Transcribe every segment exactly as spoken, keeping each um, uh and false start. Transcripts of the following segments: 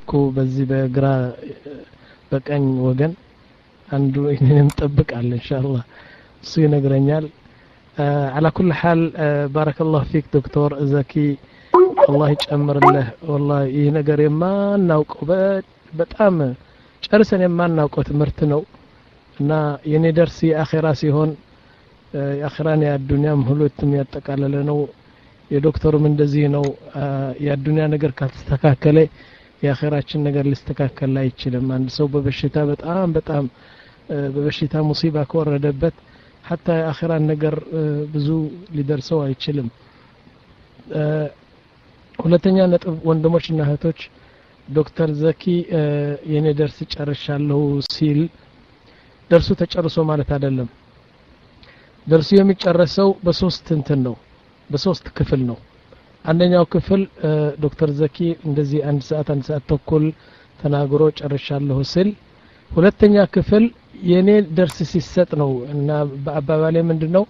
እኮ በዚህ በግራ በቀኝ ወገን አንዱ እኔንም ጠብቃለ ኢንሻአላህ እሱ ይነግረኛል على كل حال بارك الله فيك دكتور زكي الله يጨምር له والله ይሄ ነገር የማናውቀው በጣም ጨርሰን የማናውቀው ትምህርት ነው እና የኔ ደርስ የአኺራ ሲሆን የአኺራን የዱንያም ሁሉም ያጠቃለለ ነው የዶክተሩም እንደዚህ ነው የዱንያ ነገር ካልተስተካከለ የአኺራችን ነገር ሊስተካከል አይችልም አንድ ሰው በበሽታ በጣም በጣም በበሽታ ሙሲባ ከወረደበት حتى የአኺራን ነገር ብዙ ሊደርሰው አይችልም ሁለተኛ ነጥብ ወንድሞችና እህቶች ዶክተር ዘኪ የኔ ደርስ ጨርሻለሁ ሲል ደርሱ ተጨርሶ ማለት አይደለም ደርሱ የሚጨረሰው በሶስት እንትን ነው በሶስት ክፍል ነው አንደኛው ክፍል ዶክተር ዘኪ እንደዚህ አንድ ሰዓት አንድ ሰዓት ተኩል ተናግሮ ጨርሻለሁ ሲል ሁለተኛ ክፍል የኔ ደርስ ሲሰጥ ነው እና በአባባሌ ምንድነው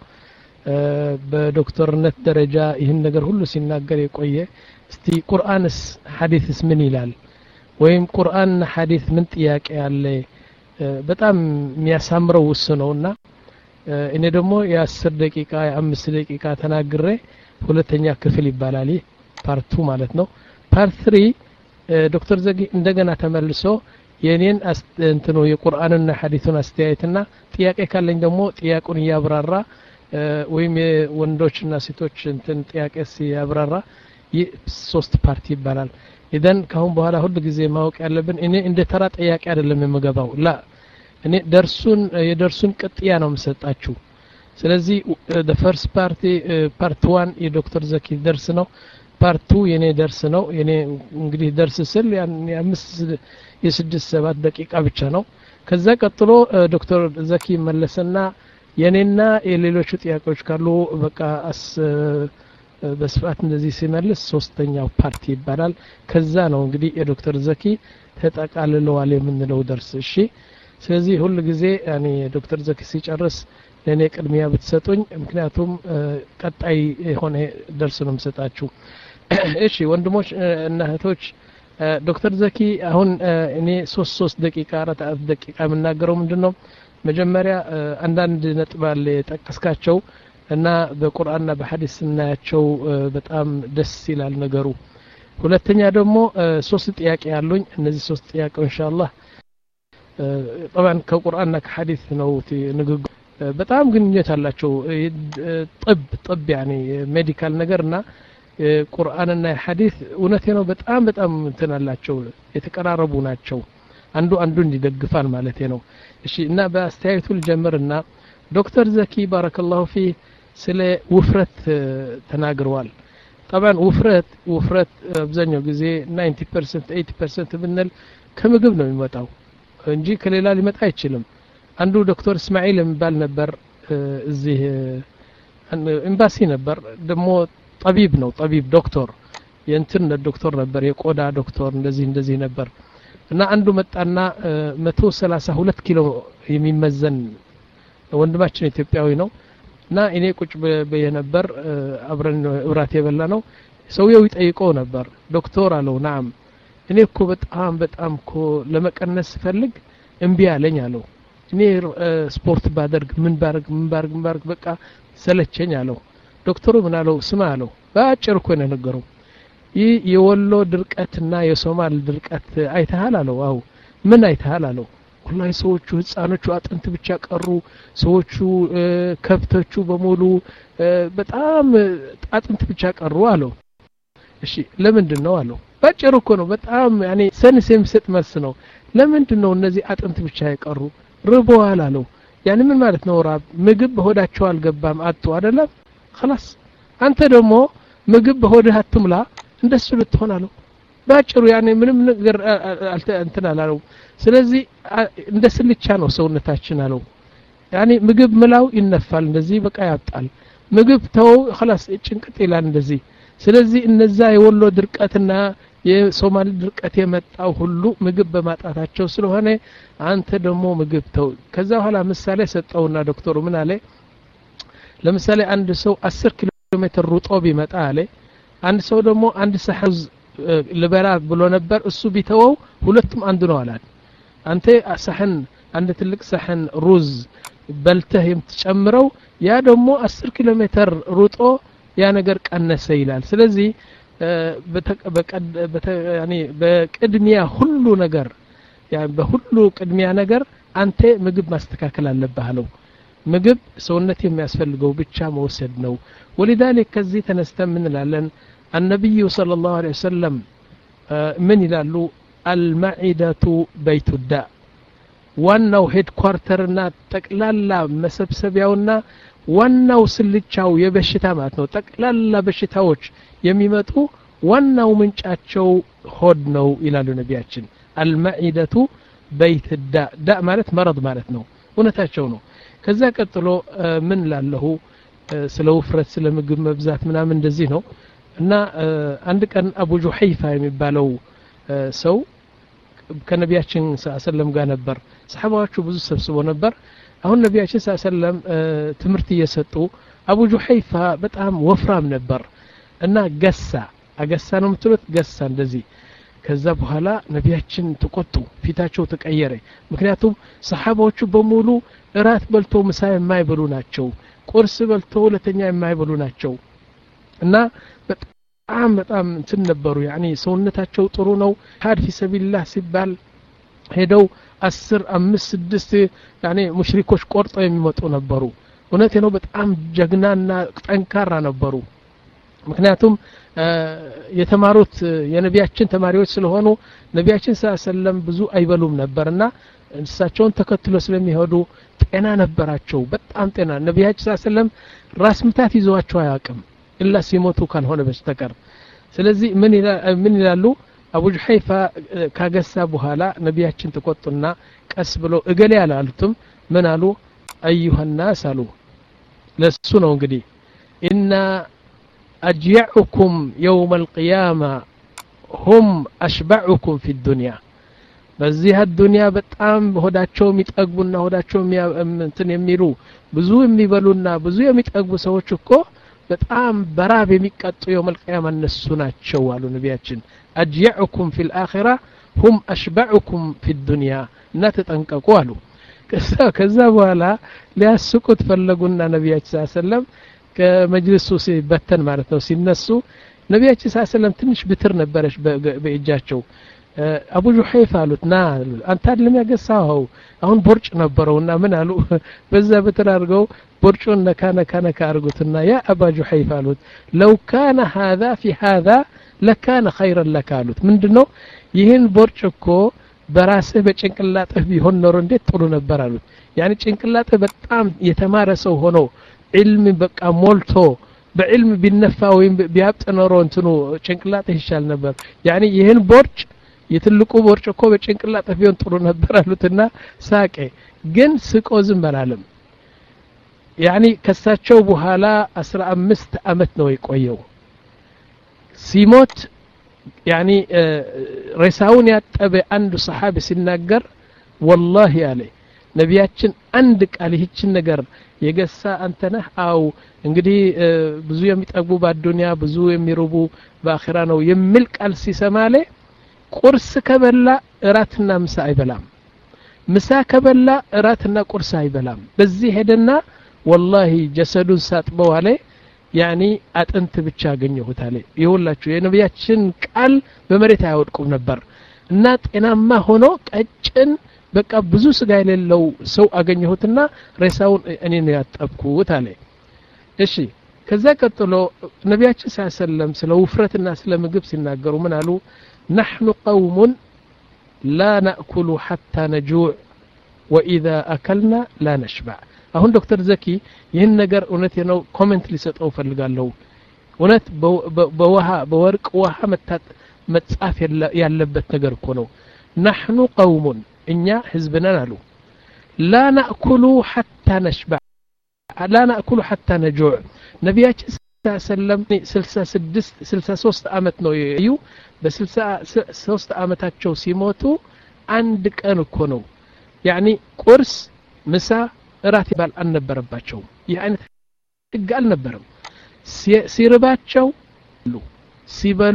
በዶክተርነት ደረጃ ይህን ነገር ሁሉ ሲናገር የቆየ እስቲ ቁርአንስ ሐዲስስ ምን ይላል ወይም ቁርአንና ሐዲስ ምን ጥያቄ አለ በጣም የሚያሳምረው ውስ ነውና እኔ ደግሞ የ10 ደቂቃ የ5 ደቂቃ ተናግሬ ሁለተኛ ክፍል ይባላል ፓርት two ማለት ነው ፓርት three ዶክተር ዘኪ እንደገና ተመልሶ የኔን እንትኑ የቁርአንና ሐዲሱን አስተያየትና ጥያቄ ካለኝ ደግሞ ጥያቄውን ያብራራ ወይም ወንዶችና ሴቶች እንትን ጥያቄ ሲያብራራ ሶስት ፓርቲ ይባላል ኢደን ካሁን በኋላ ሁሉ ጊዜ ማወቅ ያለብን እኔ እንደ ተራ ጥያቄ አይደለም የምገባው ላ እኔ ደርሱን የደርሱን ቅጥያ ነው የምሰጣችሁ ስለዚህ the first party part one የዶክተር ዘኪ ደርስ ነው part two የኔ ደርስ ነው የኔ እንግዲህ ደርስ ስል የአምስት የስድስት ሰባት ደቂቃ ብቻ ነው ከዛ ቀጥሎ ዶክተር ዘኪ መለሰና የኔና የሌሎች ጥያቄዎች ካሉ በቃ አስ በስፋት እንደዚህ ሲመልስ ሶስተኛው ፓርቲ ይባላል ከዛ ነው እንግዲህ የዶክተር ዘኪ ተጠቃልለዋል የምንለው ደርስ እሺ ስለዚህ ሁሉ ጊዜ ያኔ ዶክተር ዘኪ ሲጨርስ ለኔ ቅድሚያ ብትሰጡኝ ምክንያቱም ቀጣይ ሆነ ደርስ ነው የምሰጣችሁ እሺ ወንድሞች እና እህቶች ዶክተር ዘኪ አሁን እኔ ሶስት ሶስት ደቂቃ አራት ደቂቃ የምናገረው ምንድነው መጀመሪያ አንዳንድ ነጥብ አለ ተጠቅስካቸው እና በቁርአንና በሐዲስ እናያቸው በጣም ደስ ይላል ነገሩ ሁለተኛ ደግሞ ሶስት ጥያቄ ያሉኝ እነዚህ ሶስት ጥያቄ ኢንሻአላህ طبعا ከቁርአንና ከሐዲስ ነው ንግግሩ በጣም ግንኙነት አላቸው ጥብ ጥብ يعني ሜዲካል ነገርና ቁርአንና ሐዲስ እውነቴ ነው በጣም በጣም እንትን አላቸው የተቀራረቡ ናቸው አንዱ አንዱን ይደግፋል ማለት ነው እሺ እና በአስተያየቱ ልጀምርና ዶክተር ዘኪ ባረከላሁ ፊ ስለ ውፍረት ተናግረዋል طبعا ውፍረት ውፍረት አብዛኛው ጊዜ ninety percent eighty percent ብንል ከምግብ ነው የሚመጣው እንጂ ከሌላ ሊመጣ አይችልም አንዱ ዶክተር እስማኤል የሚባል ነበር እዚህ ኤምባሲ ነበር ደግሞ طبيب ነው طبيب ዶክተር የእንትን ዶክተር ነበር የቆዳ ዶክተር እንደዚህ እንደዚህ ነበር እና አንዱ መጣና one thirty-two ኪሎ የሚመዘን ወንድማችን ኢትዮጵያዊ ነው እና እኔ ቁጭ በየነበር አብረን እብራት የበላ ነው ሰውየው ይጠይቀው ነበር ዶክተር አለው ናም እኔ እኮ በጣም በጣም እኮ ለመቀነስ ፈልግ እምቢ አለኝ አለው እኔ ስፖርት ባደርግ ምን ባርግ ምን ባርግ ምን ባርግ በቃ ሰለቸኝ አለው ዶክተሩ ምን አለው ስማ አለው ባጭር እኮ ነው ነገረው ይህ የወሎ ድርቀትና የሶማል ድርቀት አይተሃል አለው አው ምን አይተሃል አለው ወላሂ ሰዎቹ ህፃኖቹ አጥንት ብቻ ቀሩ ሰዎቹ ከብቶቹ በሙሉ በጣም አጥንት ብቻ ቀሩ አለው እሺ ለምንድን ነው አለው ባጭር እኮ ነው በጣም ያኔ ሰንስ የሚሰጥ መልስ ነው ለምንድን ነው እነዚህ አጥንት ብቻ የቀሩ ርቦዋል አለው ያኔ ምን ማለት ነው ራብ ምግብ በሆዳቸው አልገባም አጡ አይደለም خلاص አንተ ደግሞ ምግብ በሆድህ አትምላ እንደሱ ልትሆን አለው ባጭሩ ያኔ ምንም ነገር እንትን አላለው ስለዚህ እንደ ስልቻ ነው ሰውነታችን አለው ያኔ ምግብ ምላው ይነፋል እንደዚህ በቃ ያጣል ምግብ ተው خلاص ጭንቅት ይላል እንደዚህ ስለዚህ እነዛ የወሎ ድርቀትና የሶማሊ ድርቀት የመጣው ሁሉ ምግብ በማጣታቸው ስለሆነ አንተ ደግሞ ምግብ ተው ከዛ በኋላ ምሳሌ ሰጠውና ዶክተሩ ምን አለ ለምሳሌ አንድ ሰው አስር ኪሎ ሜትር ሩጦ ቢመጣ አለ አንድ ሰው ደግሞ አንድ ሰሐዝ ልበላ ብሎ ነበር እሱ ቢተወው ሁለቱም አንድ ነው አላል አንተ ሳህን አንድ ትልቅ ሳህን ሩዝ በልተህ የምትጨምረው ያ ደግሞ አስር ኪሎ ሜትር ሩጦ ያ ነገር ቀነሰ ይላል ስለዚህ ያኒ በቅድሚያ ሁሉ ነገር ያ በሁሉ ቅድሚያ ነገር አንተ ምግብ ማስተካከል አለብህ አለው ምግብ ሰውነት የሚያስፈልገው ብቻ መውሰድ ነው ولذلك ከዚህ ተነስተን ምን እንላለን النبي صلى الله عليه وسلم ምን ይላሉ المعدة بيت الداء ዋናው ሄድ ኳርተርና ጠቅላላ መሰብሰቢያውና ዋናው ስልቻው የበሽታ ማለት ነው ጠቅላላ በሽታዎች የሚመጡ ዋናው ምንጫቸው ሆድ ነው ይላሉ ነቢያችን المعدة بيت الداء داء ማለት መረድ ማለት ነው እውነታቸው ነው ከዛ ቀጥሎ ምን ላለው ስለ ውፍረት ስለ ምግብ መብዛት ምናምን እንደዚህ ነው እና አንድ ቀን አቡ ጁሐይፋ የሚባለው ሰው ከነቢያችን ሰለላሁ ጋር ነበር ሰሃባዎቹ ብዙ ሰብስቦ ነበር አሁን ነቢያችን ሰለላሁ ትምርት እየሰጡ አቡ ጁሐይፋ በጣም ወፍራም ነበር እና ገሳ አገሳ ነው የምትሉት ገሳ እንደዚህ ከዛ በኋላ ነቢያችን ተቆጡ ፊታቸው ተቀየረ ምክንያቱም ሰሃባዎቹ በሙሉ እራት በልቶ ምሳ የማይበሉ ናቸው ቁርስ በልቶ ሁለተኛ የማይበሉ ናቸው እና በጣም በጣም እንትን ነበሩ ያኒ ሰውነታቸው ጥሩ ነው ሀድ ፊ ሰቢልላህ ሲባል ሄደው አስር አምስት ስድስት ያኒ ሙሽሪኮች ቆርጠው የሚመጡ ነበሩ እውነቴ ነው በጣም ጀግናና ጠንካራ ነበሩ ምክንያቱም የተማሩት የነቢያችን ተማሪዎች ስለሆኑ ነቢያችን ሰለላሁ ብዙ አይበሉም ነበርና እንሳቸውን ተከትሎ ስለሚሄዱ ጤና ነበራቸው በጣም ጤና ነቢያችን ሰለላሁ ራስ ምታት ይዟቸው አያውቅም ኢላ ሲሞቱ ካልሆነ በስተቀር ስለዚህ ምን ምን ይላሉ አቡ ጁሐይፋ ካገሳ በኋላ ነቢያችን ተቆጡና ቀስ ብሎ እገሌ ያላሉትም ምን አሉ ايها الناس አሉ ለሱ ነው እንግዲህ እና اجيعكم يوم القيامه هم اشبعكم في الدنيا በዚህ الدنيا በጣም ሆዳቸው የሚጠግቡና ሆዳቸው እንትን የሚሉ ብዙ የሚበሉና ብዙ የሚጠግቡ ሰዎች እኮ በጣም በራብ የሚቀጡ يوم القيامه እነሱ ናቸው አሉ ነቢያችን اجيعكم في الاخره هم اشبعكم في الدنيا እና ተጠንቀቁ አሉ ከዛ ከዛ በኋላ ሊያስቁት ፈለጉና ነቢያችን ሰለላሁ ከመጅልሱ ሲበተን ማለት ነው ሲነሱ ነቢያችን ሰለላሁ ትንሽ ብትር ነበረች በእጃቸው አቡ ጁሐይፋ አሉት ና አንተ አይደለም ያገሳው አሁን ቦርጭ ነበረውና ምን አሉ በዛ ብትር አድርገው ቦርጩን ነካ ነካ ነካ አድርጉትና ያ አቡ ጁሐይፋ አሉት لو كان هذا في هذا لكان خيرا لك አሉት ምንድነው ይሄን ቦርጭ እኮ በራስህ በጭንቅላትህ ቢሆን ኖሮ እንዴት ጥሩ ነበር አሉት ያኒ ጭንቅላትህ በጣም የተማረ ሰው ሆኖ علم በቃ ሞልቶ በዕልም ቢነፋ ወይም ቢያብጥ ኖሮ እንትኑ ጭንቅላትህ ይሻል ነበር ያኒ ይሄን ቦርጭ የትልቁ ቦርጭ እኮ በጭንቅላትህ ቢሆን ጥሩ ነበር አሉትና ሳቄ ግን ስቆ ዝም አላለም ያኒ ከሳቸው በኋላ አስራ አምስት አመት ነው የቆየው ሲሞት ያኒ ሬሳውን ያጠበ አንዱ ሰሃቢ ሲናገር والله ያለ ነቢያችን አንድ ቃል ይህችን ነገር የገሳ አንተ ነህ አው እንግዲህ ብዙ የሚጠግቡ በአዱንያ ብዙ የሚሩቡ በአኺራ ነው የሚል ቃል ሲሰማለ ቁርስ ከበላ እራትና ምሳ አይበላም ምሳ ከበላ እራትና ቁርስ አይበላም በዚህ ሄደና والله ጀሰዱን ሳጥበው አለ ያኒ አጥንት ብቻ አገኘሁት አለ ይሁላችሁ የነቢያችን ቃል በመሬት አይወድቁም ነበር እና ጤናማ ሆኖ ቀጭን በቃ ብዙ ስጋ የሌለው ሰው አገኘሁትና ሬሳውን እኔ ነው ያጠብኩት አለ እሺ ከዛ ቀጥሎ ነቢያችን ሰለላሁ ስለ ውፍረትና ስለ ምግብ ሲናገሩ ምን አሉ نحن قوم لا نأكل حتى نجوع وإذا أكلنا لا نشبع አሁን ዶክተር ዘኪ ይሄን ነገር እውነት ነው ኮሜንት ሊሰጠው ፈልጋለሁ እውነት በውሃ በወርቅ ውሃ መጣጥ መጻፍ ያለበት ነገር እኮ ነው نحن قوم እኛ ህዝብና አሉ لا نأكل حتى نشبع لا نأكل حتى نجوع ነቢያችን ሰለላሁ ስልሳ ስድስት ስልሳ ሶስት አመት ነው እዩ በስልሳ ሶስት አመታቸው ሲሞቱ አንድ ቀን እኮ ነው ያኒ ቁርስ ምሳ እራት ይባል አልነበረባቸው ይህ አይነት ህግ አልነበረም ሲርባቸው ሲበሉ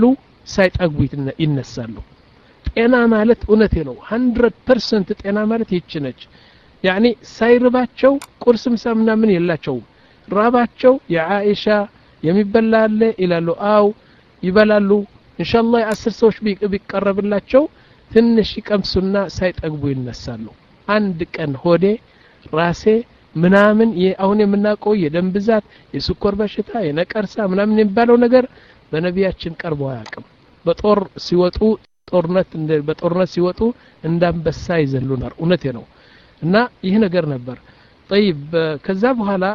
ሳይጠግቡ ይነሳሉ ጤና ማለት እውነቴ ነው one hundred percent ጤና ማለት ይች ነች ያኒ ሳይርባቸው ቁርስ ምሳ ምናምን የላቸው ራባቸው የአኢሻ የሚበላለ ይላሉ አው ይበላሉ ኢንሻአላህ አስር ሰዎች ቢቀርብላቸው ትንሽ ይቀምሱና ሳይጠግቡ ይነሳሉ አንድ ቀን ሆዴ ራሴ ምናምን አሁን የምናቀው የደም ብዛት የስኳር በሽታ የነቀርሳ ምናምን የሚባለው ነገር በነቢያችን ቀርቦ አያውቅም በጦር ሲወጡ ጦርነት እንደ በጦርነት ሲወጡ እንዳንበሳ ይዘሉናል እውነቴ ነው እና ይሄ ነገር ነበር طيب ከዛ በኋላ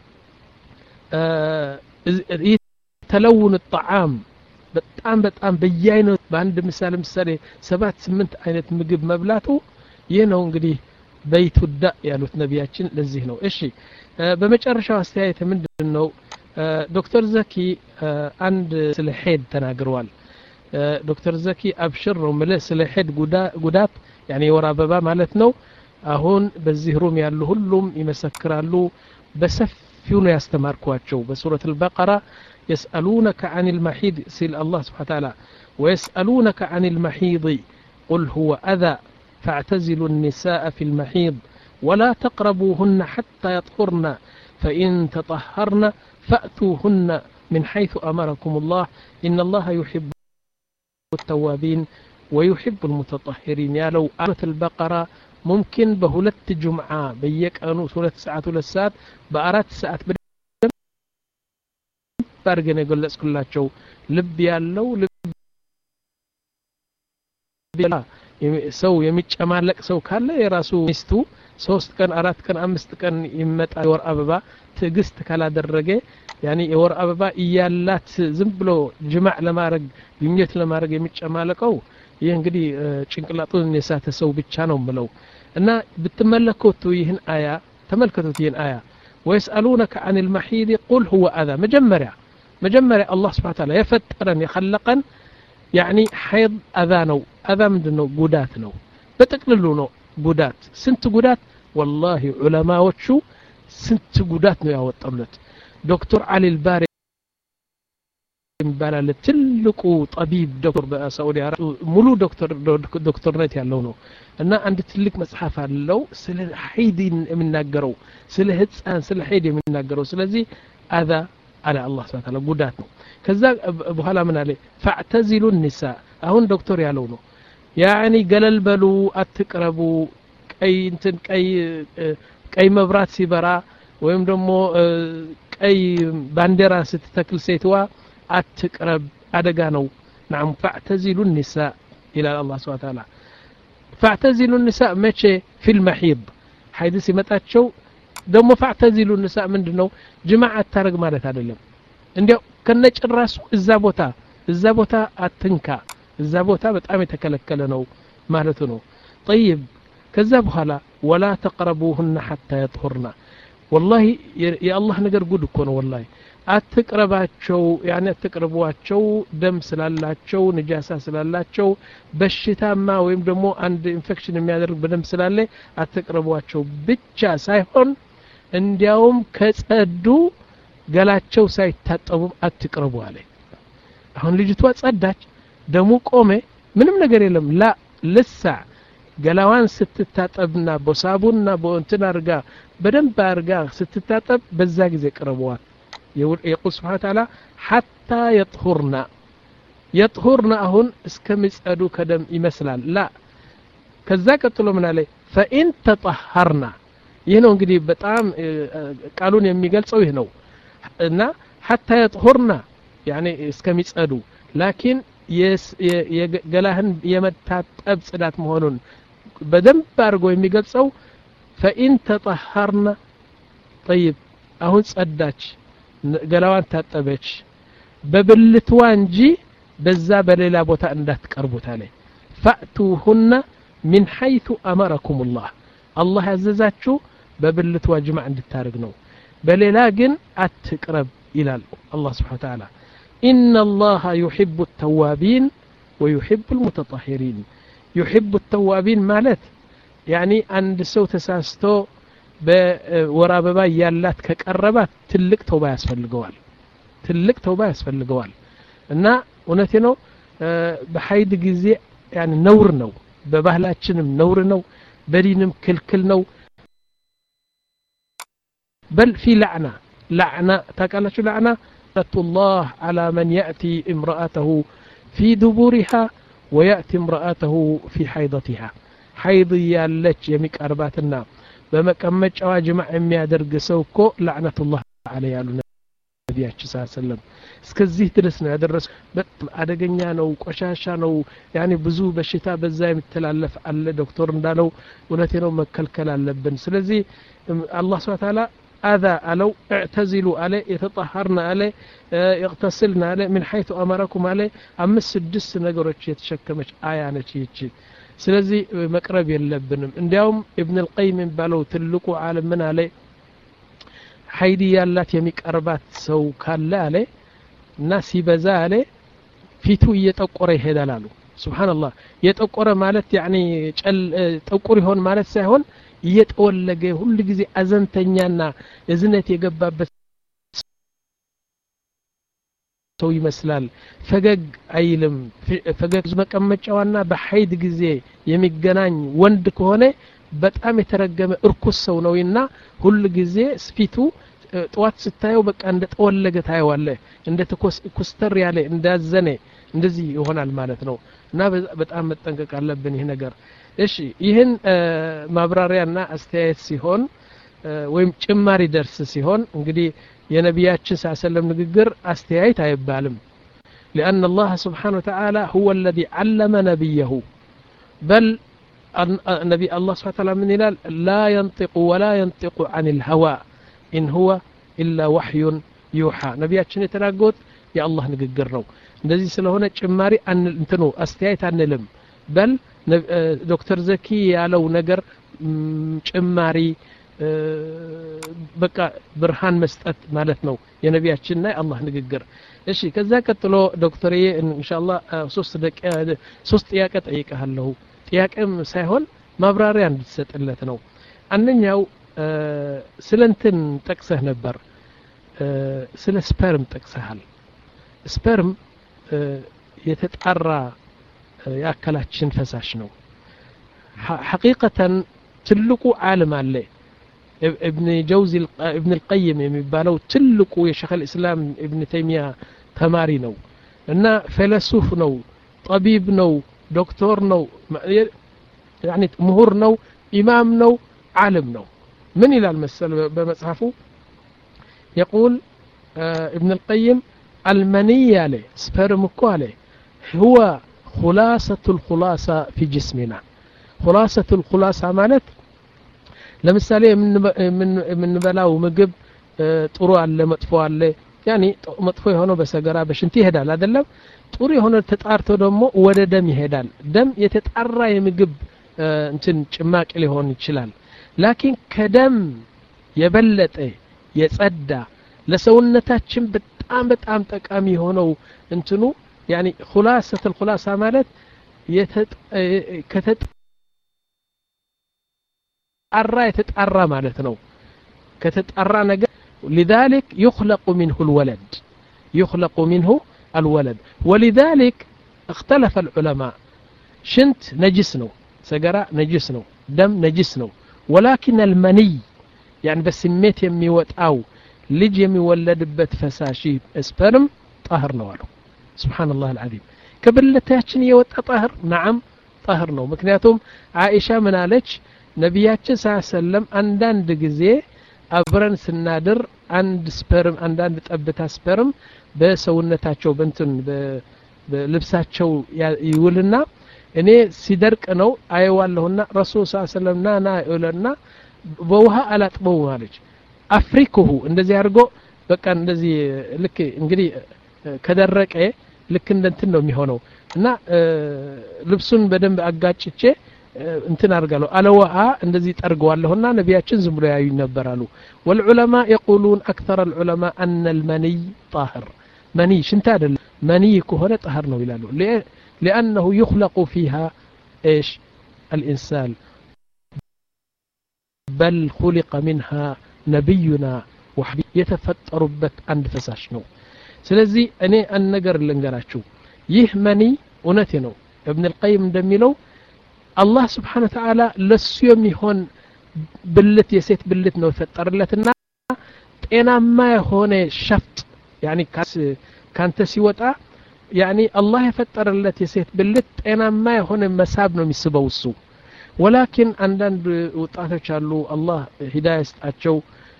ተለውን الطعام በጣም በጣም በየአይነት በአንድ ምሳሌ ምሳሌ ሰባት ስምንት አይነት ምግብ መብላቱ ይሄ ነው እንግዲህ በይቱ ዳ ያሉት ነቢያችን ለዚህ ነው እሺ በመጨረሻው አስተያየት ምንድነው ዶክተር ዘኪ አንድ ስለ ሄድ ተናግረዋል ዶክተር ዘኪ አብሽር ነው ማለት ስለ ሄድ ጉዳት ያኒ የወር አበባ ማለት ነው አሁን በዚህ ሩም ያሉ ሁሉም ይመሰክራሉ በሰፊው ነው ያስተማርኳቸው በሱረት البقره يسالونك عن المحيض سل الله سبحانه وتعالى ويسالونك عن المحيض قل هو اذى فاعتزلوا النساء في المحيض ولا تقربوهن حتى يطهرن فإن تطهرن فأتوهن من حيث أمركم الله إن الله يحب التوابين ويحب المتطهرين يا لو آية البقرة ممكن بهلت جمعة بيك أنو ثلاث ساعات ولا ساعات بأرات ساعات بارجن يقول لك كلاتشو لب يالو لب يلا ሰው የሚጨማለቅ ሰው ካለ የራሱ ሚስቱ ሶስት ቀን አራት ቀን አምስት ቀን ይመጣ የወር አበባ ትግስት ካላደረገ ያኒ የወር አበባ እያላት ዝም ብሎ ጅማዕ ለማድረግ ግንኙነት ለማድረግ የሚጨማለቀው ይሄ እንግዲህ ጭንቅላቱን የሳተ ሰው ብቻ ነው ምለው እና ብትመለከቱ ይህን አያ ተመልከቱት ይህን አያ ويسالونك عن المحيض قل هو اذى مجمريا مجمريا الله سبحانه وتعالى يفطرن يخلقن يعني حيض اذى ነው اذى ምንድነው ጉዳት ነው በተቅልሉ ነው ጉዳት ስንት ጉዳት والله ዑለማዎቹ ስንት ጉዳት ነው ያወጣለት ዶክተር አሊ አልባሪ ይባላል ትልቁ ጠቢብ ዶክተር በሳዑዲ አረቢያ ሙሉ ዶክተር ዶክተርነት ያለው ነው እና አንድ ትልቅ መጽሐፍ አለው ስለ ሐይድን የሚናገረው ስለ ህፃን ስለ ሐይድ የሚናገረው ስለዚህ اذى على الله سبحانه وتعالى ጉዳት ነው ከዛ በኋላ ምን አለ فاعتزلوا النساء አሁን ዶክተር ያለው ነው يعني ገለል በሉ አትቅረቡ ቀይ እንትን ቀይ ቀይ መብራት ሲበራ ወይም ደግሞ ቀይ ባንዲራ ስትተክል ሴትዋ አትቅረብ አደጋ ነው نعم فاعتزلوا النساء الى الله سبحانه وتعالى فاعتزلوا النساء ماشي في المحيض حيث ሲመጣቸው ደግሞ فاعتزلوا النساء ምንድነው ጅማዕ አታረግ ማለት አይደለም እንዴው ከነጭራሱ እዛ ቦታ እዛ ቦታ አትንካ እዛ ቦታ በጣም የተከለከለ ነው ማለት ነው طيب ከዛ በኋላ ولا تقربوهن حتى يطهرن والله يا الله ነገር ጉድ እኮ ነው والله አትቅረባቸው يعني አትቅረቧቸው ደም ስላላቸው ንጃሳ ስላላቸው በሽታማ ወይም ደግሞ አንድ ኢንፌክሽን የሚያደርግ በደም ስላለ አትቅረቧቸው ብቻ ሳይሆን እንዲያውም ከጸዱ ገላቸው ሳይታጠቡ አትቅረቡ አለ አሁን ልጅቷ ጸዳች ደሙ ቆመ ምንም ነገር የለም ላ ለሳ ገላዋን ስትታጠብና በሳቡንና በእንትን አርጋ በደንብ አርጋ ስትታጠብ በዛ ጊዜ ቅረቧት يقول سبحانه وتعالى حتى يطهرنا يطهرنا አሁን እስከሚጸዱ ከደም ይመስላል لا ከዛ ቀጥሎ ምን አለ فإن تطهرنا ይሄ ነው እንግዲህ በጣም ቃሉን የሚገልጸው ይሄ ነው እና حتى يطهرنا يعني እስከሚጸዱ لكن የገላህን የመታጠብ ጽዳት መሆኑን በደንብ አርጎ የሚገልጸው فإن تطهرنا طيب አሁን ጸዳች ገላዋን ታጠበች በብልትዋ እንጂ በዛ በሌላ ቦታ እንዳትቀርቡት አለ فأتوهن من حيث أمركم الله الله ያዘዛችሁ በብልትዋ ጅማዕ እንድታረግ ነው በሌላ ግን አትቅረብ ይላል الله سبحانه وتعالى إن الله يحب التوابين ويحب المتطهرين يحب التوابين ማለት يعني አንድ ሰው ተሳስቶ በወራበባ ያላት ከቀረባት ትልቅ ተውባ ያስፈልገዋል ትልቅ ተውባ ያስፈልገዋል እና እውነቴ ነው በሐይድ ጊዜ يعني ነውር ነው በባህላችንም ነውር ነው በዲንም ክልክል ነው بل في لعنة لعنة تقالش لعنة الله على من يأتي امرأته في دبورها ويأتي امرأته في حيضتها حيض يالج يمك أرباتنا بمكمج أواجمع أمي أدرق سوكو لعنة الله عليه النبي صلى الله عليه وسلم እስከዚህ ድረስ ነው ያደረሰው በጣም አደገኛ ነው ቆሻሻ ነው ያኒ ብዙ በሽታ በዛ የሚተላለፍ አለ ዶክተር እንዳለው እውነቴ ነው መከልከል አለብን ስለዚህ አላህ Subhanahu Wa Ta'ala اذا አለው اعتزلوا عليه يتطهرنا عليه يغتسلنا عليه من حيث امركم عليه አምስት ስድስት ነገሮች የተሸከመች አያ ነች ይቺ ስለዚህ መቅረብ የለብንም እንዲያውም ኢብኑ አልቀይም ባለው ትልቁ ዓለም ምን አለ ሐይድ ያላት የሚቀርባት ሰው ካለ አለ እና ሲበዛ አለ ፊቱ እየጠቆረ ይሄዳል አሉ ሱብሃንአላህ የጠቆረ ማለት ያኒ ጨል ጠቁር ይሆን ማለት ሳይሆን እየተወለገ ሁሉ ጊዜ አዘንተኛና እዝነት የገባበት ሰው ይመስላል ፈገግ አይልም ፈገግ መቀመጫውና በሐይድ ጊዜ የሚገናኝ ወንድ ከሆነ በጣም የተረገመ እርኩስ ሰው ነውና ሁሉ ጊዜ ስፊቱ ጧት ስታየው በቃ እንደ ተወለገ ታየዋለ እንደ ተኮስተር ያለ እንዳዘነ እንደዚህ ይሆናል ማለት ነው እና በጣም መጠንቀቅ አለብን ይሄ ነገር እሺ ይሄን ማብራሪያና አስተያየት ሲሆን ወይም ጭማሪ ደርስ ሲሆን እንግዲህ የነቢያችን ሰለላሁ ንግግር አስተያየት አይባልም لأن الله سبحانه وتعالى هو الذي علم نبيه بل النبي الله سبحانه وتعالى من لا ينطق ولا ينطق عن الهوى إن هو إلا وحي يوحى ነቢያችን የተናገሩት የአላህ ንግግር ነው እንደዚህ ስለሆነ ጭማሪ እንትኑ አስተያየት አንልም በል ዶክተር ዘኪ ያለው ነገር ጭማሪ በቃ ብርሃን መስጠት ማለት ነው የነቢያችንና የአላህ ንግግር እሺ ከዛ ቀጥሎ ዶክተር ኢንሻአላህ ሶስት ደቂቃ ሶስት ጥያቄ ጠይቀሃለሁ ጥያቄም ሳይሆን ማብራሪያ እንድትሰጥለት ነው አንደኛው ስለንትን ጠቅሰህ ነበር ስለ ስፐርም ጠቅሰሃል ስፐርም የተጣራ ያከላችን ፈሳሽ ነው حقيقة ትልቁ ዓለም አለ ابن جوزي ابن القيم የሚባለው ትልቁ የሸኽ الاسلام ابن تيمية ተማሪ ነው እና فيلسوف ነው طبيب ነው ዶክተር ነው يعني ምሁር ነው ኢማም ነው ዓለም ነው من إلى المسألة بمصحفه يقول آه ابن القيم المني عليه سبرم عليه هو خلاصة الخلاصة في جسمنا خلاصة الخلاصة مالت لمثالي من من من بلاو مجب ጥሩ አለ መጥፎ አለ يعني መጥፎ የሆነው በሰገራ በሽንት ይሄዳል አይደለም ጥሩ የሆነ ተጣርቶ ደግሞ ወደ ደም ይሄዳል ደም የተጣራ የምግብ እንትን ጭማቂ ሊሆን ይችላል لكن كدم የበለጠ የጸዳ ለሰውነታችን በጣም በጣም ጠቃሚ ሆነው እንትኑ يعني خلاصة الخلاصة ማለት ከተጣራ የተጣራ ማለት ነው ከተጣራ ነገር لذلك يخلق منه الولد يخلق منه الولد ولذلك اختلف العلماء ሽንት ነጅስ ነው ሰገራ ነጅስ ነው ደም ነጅስ ነው ولكن المني يعني بسميت የሚወጣው ልጅ የሚወለድበት ፈሳሽ ስፐርም طاهر ነው አሉ سبحان الله العظيم ከብልታችን የወጣ طاهر نعم طاهر ነው ምክንያቱም አይሻ ምን አለች ነብያችን ሰለላሁ አንዳንድ ጊዜ አብረን ስናድር አንድ ስፐርም አንዳንድ ጠብታ ስፐርም በሰውነታቸው በእንትን በልብሳቸው ይውልና እኔ ሲደርቅ ነው አይዋለሁና ረሱል ሰለላሁ ዐለይሂ ወሰለም ና ይለና በውሃ አላጥበው ማለች አፍሪኩሁ እንደዚህ አድርጎ በቃ እንደዚህ ልክ እንግዲህ ከደረቀ ልክ እንደንትን ነው የሚሆነው እና ልብሱን በደንብ አጋጭቼ እንትን አርጋለሁ አለውሃ እንደዚህ ጠርገዋለሁና ነብያችን ዝም ብሎ ያዩ ነበራሉ والعلماء يقولون اكثر العلماء ان المني طاهر مني ሽንት አይደለም مني ከሆነ طاهر ነው ይላሉ لانه يخلق فيها ايش الانسان بل خلق منها نبينا وحبيب يتفطرበት አንድ ፈሳሽ ነው ስለዚህ እኔ አንድ ነገር ልንገራችሁ ይህ መኒ እውነቴ ነው ابن القيم እንደሚለው አላህ Subhanahu Wa Ta'ala ለሱ የሚሆን ብልት የሴት ብልት ነው የፈጠረለትና ጤናማ የሆነ ሸፍጥ يعني ካንተ ሲወጣ يعني الله የፈጠረለት የሴት ብልት ጤናማ የሆነ መሳብ ነው የሚስበው እሱ ولكن አንዳንድ ወጣቶች አሉ አላህ ሂዳያ ይስጣቸው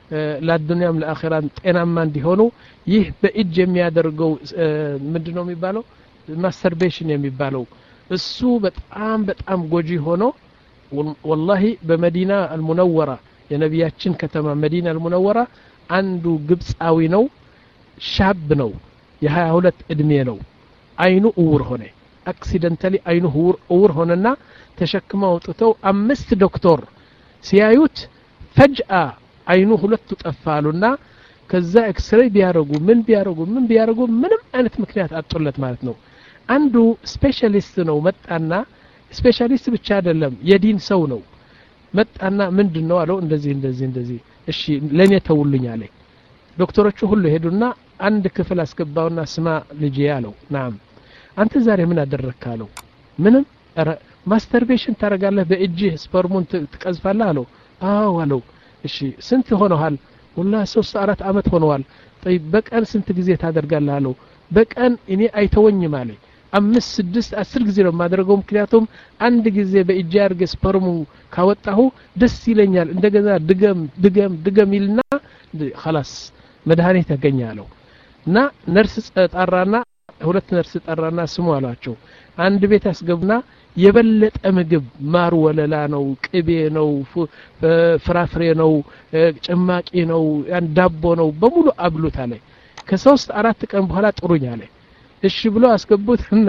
ለዱንያም ለአኺራም ጤናማ እንዲሆኑ ይህ በእጅ የሚያደርገው ምንድነው የሚባለው ማስተርቤሽን የሚባለው እሱ በጣም በጣም ጎጂ ሆኖ والله በመዲና አልሙነወራ የነቢያችን ከተማ መዲና አልሙነወራ አንዱ ግብጻዊ ነው ሻብ ነው የ22 እድሜ ነው አይኑ እውር ሆነ አክሲደንታሊ አይኑ እውር ሆነና ተሸክመው ወጥተው አምስት ዶክተር ሲያዩት ፈጅአ አይኑ ሁለቱ ጠፋሉና ከዛ ኤክስሬይ ቢያረጉ ምን ቢያረጉ ምን ቢያረጉ ምንም አይነት ምክንያት አጥቶለት ማለት ነው አንዱ ስፔሻሊስት ነው መጣና ስፔሻሊስት ብቻ አይደለም የዲን ሰው ነው መጣና ምንድነው አለው እንደዚህ እንደዚህ እንደዚህ እሺ ለኔ ተውልኝ አለ ዶክተሮቹ ሁሉ ሄዱና አንድ ክፍል አስገባውና ስማ ልጄ አለው ናም አንተ ዛሬ ምን አደረካለው ምንም ማስተርቤሽን ታረጋለህ በእጅህ ስፐርሙን ትቀዝፋለህ አለው አዎ አለው እሺ ስንት ሆነዋል والله ሶስት አራት አመት ሆነዋል طيب በቀን ስንት ጊዜ ታደርጋለህ አለው በቀን እኔ አይተወኝም አለኝ አምስት ስድስት አስር ጊዜ ነው ማድረገው ምክንያቱም አንድ ጊዜ በእጅ አርገ ስፐርሙ ካወጣሁ ደስ ይለኛል እንደገና ድገም ድገም ድገም ይልና خلاص መድኃኒት ያገኛለው እና ነርስ ጣራና ሁለት ነርስ ጣራና ስሙ አላቸው አንድ ቤት አስገብና የበለጠ ምግብ ማር ወለላ ነው ቅቤ ነው ፍራፍሬ ነው ጭማቂ ነው ያን ዳቦ ነው በሙሉ አብሉት አለ ከሶስት አራት ቀን በኋላ ጥሩኝ አለ እሺ ብሎ አስገቡትና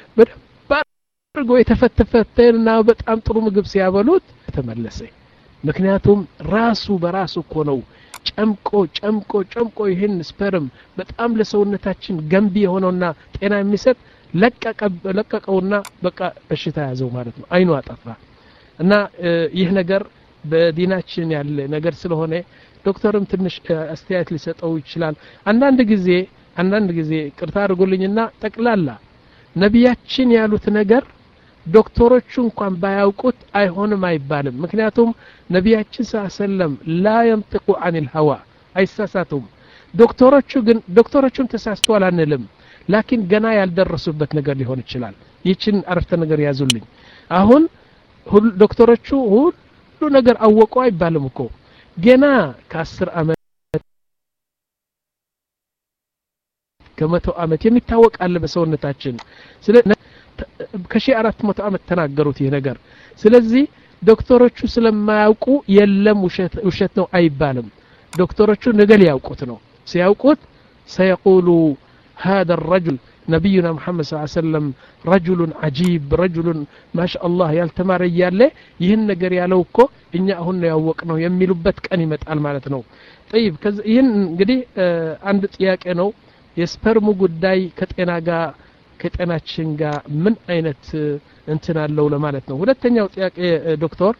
በደርጎ የተፈተፈተና በጣም ጥሩ ምግብ ሲያበሉት ተመለሰ ምክንያቱም ራሱ በራሱ እኮ ነው ጨምቆ ጨምቆ ጨምቆ ይሄን ስፐርም በጣም ለሰውነታችን ገንቢ የሆነውና ጤና የሚሰጥ ለቀቀ ለቀቀውና በቃ በሽታ ያዘው ማለት ነው አይኑ አጠፋ እና ይህ ነገር በዲናችን ያለ ነገር ስለሆነ ዶክተርም ትንሽ አስተያየት ሊሰጠው ይችላል አንዳንድ ጊዜ አንዳንድ ጊዜ ቅርታ አድርጎልኝና ጠቅላላ ነቢያችን ያሉት ነገር ዶክተሮቹ እንኳን ባያውቁት አይሆንም አይባልም ምክንያቱም ነቢያችን ሰለም ላ ينطق عن الهوى አይሳሳቱም ዶክተሮቹ ግን ዶክተሮቹም ተሳስተዋል አንልም لكن ገና ያልደረሱበት ነገር ሊሆን ይችላል ይችን አረፍተ ነገር ያዙልኝ አሁን ዶክተሮቹ ሁሉ ነገር አወቁ አይባልም እኮ ገና ከ10 አመት ከመቶ አመት የሚታወቅ አለ በሰውነታችን ስለ ከሺህ አራት መቶ አመት ተናገሩት ይሄ ነገር ስለዚህ ዶክተሮቹ ስለማያውቁ የለም ውሸት ውሸት ነው አይባልም ዶክተሮቹ ነገር ያውቁት ነው ሲያውቁት سيقولوا هذا الرجل نبينا محمد صلى الله عليه وسلم رجل عجيب رجل ما شاء الله ያልተማረ ያለ ይሄን ነገር ያለው እኮ እኛ አሁን ነው ያወቅነው የሚሉበት ቀን ይመጣል ማለት ነው طيب ይሄን እንግዲህ አንድ ጥያቄ ነው የስፐርሙ ጉዳይ ከጤና ጋር ከጤናችን ጋር ምን አይነት እንትን አለው ለማለት ነው ሁለተኛው ጥያቄ ዶክተር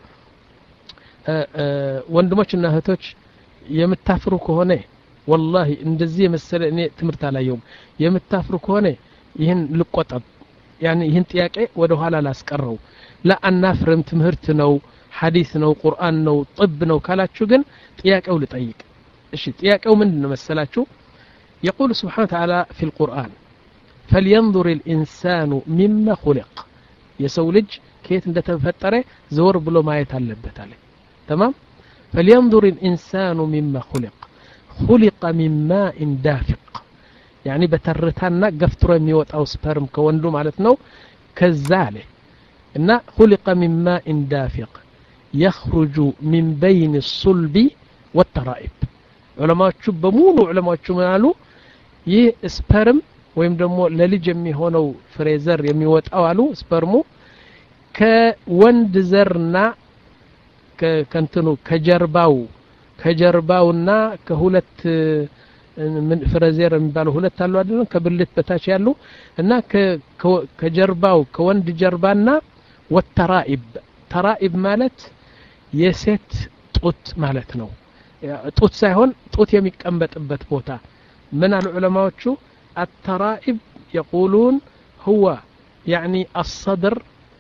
ወንድሞችና እህቶች የምታፍሩ ከሆነ والله እንደዚህ የመሰለ እኔ ትምርት አላየውም የምታፍሩ ከሆነ ይሄን ልቆጠብ يعني ይሄን ጥያቄ ወደ ኋላ ላስቀረው ለአናፍርም ትምህርት ነው ሐዲስ ነው ቁርአን ነው ጥብ ነው ካላችሁ ግን ጥያቄው ልጠይቅ እሺ ጥያቄው ምንድነው መሰላችሁ يقول سبحانه وتعالى في القرآن فلينظر الإنسان مما خلق يسولج كيف እንደተፈጠረ ዘወር ብሎ ማየት አለበት አለ تمام فلينظر الإنسان مما خلق خلق من ماء دافق يعني بترتانا قفتر የሚወጣው ስፐርም ከወንዱ ማለት ነው ከዛለ እና خلق من ماء دافق يخرج من بين الصلب والترائب ዑለማዎቹ በሙሉ ዑለማዎቹ ማሉ ይህ ስፐርም ወይም ደግሞ ለልጅ የሚሆነው ፍሬዘር የሚወጣው አሉ ስፐርሙ ከወንድ ዘርና ከከንተኑ ከጀርባው ከጀርባውና ከሁለት ምን ፍሬዘር የሚባለው ሁለት አሉ አይደል ከብልት በታች ያሉ እና ከጀርባው ከወንድ ጀርባና ወተራኢብ ተራኢብ ማለት የሴት ጡት ማለት ነው ጡት ሳይሆን ጡት የሚቀመጥበት ቦታ من العلماء الترائب يقولون هو يعني الصدر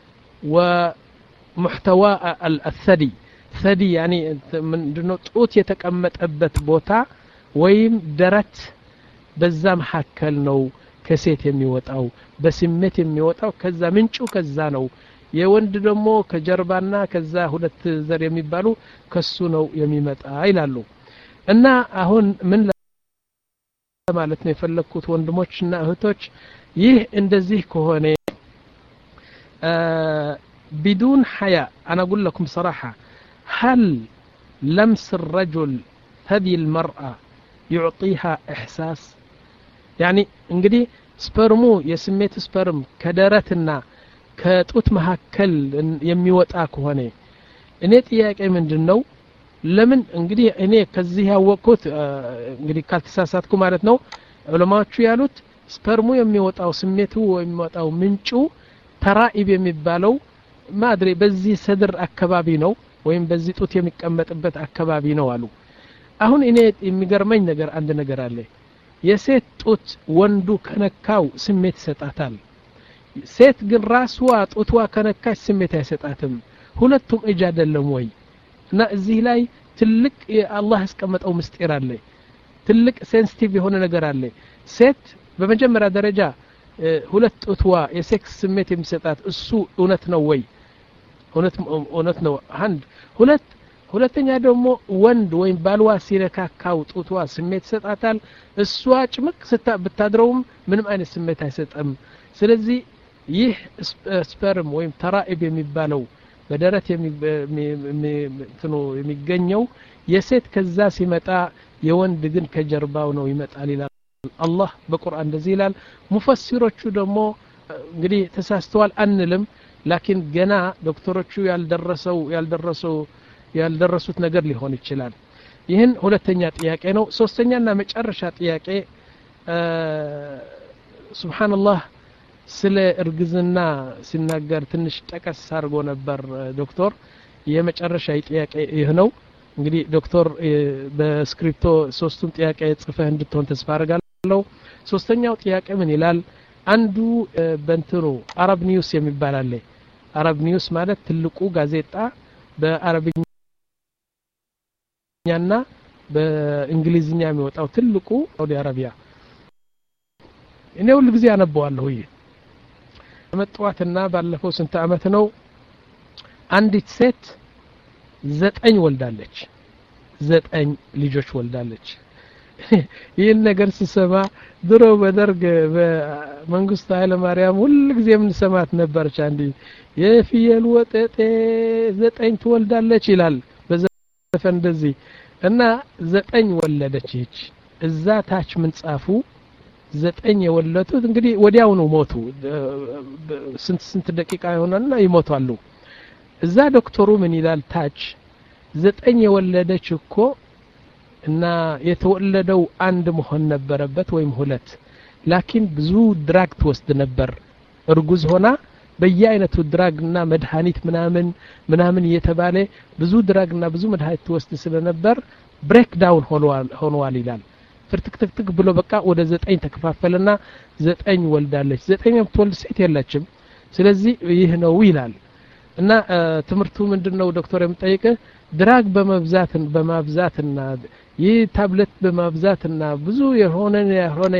ومحتوى الثدي ثدي يعني من ጡት የተቀመጠበት ቦታ ወይም ደረት በዛ መካከል ነው ከሴት የሚወጣው በስሜት የሚወጣው ከዛ ምንጩ ከዛ ነው የወንድ ደግሞ ከጀርባና ከዛ ሁለት ዘር የሚባሉ ከሱ ነው የሚመጣ ይላሉ እና አሁን ምን ማለት ነው የፈለኩት ወንድሞችና እህቶች ይህ እንደዚህ ከሆነ بدون حياء انا اقول لكم صراحه هل لمس الرجل هذه المرأة يعطيها احساس يعني እንግዲህ ስፐርሙ የስሜት ስፐርም ከደረትና ከጡት መካከል የሚወጣ ከሆነ እኔ ጥያቄ ምንድነው ለምን እንግዲህ እኔ ከዚህ ያወቅኩት እንግዲህ ካልተሳሳትኩ ማለት ነው ዑለማዎቹ ያሉት ስፐርሙ የሚወጣው ስሜቱ የሚወጣው ምንጩ ተራኢብ የሚባለው ማድሬ በዚህ ሰድር አካባቢ ነው ወይም በዚህ ጡት የሚቀመጥበት አካባቢ ነው አሉ አሁን እኔ የሚገርመኝ ነገር አንድ ነገር አለ የሴት ጡት ወንዱ ከነካው ስሜት ይሰጣታል ሴት ግን ራስዋ ጡትዋ ከነካች ስሜት አይሰጣትም ሁለቱም እጅ አይደለም ወይ እና እዚህ ላይ ትልቅ አላህ ያስቀመጠው ምስጢር አለ ትልቅ ሴንሲቲቭ የሆነ ነገር አለ ሴት በመጀመሪያ ደረጃ ሁለት ጡትዋ የሴክስ ስሜት የሚሰጣት እሱ እውነት ነው ወይ እውነት እውነት ነው አንድ ሁለት ሁለተኛ ደግሞ ወንድ ወይም ባልዋ ሲነካካው ጡትዋ ስሜት ይሰጣታል እሷ ጭምቅ ብታድረውም ምንም አይነት ስሜት አይሰጥም ስለዚህ ይህ ስፐርም ወይም ተራኢብ የሚባለው በደረት የሚትኑ የሚገኘው የሴት ከዛ ሲመጣ የወንድ ግን ከጀርባው ነው ይመጣል ይላል አላህ በቁርአን እንደዚህ ይላል ሙፈሲሮቹ ደግሞ እንግዲህ ተሳስተዋል አንልም ላኪን ገና ዶክተሮቹ ያልደረሰው ያልደረሰው ያልደረሱት ነገር ሊሆን ይችላል ይህን ሁለተኛ ጥያቄ ነው ሶስተኛና መጨረሻ ጥያቄ ሱብሃንአላህ ስለ እርግዝና ሲናገር ትንሽ ጠቀስ አድርጎ ነበር ዶክተር የመጨረሻ ጥያቄ ይህ ነው እንግዲህ ዶክተር በስክሪፕቶ ሶስቱን ጥያቄ ጽፈህ እንድትሆን ተስፋ አደርጋለሁ ሶስተኛው ጥያቄ ምን ይላል አንዱ በእንትኑ አረብ ኒውስ የሚባል አለ አረብ ኒውስ ማለት ትልቁ ጋዜጣ በአረብኛና በእንግሊዝኛ የሚወጣው ትልቁ ሳውዲ አረቢያ እኔ ሁሉ ጊዜ አነበዋለሁ ይሄ መጥዋትና ባለፈው ስንት አመት ነው አንዲት ሴት ዘጠኝ ወልዳለች ዘጠኝ ልጆች ወልዳለች ይህን ነገር ሲሰማ ድሮ በደርግ በመንግስቱ ኃይለ ማርያም ሁሉ ጊዜ ምን ሰማት ነበርች አንዲ የፍየል ወጠጤ ዘጠኝ ትወልዳለች ይላል በዘፈን እንደዚህ እና ዘጠኝ ወለደች ይች እዛ ታች ምን ጻፉ ዘጠኝ የወለዱት እንግዲህ ወዲያው ነው ሞቱ ስንት ስንት ደቂቃ ይሆናልና ይሞታሉ እዛ ዶክተሩ ምን ይላል ታች ዘጠኝ የወለደች እኮ እና የተወለደው አንድ መሆን ነበረበት ወይም ሁለት ላኪን ብዙ ድራግ ትወስድ ነበር እርጉዝ ሆና በየአይነቱ ድራግና መድኃኒት ምናምን ምናምን እየተባለ ብዙ ድራግና ብዙ መድኃኒት ትወስድ ስለነበር ብሬክ ዳውን ሆኗል ሆኗል ይላል ፍርትክትክ ብሎ በቃ ወደ ዘጠኝ ተከፋፈለና ዘጠኝ ወልዳለች ዘጠኝ የምትወልድ ሴት የለችም ስለዚህ ይህ ነው ይላል እና ትምርቱ ምንድነው ዶክተር የምጠይቀ ድራግ በመብዛት በማብዛትና ይህ ታብሌት በማብዛትና ብዙ የሆነ የሆነ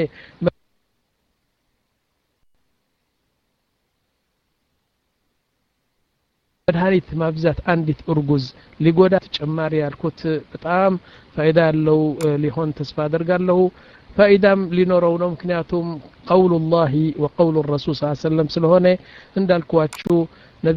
መድኃኒት ማብዛት አንዲት እርጉዝ ሊጎዳ ተጨማሪ ያልኩት በጣም ፋይዳ ያለው ሊሆን ተስፋ አደርጋለሁ ፋይዳም ሊኖረው ነው ምክንያቱም قول الله وقول الرسول صلى الله عليه وسلم ስለሆነ እንዳልኳችሁ ነብይ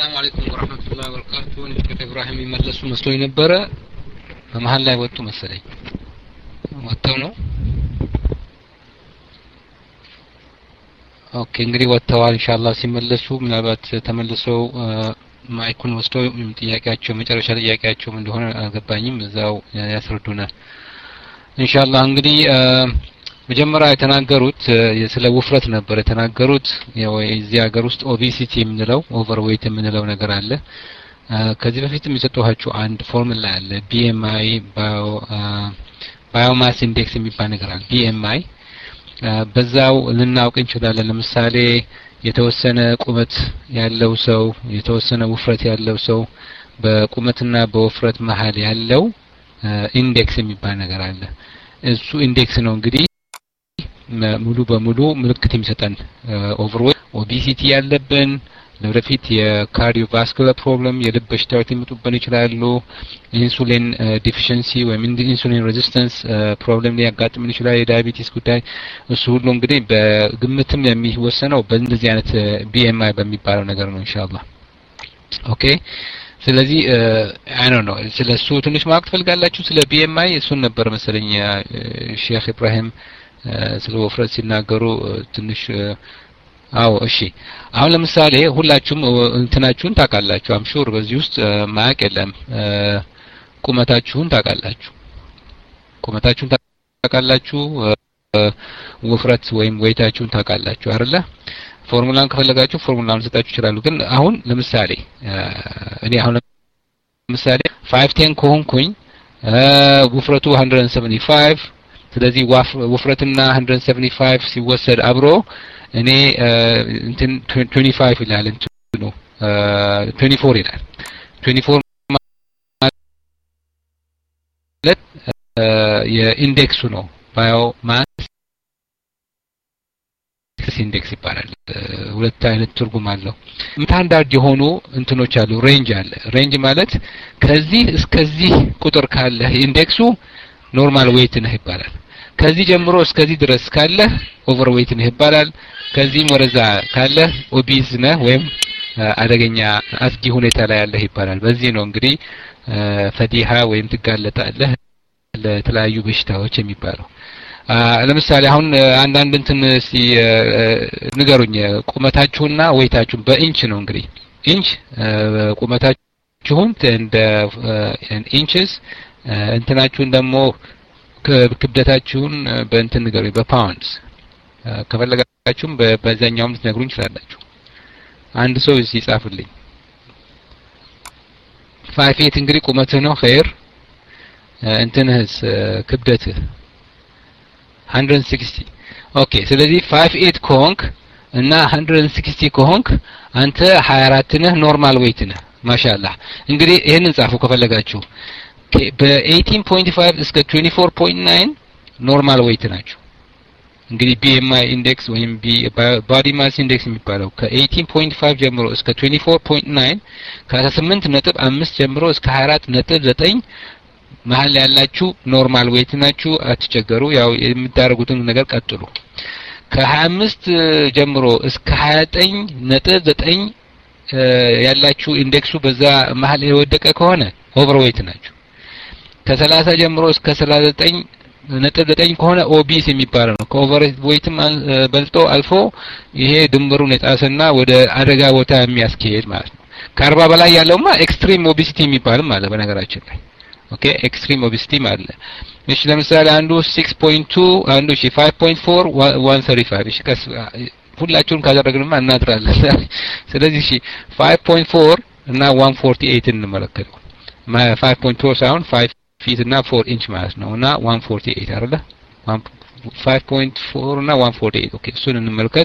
السلام عليكم ورحمة الله وبركاته. نشكر إبراهيم يملسوا مسلوي نبرة በመሃል ላይ ወጡ መሰለኝ ወጣው ነው። ኦኬ እንግዲህ ወጣዋል ኢንሻአላህ ሲመለሱ ምናልባት ተመልሰው ማይኩን ወስደው ጥያቄያቸው መጨረሻ ጥያቄያቸው እንደሆነ አልገባኝም እዛው ያስረዱናል ኢንሻአላህ። እንግዲህ መጀመሪያ የተናገሩት ስለ ውፍረት ነበር የተናገሩት። ያው እዚህ ሀገር ውስጥ ኦቤሲቲ የምንለው ኦቨርዌይት የምንለው ነገር አለ። ከዚህ በፊትም የሰጠኋችሁ አንድ ፎርሙላ አለ ቢኤምአይ ባዮ ባዮማስ ኢንዴክስ የሚባል ነገር አለ ቢኤምአይ። በዛው ልናውቅ እንችላለን። ለምሳሌ የተወሰነ ቁመት ያለው ሰው የተወሰነ ውፍረት ያለው ሰው በቁመትና በውፍረት መሃል ያለው ኢንዴክስ የሚባል ነገር አለ። እሱ ኢንዴክስ ነው እንግዲህ ሙሉ በሙሉ ምልክት የሚሰጠን ኦቨርዌይት ኦቤሲቲ ያለብን ለወደፊት የካርዲዮቫስኩላር ፕሮብለም የልብ በሽታዎች ሊመጡብን ይችላሉ። ኢንሱሊን ዲፊሽንሲ ወይም ኢንሱሊን ሬዚስታንስ ፕሮብለም ሊያጋጥምን ይችላል። የዳያቤቲስ ጉዳይ እሱ ሁሉ እንግዲህ በግምትም የሚወሰነው በእንደዚህ አይነት ቢኤምአይ በሚባለው ነገር ነው ኢንሻአላህ። ኦኬ ስለዚህ አይ ዶንት ኖ ስለሱ ትንሽ ማወቅ ትፈልጋላችሁ ስለ ቢኤምአይ? እሱን ነበር መሰለኝ ሼክ ኢብራሂም ስለ ውፍረት ሲናገሩ ትንሽ አው እሺ አሁን ለምሳሌ ሁላችሁም እንትናችሁን ታውቃላችሁ አምሹር በዚህ ውስጥ ማያቅ የለም ቁመታችሁን ታውቃላችሁ ቁመታችሁን ታውቃላችሁ ውፍረት ወይም ዌይታችሁን ታውቃላችሁ አይደለ? ፎርሙላን ከፈለጋችሁ ፎርሙላውን ልሰጣችሁ ይችላሉ። ግን አሁን ለምሳሌ እኔ አሁን ለምሳሌ ፋይቭ ቴን ከሆንኩኝ ውፍረቱ one seventy-five ስለዚህ ውፍረትና one seventy-five ሲወሰድ አብሮ እኔ እንትን twenty-five ይላል እንትኑ twenty-four ይላል twenty-four ማለት የኢንዴክሱ ነው ባዮ ማስ ኢንዴክስ ይባላል። ሁለት አይነት ትርጉም አለው። ስታንዳርድ የሆኑ እንትኖች አሉ ሬንጅ አለ። ሬንጅ ማለት ከዚህ እስከዚህ ቁጥር ካለ ኢንዴክሱ ኖርማል ዌይት ነህ ይባላል። ከዚህ ጀምሮ እስከዚህ ድረስ ካለ ኦቨር ዌይት ነህ ይባላል። ከዚህም ወደዛ ካለ ኦቢዝ ነህ ወይም አደገኛ አስጊ ሁኔታ ላይ ያለህ ይባላል። በዚህ ነው እንግዲህ ፈዲሃ ወይም ትጋለጣለህ ለተለያዩ በሽታዎች የሚባለው። ለምሳሌ አሁን አንዳንድ እንትን ሲ ንገሩኝ ቁመታችሁና ዌይታችሁን በኢንች ነው እንግዲህ ኢንች ቁመታችሁን እንደ ኢንችስ እንትናችሁን ደግሞ ክብደታችሁን በእንትን ንገሩኝ በፓውንድስ ከፈለጋችሁም በዛኛውም ልትነግሩኝ ትችላላችሁ። አንድ ሰው እዚህ ይጻፍልኝ five eight እንግዲህ ቁመትህ ነው ኸይር እንትንህስ ክብደትህ one sixty ኦኬ ስለዚህ five eight ከሆንክ እና one sixty ከሆንክ አንተ twenty-four ነህ ኖርማል ዌይት ነህ ማሻአላህ። እንግዲህ ይሄንን ጻፉ ከፈለጋችሁ በ eighteen point five እስከ twenty-four point nine ኖርማል ዌይት ናችሁ። እንግዲህ ቢኤምአይ ኢንዴክስ ወይም ባዲ ማስ ኢንዴክስ የሚባለው ከ eighteen point five ጀምሮ እስከ twenty-four point nine ከ eighteen ነጥብ five ጀምሮ እስከ twenty-four ነጥብ nine መሃል ያላችሁ ኖርማል ዌይት ናችሁ። አትቸገሩ ያው የምታረጉትን ነገር ቀጥሉ። ከ twenty-five ጀምሮ እስከ twenty-nine ነጥብ nine ያላችሁ ኢንዴክሱ በዛ መሃል የወደቀ ከሆነ ኦቨርዌይት ናችሁ። ከ30 ጀምሮ እስከ thirty-nine ነጥብ nine ከሆነ ኦቢስ የሚባለው ነው። ከኦቨርዌይትም በልጦ አልፎ ይሄ ድንበሩን የጣሰና ወደ አደጋ ቦታ የሚያስኬድ ማለት ነው። ከ40 በላይ ያለውማ ኤክስትሪም ኦቢሲቲ የሚባልም አለ በነገራችን ላይ ኦኬ ኤክስትሪም ኦቢሲቲ ማለት ነው። እሺ ለምሳሌ አንዱ six point two አንዱ እሺ five point four one thirty-five እሺ ከስ ሁላችሁም ካደረግንማ እናጥራለን። ስለዚህ እሺ five point four እና one forty-eight እንመለከተው five point four ሳይሆን five feet እና four inch ማለት ነው እና one forty-eight አይደለ five point four እና one forty-eight ኦኬ እሱን እንመልከት።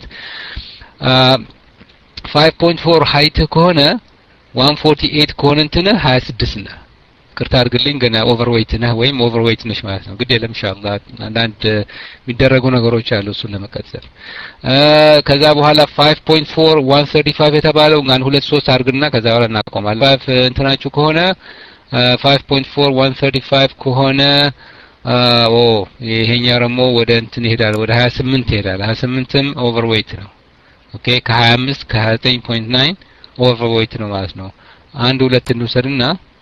five point four height ከሆነ one forty-eight ከሆነ እንትን twenty-six ነው ቅርታ አድርግልኝ ገና ኦቨርዌይት ነህ ወይም ኦቨርዌይት ነሽ ማለት ነው። ግድ የለም ኢንሻአላህ አንዳንድ የሚደረጉ ነገሮች አሉ እሱን ለመቀጠል። ከዛ በኋላ five point four one thirty-five የተባለው ጋር ሁለት ሶስት አድርግና ከዛ በኋላ እናቆማለን። five እንትናችሁ ከሆነ five point four one thirty-five ከሆነ ኦ ይሄኛው ደግሞ ወደ እንትን ይሄዳል ወደ twenty-eight ይሄዳል። twenty-eightም ኦቨርዌይት ነው ኦኬ ከ twenty-five ከ twenty-nine point nine ኦቨርዌይት ነው ማለት ነው። አንድ ሁለት እንውሰድና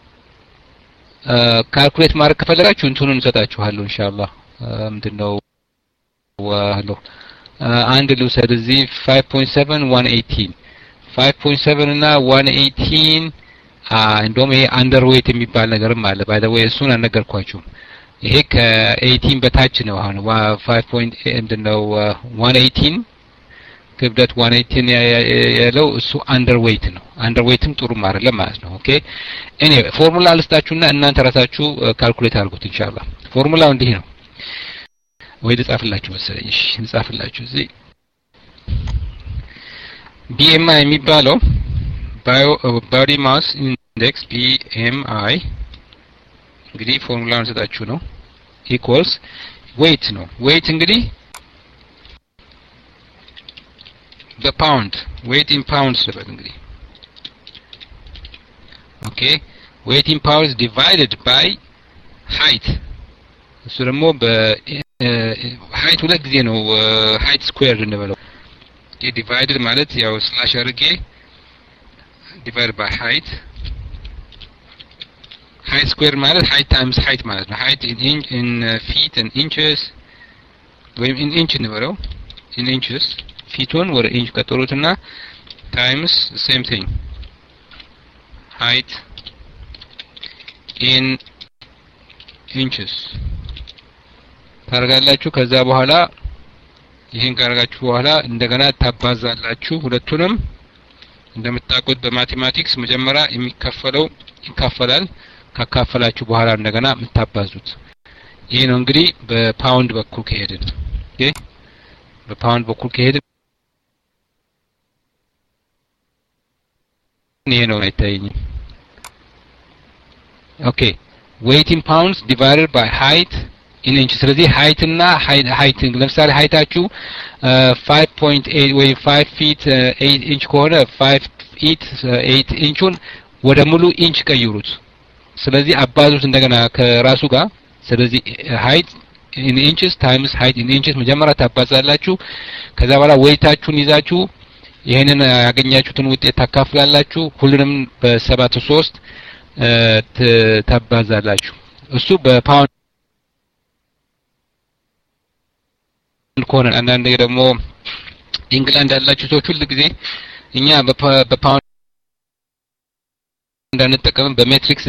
ካልኩሌት ማድረግ ከፈለጋችሁ እንትኑን እንሰጣችኋለሁ ኢንሻአላህ። ምንድነው ዋሎ አንድ ልውሰድ እዚህ five point seven one eighteen five point seven እና one eighteen አ እንደውም ይሄ አንደርዌይት የሚባል ነገርም አለ። ባይ ዘ ዌይ እሱን አልነገርኳችሁም። ይሄ ከ18 በታች ነው። አሁን five point እንደው one eighteen ክብደት one eighteen ያለው እሱ አንደርዌይት ነው። አንደርዌይትም ጥሩ አይደለም ማለት ነው። ኦኬ ኤኒዌይ ፎርሙላ ልስጣችሁና እናንተ ራሳችሁ ካልኩሌት አድርጉት ኢንሻአላህ። ፎርሙላው እንዲህ ነው። ወይ ልጻፍላችሁ መሰለኝ። እሺ ልጻፍላችሁ እዚህ ቢኤምአይ የሚባለው ባዲ ማስ ኢንዴክስ ቢኤምአይ እንግዲህ ፎርሙላውን ሰጣችሁ ነው ኢኳልስ ዌይት ነው። ዌይት እንግዲህ በፓውንድ ዌይት ኢን ፓውንድስ ልበል እንግዲህ ኦኬ ዌይት ኢን ፓውንድስ ዲቫይድድ ባይ ሃይት እሱ ደግሞ በሃይት ሁለት ጊዜ ነው ሃይት ስኩዌር እንበለው ዲቫይድድ ማለት ያው ስላሽ አድርጌ divided by height height square ማለት height times height ማለት ነው height in inch in uh, feet and inches ወይም in inch እንበለው in inches feetውን ወደ inch ቀጥሩትና times same thing height in inches ታረጋላችሁ። ከዛ በኋላ ይሄን ካረጋችሁ በኋላ እንደገና ታባዛላችሁ ሁለቱንም። እንደምታውቁት በማቴማቲክስ መጀመሪያ የሚከፈለው ይካፈላል። ካካፈላችሁ በኋላ እንደገና የምታባዙት ይሄ ነው። እንግዲህ በፓውንድ በኩል ከሄድን ኦኬ በፓውንድ በኩል ከሄድን ይሄ ነው አይታየኝም። ኦኬ weight in pounds divided by height in inches። ስለዚህ height እና height ለምሳሌ heighታችሁ five point eight ወይ five feet eight inch ከሆነ five feet eight inchን ወደ ሙሉ ኢንች ቀይሩት። ስለዚህ አባዙት እንደገና ከራሱ ጋር። ስለዚህ height in inches times height in inches መጀመሪያ ታባዛላችሁ። ከዛ በኋላ weighታችሁን ይዛችሁ ይሄንን ያገኛችሁትን ውጤት ታካፍላላችሁ። ሁሉንም በሰባት ሶስት ታባዛላችሁ። እሱ በፓውንድ ኮነ አንዳንድ ደግሞ ኢንግላንድ ያላችሁ ሰዎች ሁሉ ጊዜ እኛ በፓውንድ እንዳንጠቀም በሜትሪክስ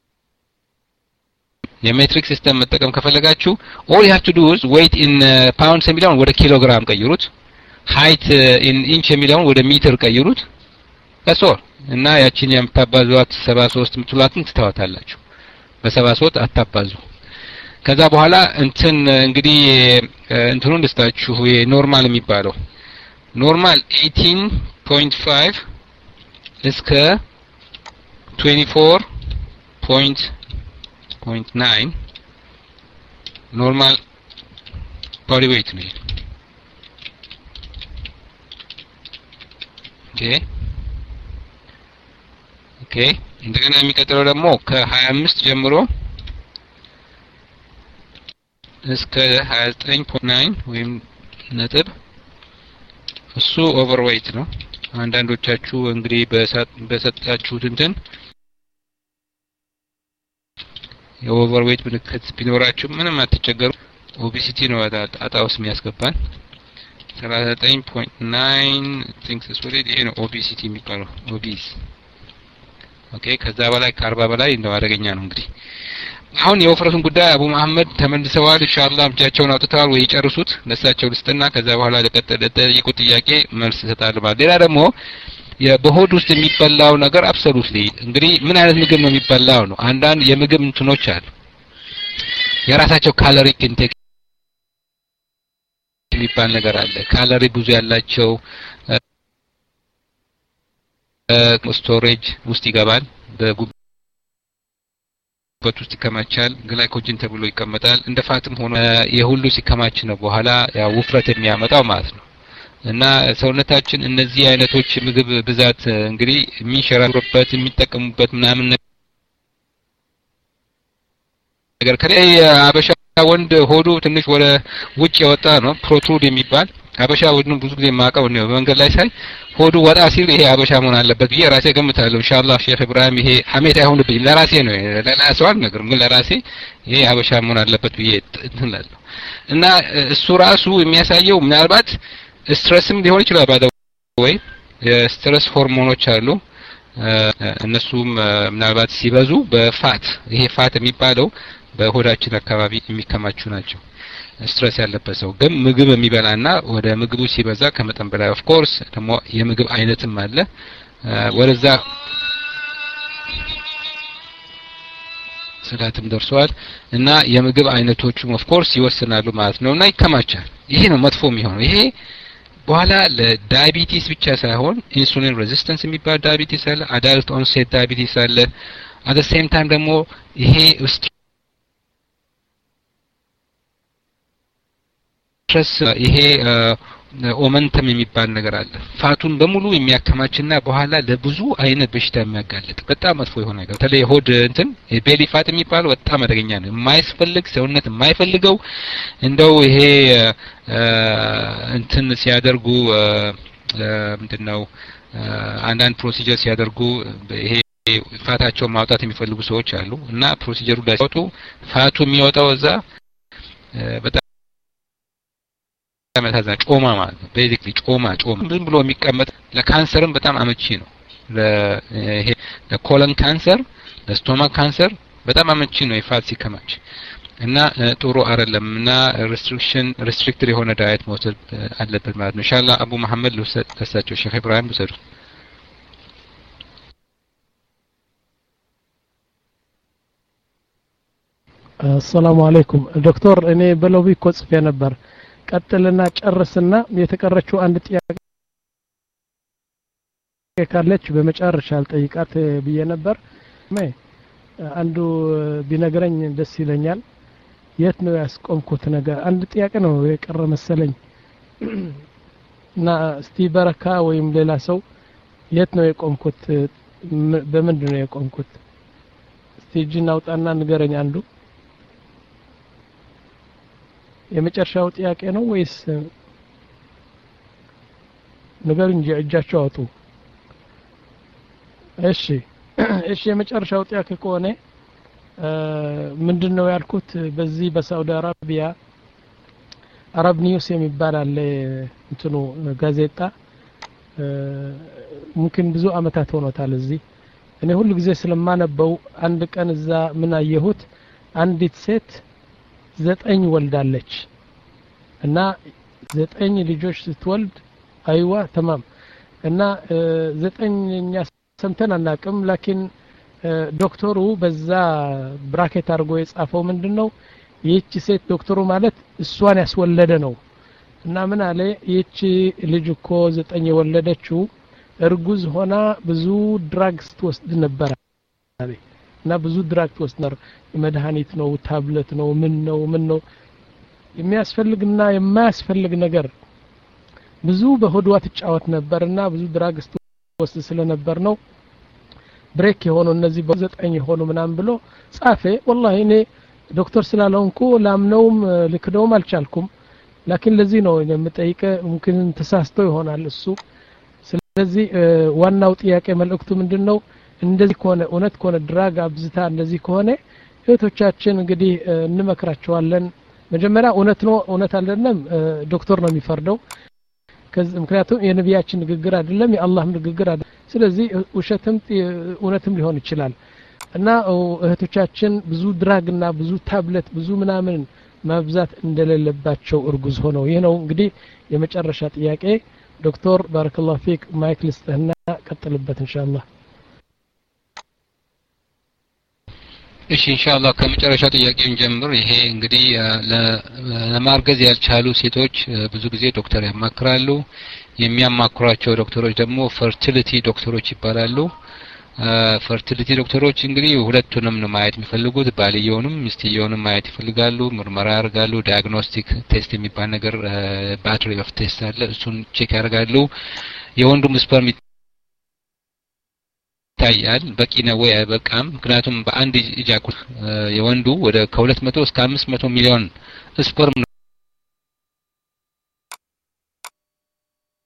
የሜትሪክ ሲስተም መጠቀም ከፈለጋችሁ all you have to do is weight in uh, pounds የሚለውን ወደ ኪሎግራም ቀይሩት። height uh, in inch የሚለውን ወደ ሜትር ቀይሩት። that's all እና ያቺን የምታባዙት ሰባ ሶስት ምትሏትን ትተዋታላችሁ። በሰባ ሶስት አታባዙ። ከዛ በኋላ እንትን እንግዲህ እንትኑን ልስጣችሁ የኖርማል የሚባለው ኖርማል eighteen point five እስከ twenty-four point nine ኖርማል body weight ነው። ኦኬ ኦኬ እንደገና የሚቀጥለው ደግሞ ከ25 ጀምሮ እስከ twenty-nine point nine ወይም ነጥብ እሱ ኦቨርዌይት ነው። አንዳንዶቻችሁ እንግዲህ በሰጣችሁት እንትን የኦቨርዌይት ምልክት ቢኖራችሁ ምንም አትቸገሩ። ኦቤሲቲ ነው አጣውስ የሚያስገባን thirty-nine point nine ቲንክስ ሶሊድ ይሄ ነው ኦቤሲቲ የሚባለው ኦቢስ። ኦኬ ከዛ በላይ ከአርባ በላይ ነው አደገኛ ነው። እንግዲህ አሁን የወፍረቱን ጉዳይ አቡ መሐመድ ተመልሰዋል። ኢንሻአላህ እጃቸውን አውጥተዋል ወይ ጨርሱት ለሳቸው ልስጥና ከዛ በኋላ ለቀጠለ ጠይቁት ጥያቄ መልስ እሰጣለሁ። ሌላ ደግሞ የበሆድ ውስጥ የሚበላው ነገር አብሶሉትሊ እንግዲህ ምን አይነት ምግብ ነው የሚበላው ነው። አንዳንድ የምግብ እንትኖች አሉ የራሳቸው ካሎሪ ኢንቴክ የሚባል ነገር አለ። ካሎሪ ብዙ ያላቸው ስቶሬጅ ውስጥ ይገባል። በጉበት ውስጥ ይከማቻል። ግላይኮጅን ተብሎ ይቀመጣል። እንደ ፋትም ሆኖ የሁሉ ሲከማች ነው በኋላ ያው ውፍረት የሚያመጣው ማለት ነው። እና ሰውነታችን እነዚህ አይነቶች ምግብ ብዛት እንግዲህ የሚሸራሩበት የሚጠቀሙበት ምናምን ነገር ከላይ አበሻ ወንድ ሆዱ ትንሽ ወደ ውጭ የወጣ ነው ፕሮትሩድ የሚባል ሀበሻ ወድኑ ብዙ ጊዜ ማቀው ነው በመንገድ ላይ ሳይ ሆዱ ወጣ ሲል ይሄ ሀበሻ መሆን አለበት ብዬ ራሴ ገምታለሁ ኢንሻአላህ ሼክ ኢብራሂም ይሄ ሐሜት አይሆንብኝ ለራሴ ነው ለላ ሰው አልነገርም ግን ለራሴ ይሄ ሀበሻ መሆን አለበት ብዬ እንትላለሁ እና እሱ ራሱ የሚያሳየው ምናልባት ስትረስም ሊሆን ይችላል ባደ ወይ የስትረስ ሆርሞኖች አሉ እነሱም ምናልባት ሲበዙ በፋት ይሄ ፋት የሚባለው በሆዳችን አካባቢ የሚከማቹ ናቸው ስትረስ ያለበት ሰው ግን ምግብ የሚበላና ወደ ምግቡ ሲበዛ ከመጠን በላይ ኦፍ ኮርስ ደግሞ የምግብ አይነትም አለ ወደዛ ሰላትም ደርሷል እና የምግብ አይነቶቹም ኦፍ ኮርስ ይወስናሉ ማለት ነውና ይከማቻል ይሄ ነው መጥፎ የሚሆነው ይሄ በኋላ ለዳያቢቲስ ብቻ ሳይሆን ኢንሱሊን ሬዚስታንስ የሚባል ዳያቢቲስ አለ አዳልት ኦንሴት ዳያቢቲስ አለ at the same time ደግሞ ይሄ ስትረስ ይሄ ኦመንተም የሚባል ነገር አለ ፋቱን በሙሉ የሚያከማችና በኋላ ለብዙ አይነት በሽታ የሚያጋልጥ በጣም መጥፎ የሆነ ነገር ተለይ ሆድ እንትን ቤሊ ፋት የሚባል በጣም አደገኛ ነው የማይፈልግ ሰውነት የማይፈልገው እንደው ይሄ እንትን ሲያደርጉ ምንድነው አንዳንድ ፕሮሲጀር ሲያደርጉ ይሄ ፋታቸው ማውጣት የሚፈልጉ ሰዎች አሉ እና ፕሮሲጀሩ ላይ ሲወጡ ፋቱ የሚወጣው እዛ በጣም ተመታዛ ጮማ ማለት ነው ቤዚክሊ ጮማ ጮማ ዝም ብሎ የሚቀመጥ ለካንሰርም በጣም አመቺ ነው ለይሄ ለኮለን ካንሰር ለስቶማክ ካንሰር በጣም አመቺ ነው የፋት ሲከማች እና ጥሩ አይደለም እና ሪስትሪክሽን ሪስትሪክትድ የሆነ ዳይት መውሰድ አለበት ማለት ነው ኢንሻአላህ አቡ መሐመድ ለሳቸው ሼክ ኢብራሂም ወሰዱ السلام عليكم دكتور እኔ በሎቢ ኮጽፌ ነበር ቀጥልና ጨርስና የተቀረችው አንድ ጥያቄ ካለች በመጨረሻ አልጠይቃት ብዬ ነበር ማይ አንዱ ቢነግረኝ ደስ ይለኛል የት ነው ያስቆምኩት ነገር አንድ ጥያቄ ነው የቀረ መሰለኝ እና እስቲ በረካ ወይም ሌላ ሰው የት ነው የቆምኩት በምንድን ነው የቆምኩት እስቲ ጂና አውጣና ንገረኝ አንዱ የመጨረሻው ጥያቄ ነው ወይስ ነገር እንጂ እጃቸው አውጡ እሺ እሺ የመጨረሻው ጥያቄ ከሆነ ምንድነው ያልኩት በዚህ በሳውዲ አረቢያ አረብ ኒውስ የሚባል አለ እንትኑ ጋዜጣ ሙምኪን ብዙ አመታት ሆኖታል እዚህ እኔ ሁሉ ጊዜ ስለማነበው አንድ ቀን እዛ ምን አየሁት አንዲት ሴት ዘጠኝ ወልዳለች እና ዘጠኝ ልጆች ስትወልድ አይዋ ተማም እና ዘጠኝኛ ሰምተን አናቅም ላኪን ዶክተሩ በዛ ብራኬት አድርጎ የጻፈው ምንድነው ይህች ሴት ዶክተሩ ማለት እሷን ያስወለደ ነው እና ምን አለ ይህች ልጅ እኮ ዘጠኝ የወለደችው እርጉዝ ሆና ብዙ ድራግስ ትወስድ ነበር አለ እና ብዙ ድራግ ትወስድ ነበር መድኃኒት ነው ታብሌት ነው ምን ነው ምን ነው የሚያስፈልግና የማያስፈልግ ነገር ብዙ በሆድዋ ትጫወት ነበርና ብዙ ድራግስ ትወስድ ስለነበር ነው ብሬክ የሆኑ እነዚህ በዘጠኝ የሆኑ ምናም ብሎ ጻፈ والله እኔ ዶክተር ስላለውንኩ ላምነውም ልክደውም አልቻልኩም ላኪን ለዚህ ነው የምጠይቀ ሙምኪን ተሳስቶ ይሆናል እሱ ስለዚህ ዋናው ጥያቄ መልእክቱ ምንድነው እንደዚህ ከሆነ እውነት ከሆነ ድራግ አብዝታ እንደዚህ ከሆነ እህቶቻችን እንግዲህ እንመክራቸዋለን መጀመሪያ እውነት ነው እውነት አይደለም ዶክተር ነው የሚፈርደው ምክንያቱም የነቢያችን ንግግር አይደለም የአላህ ንግግር አይደለም ስለዚህ ውሸትም እውነትም ሊሆን ይችላል እና እህቶቻችን ብዙ ድራግና ብዙ ታብሌት ብዙ ምናምን ማብዛት እንደሌለባቸው እርጉዝ ሆነው ይሄ ነው እንግዲህ የመጨረሻ ጥያቄ ዶክተር ባረከላሁ ፊክ ማይክ ልስጥህና ቀጥልበት ኢንሻአላህ እሺ ኢንሻአላህ ከመጨረሻ ጥያቄውን ጀምር ይሄ እንግዲህ ለማርገዝ ያልቻሉ ሴቶች ብዙ ጊዜ ዶክተር ያማክራሉ የሚያማክሯቸው ዶክተሮች ደግሞ ፈርቲሊቲ ዶክተሮች ይባላሉ ፈርቲሊቲ ዶክተሮች እንግዲህ ሁለቱንም ነው ማየት የሚፈልጉት ባልየውንም ሚስትየውንም ማየት ይፈልጋሉ ምርመራ ያደርጋሉ ዳያግኖስቲክ ቴስት የሚባል ነገር ባትሪ ኦፍ ቴስት አለ እሱን ቼክ ያደርጋሉ የወንዱም ስፐርም ይታያል በቂ ነው ወይ አይበቃም ምክንያቱም በአንድ ኢጃኩል የወንዱ ወደ ከ200 እስከ አምስት መቶ ሚሊዮን ስፐርም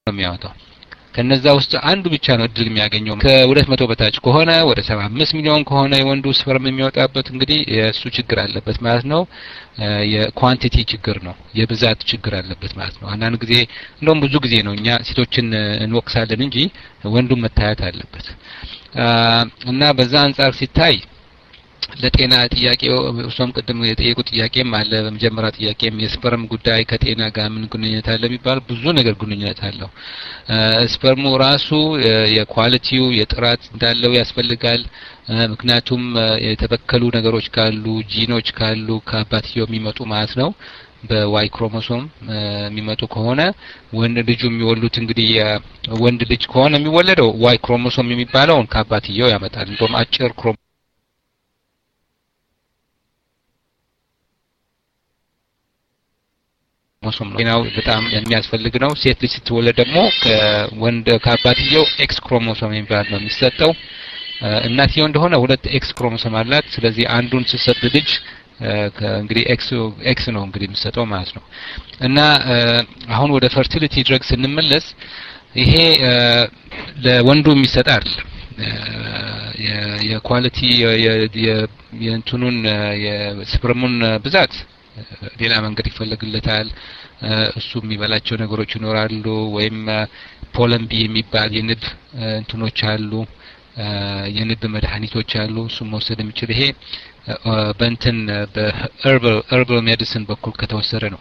የሚያወጣው ከነዛ ውስጥ አንዱ ብቻ ነው እድል የሚያገኘው ከሁለት መቶ በታች ከሆነ ወደ ሰባ አምስት ሚሊዮን ከሆነ የወንዱ ስፐርም የሚወጣበት እንግዲህ የሱ ችግር አለበት ማለት ነው የኳንቲቲ ችግር ነው የብዛት ችግር አለበት ማለት ነው አንዳንድ ጊዜ እንደውም ብዙ ጊዜ ነው እኛ ሴቶችን እንወቅሳለን እንጂ ወንዱም መታየት አለበት እና በዛ አንፃር ሲታይ ለጤና ጥያቄው እሱም ቀደም የጠየቁ ጥያቄም አለ በመጀመሪያ ጥያቄም የስፐርም ጉዳይ ከጤና ጋር ምን ግንኙነት አለ ቢባል ብዙ ነገር ግንኙነት አለው ስፐርሙ ራሱ የኳሊቲው የጥራት እንዳለው ያስፈልጋል ምክንያቱም የተበከሉ ነገሮች ካሉ ጂኖች ካሉ ከአባትየው የሚመጡ ማለት ነው በዋይ ክሮሞሶም የሚመጡ ከሆነ ወንድ ልጁ የሚወሉት እንግዲህ ወንድ ልጅ ከሆነ የሚወለደው ዋይ ክሮሞሶም የሚባለው ከአባትየው ያመጣል እንደውም አጭር ክሮሞ ክሮሞሶም ነው በጣም የሚያስፈልግ ነው ሴት ልጅ ስትወለድ ደግሞ ከወንድ ከአባትየው ኤክስ ክሮሞሶም የሚባል ነው የሚሰጠው እናትየው እንደሆነ ሁለት ኤክስ ክሮሞሶም አላት ስለዚህ አንዱን ስትሰጥ ልጅ እንግዲህ ኤክስ ኤክስ ነው እንግዲህ የሚሰጠው ማለት ነው እና አሁን ወደ ፈርቲሊቲ ድረግ ስንመለስ ይሄ ለወንዱ የሚሰጥ አይደል የኳሊቲ የእንቱኑን የስፐርሙን ብዛት ሌላ መንገድ ይፈልግለታል እሱ የሚበላቸው ነገሮች ይኖራሉ ወይም ፖለን ቢ የሚባል የንብ እንትኖች አሉ የንብ መድኃኒቶች አሉ እሱ መውሰድ የሚችል ይሄ በእንትን በሄርባል herbal medicine በኩል ከተወሰደ ነው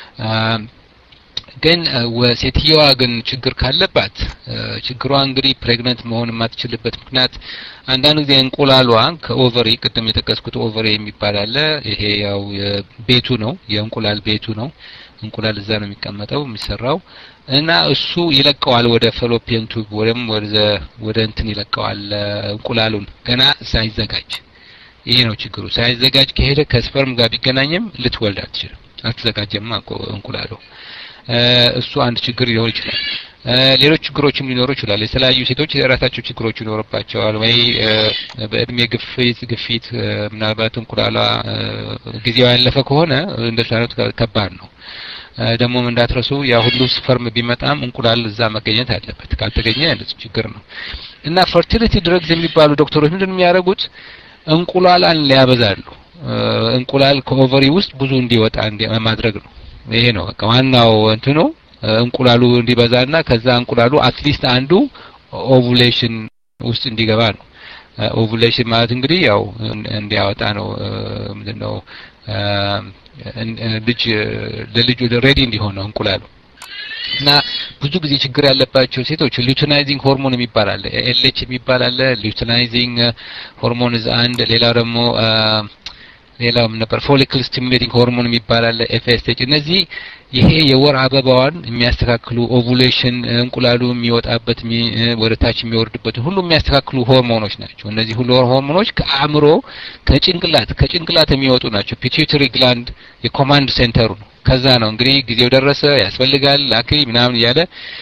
ግን ወሴትየዋ ግን ችግር ካለባት ችግሯ እንግዲህ ፕሬግናንት መሆን የማትችልበት ምክንያት አንዳንድ ጊዜ እንቁላሏ ከኦቨሪ ቅድም የተከስኩት ኦቨሪ የሚባል አለ ይሄ ያው ቤቱ ነው የእንቁላል ቤቱ ነው እንቁላል እዛ ነው የሚቀመጠው የሚሰራው እና እሱ ይለቀዋል ወደ ፋሎፒያን ቱብ ወይም ወደ ወደ እንትን ይለቀዋል እንቁላሉን ገና ሳይዘጋጅ ይሄ ነው ችግሩ ሳይዘጋጅ ከሄደ ከስፐርም ጋር ቢገናኝም ልትወልድ አትችልም አትዘጋጀም እንቁላሉ እሱ አንድ ችግር ሊሆን ይችላል ሌሎች ችግሮችም ሊኖሩ ይችላል የተለያዩ ሴቶች የራሳቸው ችግሮች ይኖርባቸዋል ወይ በእድሜ ግፊት ግፊት ምናልባት እንቁላሏ ጊዜው ያለፈ ከሆነ እንደሱ አይነት ከባድ ነው ደግሞ እንዳትረሱ ያ ሁሉ ስፐርም ቢመጣም እንቁላል እዛ መገኘት አለበት ካልተገኘ እንደዚህ ችግር ነው እና ፈርቲሊቲ ድረግስ የሚባሉ ዶክተሮች ምንድነው የሚያደርጉት እንቁላላን ሊያበዛሉ እንቁላል ከኦቨሪ ውስጥ ብዙ እንዲወጣ ማድረግ ነው ይሄ ነው በቃ ዋናው እንትኑ እንቁላሉ እንዲበዛና ከዛ እንቁላሉ አትሊስት አንዱ ኦቭዩሌሽን ውስጥ እንዲገባ ነው ኦቭዩሌሽን ማለት እንግዲህ ያው እንዲያወጣ ነው ምንድነው ልጅ ለልጁ ሬዲ እንዲሆን ነው እንቁላሉ እና ብዙ ጊዜ ችግር ያለባቸው ሴቶች ሉቲናይዚንግ ሆርሞን የሚባል አለ ኤልኤች የሚባል አለ ሉቲናይዚንግ ሆርሞን is አንድ ሌላው ደግሞ ሌላው ነበር ፎሊክል ስቲሙሌቲንግ ሆርሞን የሚባል አለ ኤፍኤስኤች እነዚህ ይሄ የወር አበባዋን የሚያስተካክሉ ኦቭዩሌሽን እንቁላሉ የሚወጣበት ወደ ታች የሚወርድበት ሁሉ የሚያስተካክሉ ሆርሞኖች ናቸው እነዚህ ሁሉ ሆርሞኖች ከአእምሮ ከጭንቅላት ከጭንቅላት የሚወጡ ናቸው ፒቱይተሪ ግላንድ የኮማንድ ሴንተሩ ነው ከዛ ነው እንግዲህ ጊዜው ደረሰ ያስፈልጋል ላኪ ምናምን ያለ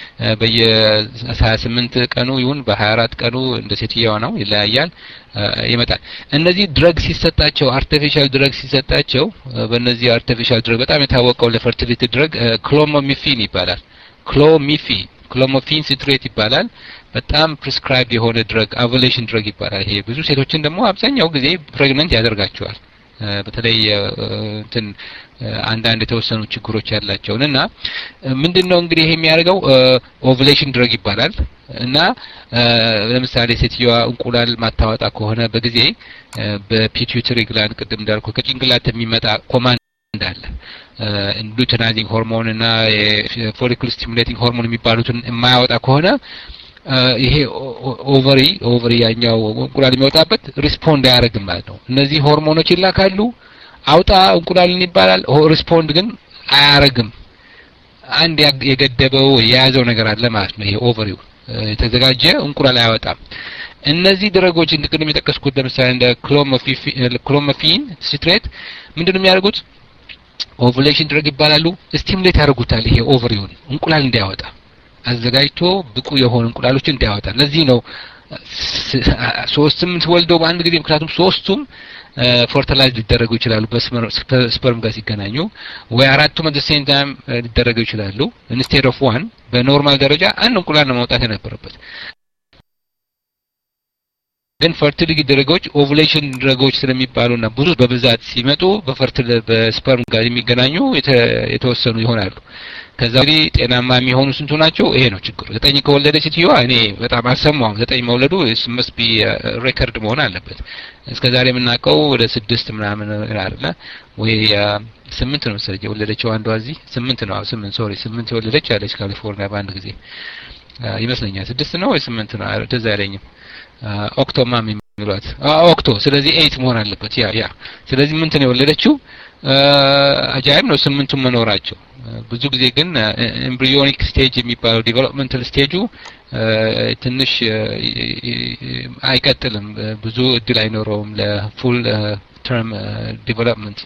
በየ28 ቀኑ ይሁን በ24 ቀኑ እንደ ሴትየዋ ነው ይለያያል ይመጣል እነዚህ ድረግ ሲሰጣቸው አርቲፊሻል ድረግ ሲሰጣቸው በእነዚህ አርቲፊሻል ድረግ በጣም የታወቀው ለፈርቲሊቲ ድረግ ክሎሚፊን ይባላል ክሎሚፊን ክሎሚፊን ሲትሬት ይባላል በጣም ፕሪስክራይብ የሆነ ድረግ ኦቭዩሌሽን ድረግ ይባላል ይሄ ብዙ ሴቶችን ደግሞ አብዛኛው ጊዜ ፕሬግናንት ያደርጋቸዋል በተለይ እንትን አንዳንድ የተወሰኑ ችግሮች ያላቸውና ምንድነው እንግዲህ ይሄ የሚያደርገው ኦቭዩሌሽን ድረግ ይባላል እና ለምሳሌ ሴትየዋ እንቁላል ማታወጣ ከሆነ በጊዜ በፒቱይተሪ ግላንድ ቅድም እንዳልኩ ከጭንቅላት የሚመጣ ኮማንድ እንዳለ ሉቲናይዚንግ ሆርሞን እና ፎሊክል ስቲሙሌቲንግ ሆርሞን የሚባሉትን የማያወጣ ከሆነ ይሄ ኦቨሪ ኦቨሪ ያኛው እንቁላል የሚወጣበት ሪስፖንድ ያደርግም ማለት ነው እነዚህ ሆርሞኖች ይላካሉ አውጣ እንቁላልን ይባላል ሪስፖንድ ግን አያረግም አንድ የገደበው የያዘው ነገር አለ ማለት ነው ይሄ ኦቨሪው የተዘጋጀ እንቁላል አያወጣም እነዚህ ድረጎች እንደቅድም የጠቀስኩት ለምሳሌ እንደ ክሎሚፊን ሲትሬት ምንድነው የሚያደርጉት ኦቭዩሌሽን ድረግ ይባላሉ ስቲሙሌት ያደርጉታል ይሄ ኦቨሪውን እንቁላል እንዲያወጣ አዘጋጅቶ ብቁ የሆኑ እንቁላሎችን እንዲያወጣ ለዚህ ነው ሶስትም ወልደው በአንድ ጊዜ ምክንያቱም ሶስቱም ፎርቲላይዝ ሊደረጉ ይችላሉ በስፐርም ጋር ሲገናኙ ወይ አራቱም at the same time ሊደረጉ ይችላሉ instead of one በኖርማል ደረጃ አንድ እንቁላል ነው መውጣት የነበረበት ግን ፈርቲሊቲ ድረጎች ኦቭዩሌሽን ድረጎች ስለሚባሉና ብዙ በብዛት ሲመጡ በፈርቲል በስፐርም ጋር የሚገናኙ የተወሰኑ ይሆናሉ ከዛ እንግዲህ ጤናማ የሚሆኑ ስንቱ ናቸው ይሄ ነው ችግሩ ዘጠኝ ከወለደች ሴትዮዋ እኔ በጣም አሰማው ዘጠኝ መውለዱ must be ሬከርድ መሆን አለበት እስከዛሬ የምናውቀው ወደ ስድስት ምናምን አይደለ ወይ ስምንት ነው መሰለኝ የወለደችው አንዷ እዚህ ስምንት ነው ስምንት ሶሪ ስምንት የወለደች አለች ካሊፎርኒያ በአንድ ጊዜ ይመስለኛል ስድስት ነው ወይ ስምንት ነው እንደዛ አይለኝም ኦክቶማም የሚሏት ኦክቶ ስለዚህ ኤይት መሆን አለበት ያ ያ ስለዚህ ምን ነው የወለደችው አጃይብ ነው ስምንቱም መኖራቸው ብዙ ጊዜ ግን ኤምብሪዮኒክ ስቴጅ የሚባለው ዲቨሎፕመንታል ስቴጁ ትንሽ አይቀጥልም ብዙ እድል አይኖረውም ለፉል ተርም ዲቨሎፕመንት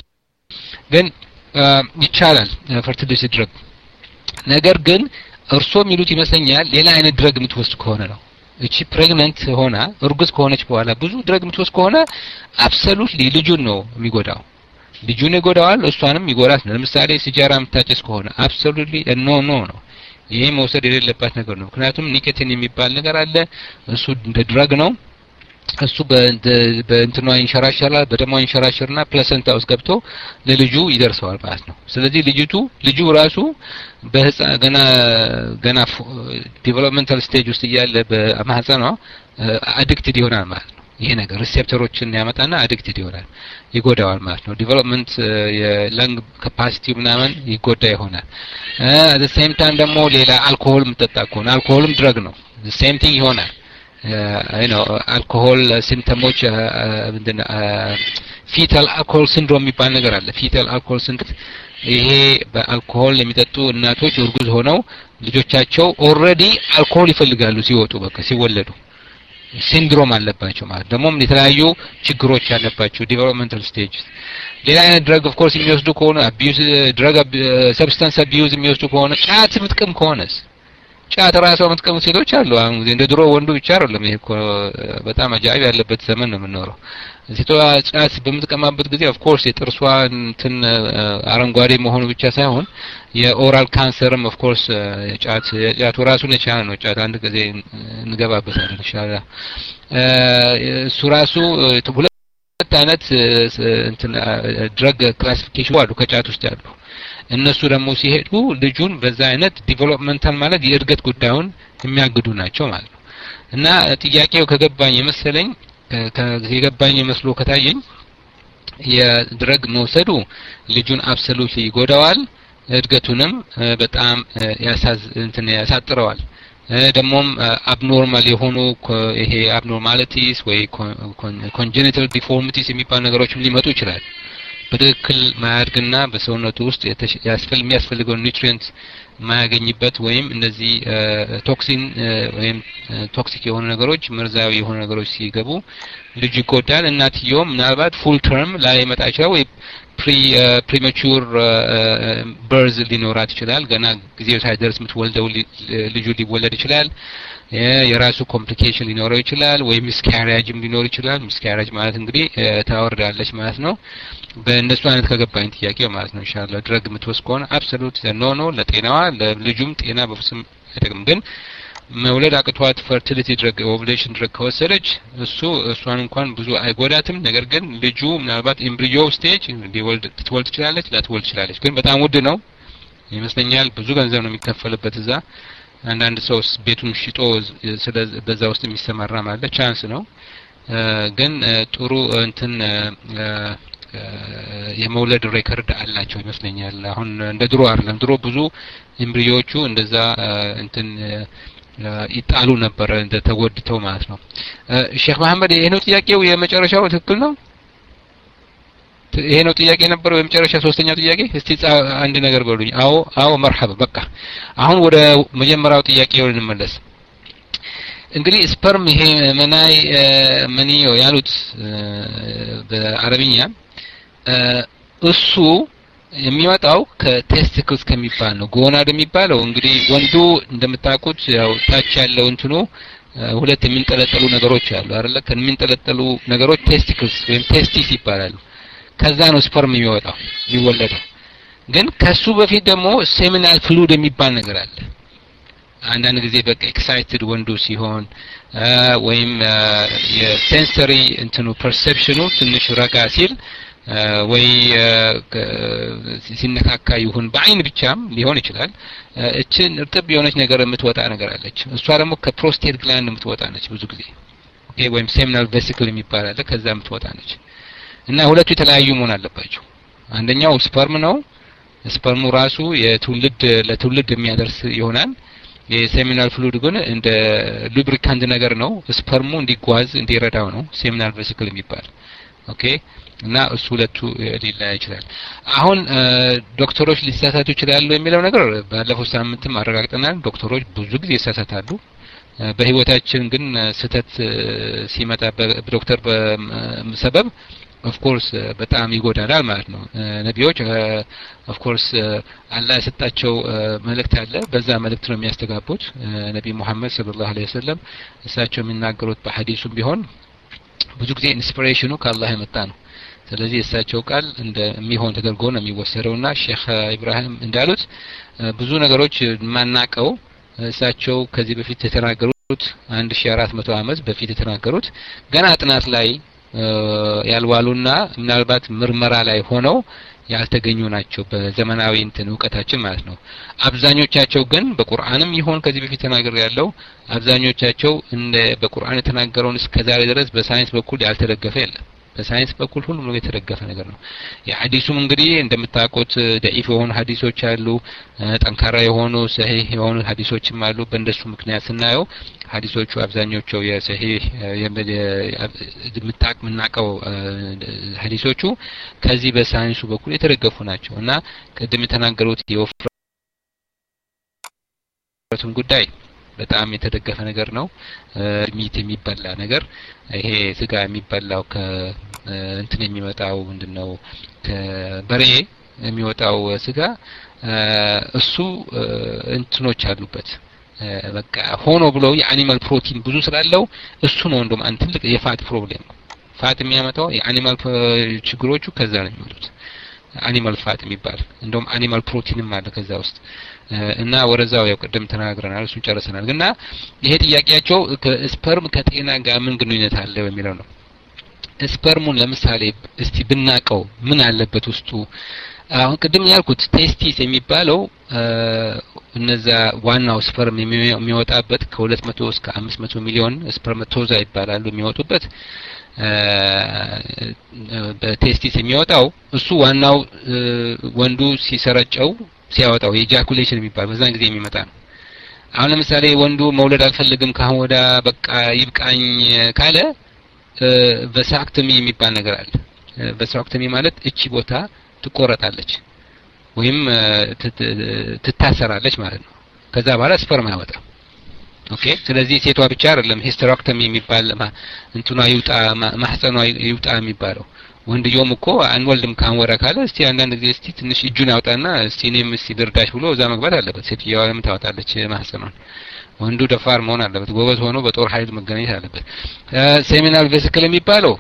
ግን ይቻላል ፈርቲሊቲ ድረግ ነገር ግን እርሶ የሚሉት ይመስለኛል ሌላ አይነት ድረግ የምትወስድ ከሆነ ነው እቺ ፕሬግናንት ሆና እርጉዝ ከሆነች በኋላ ብዙ ድረግ የምትወስድ ከሆነ አብሶሉትሊ ልጁን ነው የሚጎዳው ልጁን ይጎዳዋል እሷንም ይጎዳት ለምሳሌ ሲጃራ የምታጨስ ከሆነ አብሶሉትሊ ኖ ኖ ነው ይሄ መውሰድ የሌለባት ነገር ነው ምክንያቱም ኒኮቲን የሚባል ነገር አለ እሱ እንደ ድረግ ነው እሱ በእንትኗ ይንሸራሸራል በደሟ ይንሸራሸርና ፕላሰንታ ውስጥ ገብቶ ለልጁ ይደርሰዋል ማለት ነው ስለዚህ ልጅቱ ልጁ ራሱ በህፃ ገና ገና ዲቨሎፕመንታል ስቴጅ ውስጥ ያለ በማህፀኗ አዲክትድ ይሆናል ማለት ነው ይሄ ነገር ሪሴፕተሮችን ያመጣና አዲክትድ ይሆናል ይጎዳዋል ማለት ነው ዲቨሎፕመንት የለንግ ካፓሲቲ ምናምን ይጎዳ ይሆናል at the same time ደግሞ ሌላ አልኮሆል ምጠጣ ከሆነ አልኮሆልም ድረግ ነው the same thing ይሆናል አይ ነው አልኮሆል ሲምፕተሞች ምንድነው ፊታል አልኮሆል ሲንድሮም የሚባል ነገር አለ ፊታል አልኮሆል ሲንድሮም ይሄ በአልኮሆል የሚጠጡ እናቶች እርጉዝ ሆነው ልጆቻቸው ኦሬዲ አልኮሆል ይፈልጋሉ ሲወጡ በቃ ሲወለዱ ሲንድሮም አለባቸው ማለት ደግሞ የተለያዩ ችግሮች ያለባቸው ዲቨሎፕመንታል ስቴጅ ሌላ አይነት ድረግ ኦፍ ኮርስ የሚወስዱ ከሆነ አቢዩዝ ድረግ ሰብስታንስ አቢዩዝ የሚወስዱ ከሆነ ጫት ምጥቅም ከሆነስ ጫት ራሱ ምጥቅም ሴቶች አሉ አሁን እንደ ድሮ ወንዱ ብቻ አይደለም ይሄ በጣም አጃኢብ ያለበት ዘመን ነው የምንኖረው ሴቷ ጫት በምትቀማበት ጊዜ ኦፍ ኮርስ የጥርሷ እንትን አረንጓዴ መሆኑ ብቻ ሳይሆን የኦራል ካንሰርም ኦፍ ኮርስ ጫት ጫት ራሱ ነቻ ነው ጫት አንድ ጊዜ እንገባበታለን ኢንሻአላህ እሱ ራሱ ሁለት አይነት እንትን ድረግ ክላሲፊኬሽን አሉ ከጫት ውስጥ ያሉ እነሱ ደግሞ ሲሄዱ ልጁን በዛ አይነት ዲቨሎፕመንታል ማለት የእድገት ጉዳዩን የሚያግዱ ናቸው ማለት ነው እና ጥያቄው ከገባኝ መሰለኝ ከገባኝ መስሎ ከታየኝ የድረግ መውሰዱ ልጁን አብሶሉትሊ ይጎዳዋል እድገቱንም በጣም ያሳዝ እንትን ያሳጥረዋል ደሞም አብኖርማል የሆኑ ይሄ አብኖርማሊቲስ ወይ ኮንጀኒታል ዲፎርሚቲስ የሚባሉ ነገሮችም ሊመጡ ይችላል በትክክል ማያድግና በሰውነቱ ውስጥ ያስፈልግ የሚያስፈልገው ኒውትሪየንት ማያገኝበት ወይም እነዚህ ቶክሲን ወይም ቶክሲክ የሆኑ ነገሮች መርዛዊ የሆኑ ነገሮች ሲገቡ ልጅ ይጎዳል እናትየው ምናልባት ፉል ተርም ላይ መጣ ይችላል ወይ ፕሪ ፕሪማቹር በርዝ ሊኖራት ይችላል ገና ጊዜው ሳይደርስ ምትወልደው ልጁ ሊወለድ ይችላል የራሱ ኮምፕሊኬሽን ሊኖረው ይችላል ወይ ሚስካሪያጅም ሊኖር ይችላል ሚስካሪያጅ ማለት እንግዲህ ታወርዳለች ማለት ነው በእነሱ አይነት ከገባኝ ጥያቄው ማለት ነው ኢንሻአላህ ድረግ ምትወስድ ከሆነ አብሶሉት ኖ ኖ ለጤናዋ ለልጁም ጤና በፍጹም አይጠቅም ግን መውለድ አቅቷት ፈርቲሊቲ ድረግ ኦቭዩሌሽን ድረግ ከወሰደች እሱ እሷን እንኳን ብዙ አይጎዳትም ነገር ግን ልጁ ምናልባት ኤምብሪዮ ስቴጅ ሊወልድ ትወልድ ትችላለች ላትወልድ ትችላለች ግን በጣም ውድ ነው ይመስለኛል ብዙ ገንዘብ ነው የሚከፈልበት እዛ አንዳንድ ሰው ቤቱን ሽጦ በዛ ውስጥ የሚሰማራ ማለት ቻንስ ነው ግን ጥሩ እንትን የመውለድ ሬከርድ አላቸው ይመስለኛል አሁን እንደ ድሮ አይደለም ድሮ ብዙ ኤምብሪዮቹ እንደዛ እንትን ይጣሉ ነበር እንደ ተጎድተው ማለት ነው ሼክ መሐመድ ይሄ ነው ጥያቄው የመጨረሻው ትክክል ነው ይሄ ነው ጥያቄ ነበር የመጨረሻ ሶስተኛው ጥያቄ እስቲ አንድ ነገር በሉኝ አዎ አዎ መርሐባ በቃ አሁን ወደ መጀመሪያው ጥያቄው እንመለስ እንግዲህ ስፐርም ይሄ መናይ መንዮ ያሉት በአረብኛ እሱ የሚወጣው ከቴስቲክልስ ከሚባል ነው ጎናድ የሚባለው እንግዲህ ወንዱ እንደምታውቁት ያው ታች ያለው እንትኑ ሁለት የሚንጠለጠሉ ነገሮች አሉ አይደለ ከሚንጠለጠሉ ነገሮች ቴስቲክልስ ወይም ቴስቲስ ይባላሉ ከዛ ነው ስፐርም የሚወጣው የሚወለደው ግን ከሱ በፊት ደግሞ ሴሚናል ፍሉድ የሚባል ነገር አለ አንዳንድ ጊዜ በቃ ኤክሳይትድ ወንዱ ሲሆን ወይም የሴንሰሪ እንትኑ ፐርሰፕሽኑ ትንሽ ረጋ ሲል ወይ ሲነካካ ይሁን በአይን ብቻም ሊሆን ይችላል እችን እርጥብ የሆነች ነገር የምትወጣ ነገር አለች እሷ ደግሞ ከፕሮስቴት ግላንድ የምትወጣ ነች ብዙ ጊዜ ኦኬ ወይም ሴሚናል ቬሲክል የሚባል አለ ከዛ የምትወጣ ነች እና ሁለቱ የተለያዩ መሆን አለባቸው አንደኛው ስፐርም ነው ስፐርሙ ራሱ የትውልድ ለትውልድ የሚያደርስ ይሆናል የሴሚናል ፍሉድ ግን እንደ ሉብሪካንት ነገር ነው ስፐርሙ እንዲጓዝ እንዲረዳው ነው ሴሚናል ቬሲክል የሚባል ኦኬ እና እሱ ሁለቱ ሊላ ይችላል አሁን ዶክተሮች ሊሳሳቱ ይችላሉ የሚለው ነገር ባለፈው ሳምንትም አረጋግጠናል ዶክተሮች ብዙ ጊዜ ይሳሳታሉ በህይወታችን ግን ስተት ሲመጣ በዶክተር በሰበብ of course በጣም ይጎዳናል ማለት ነው ነቢዮች of course አላህ የሰጣቸው መልእክት አለ በዛ መልእክት ነው የሚያስተጋቡት ነብይ መሐመድ ሰለላሁ ዐለይሂ ወሰለም እሳቸው የሚናገሩት በሐዲሱም ቢሆን ብዙ ጊዜ ኢንስፒሬሽኑ ከአላህ የመጣ ነው ስለዚህ እሳቸው ቃል እንደሚሆን ተደርጎ ነው የሚወሰደውና ሼክ ኢብራሂም እንዳሉት ብዙ ነገሮች ማናቀው እሳቸው ከዚህ በፊት የተናገሩት አንድ ሺህ አራት መቶ ዓመት በፊት የተናገሩት ገና ጥናት ላይ ያልዋሉና ምናልባት ምርመራ ላይ ሆነው ያልተገኙ ናቸው በዘመናዊ እንትን ዕውቀታችን ማለት ነው አብዛኞቻቸው ግን በቁርአንም ይሆን ከዚህ በፊት ተናገር ያለው አብዛኞቻቸው እንደ በቁርአን የተናገረውን እስከዛሬ ድረስ በሳይንስ በኩል ያልተደገፈ የለም በሳይንስ በኩል ሁሉም ነው የተደገፈ ነገር ነው የሐዲሱም እንግዲህ እንደምታውቁት ደኢፍ የሆኑ ሐዲሶች አሉ ጠንካራ የሆኑ ሰሂህ የሆኑ ሐዲሶችም አሉ በእንደሱ ምክንያት ስናየው ሐዲሶቹ አብዛኞቹ የሰሂህ የምታቅ ምናቀው ሐዲሶቹ ከዚህ በሳይንሱ በኩል የተደገፉ ናቸው እና ቀደም የተናገሩት የወፍረቱን ጉዳይ በጣም የተደገፈ ነገር ነው ሚት የሚበላ ነገር ይሄ ስጋ የሚበላው ከ እንትን የሚመጣው ምንድነው ከበሬ የሚወጣው ስጋ እሱ እንትኖች አሉበት በቃ ሆኖ ብሎ የአኒማል ፕሮቲን ብዙ ስላለው እሱ ነው እንደውም አንድ ትልቅ የፋት ፕሮብሌም ፋት የሚያመጣው የአኒማል ችግሮቹ ከዛ ነው የሚመጡት አኒማል ፋት የሚባል እንደውም አኒማል ፕሮቲንም አለ ከዛ ውስጥ እና ወረዛው ያው ቀደም ተናግረናል እሱን ጨርሰናል እና ይሄ ጥያቄያቸው ስፐርም ከጤና ጋር ምን ግንኙነት አለው የሚለው ነው ስፐርሙን ለምሳሌ እስቲ ብናቀው ምን አለበት ውስጡ አሁን ቀደም ያልኩት ቴስቲስ የሚባለው እነዛ ዋናው ስፐርም የሚወጣበት ከሁለት መቶ እስከ አምስት መቶ ሚሊዮን ስፐርማቶዛ ይባላሉ የሚወጡበት በቴስቲስ የሚወጣው እሱ ዋናው ወንዱ ሲሰረጨው ሲያወጣው የጃኩሌሽን የሚባል በዛን ጊዜ የሚመጣ ነው አሁን ለምሳሌ ወንዱ መውለድ አልፈልግም ካሁን ወዳ በቃ ይብቃኝ ካለ ቫሳክቶሚ የሚባል ነገር አለ ቫሳክቶሚ ማለት እቺ ቦታ ትቆረጣለች ወይም ትታሰራለች ማለት ነው ከዛ በኋላ ስፐርም አይወጣም ኦኬ ስለዚህ ሴቷ ብቻ አይደለም ሂስቴሮክቶሚ የሚባል እንትኗ ይውጣ ማህፀኗ ይውጣ የሚባለው ወንድየውም እኮ አንወልድም ካንወራ ካለ እስቲ አንዳንድ ጊዜ እስቲ ትንሽ እጁን ያውጣና እስቲ እኔም እስቲ ድርዳሽ ብሎ እዛ መግባት አለበት ሴትየዋ ለምን ታወጣለች ማህፀኗን ወንዱ ደፋር መሆን አለበት ጎበዝ ሆኖ በጦር ኃይል መገናኘት አለበት ሴሚናል ቬሲክል የሚባለው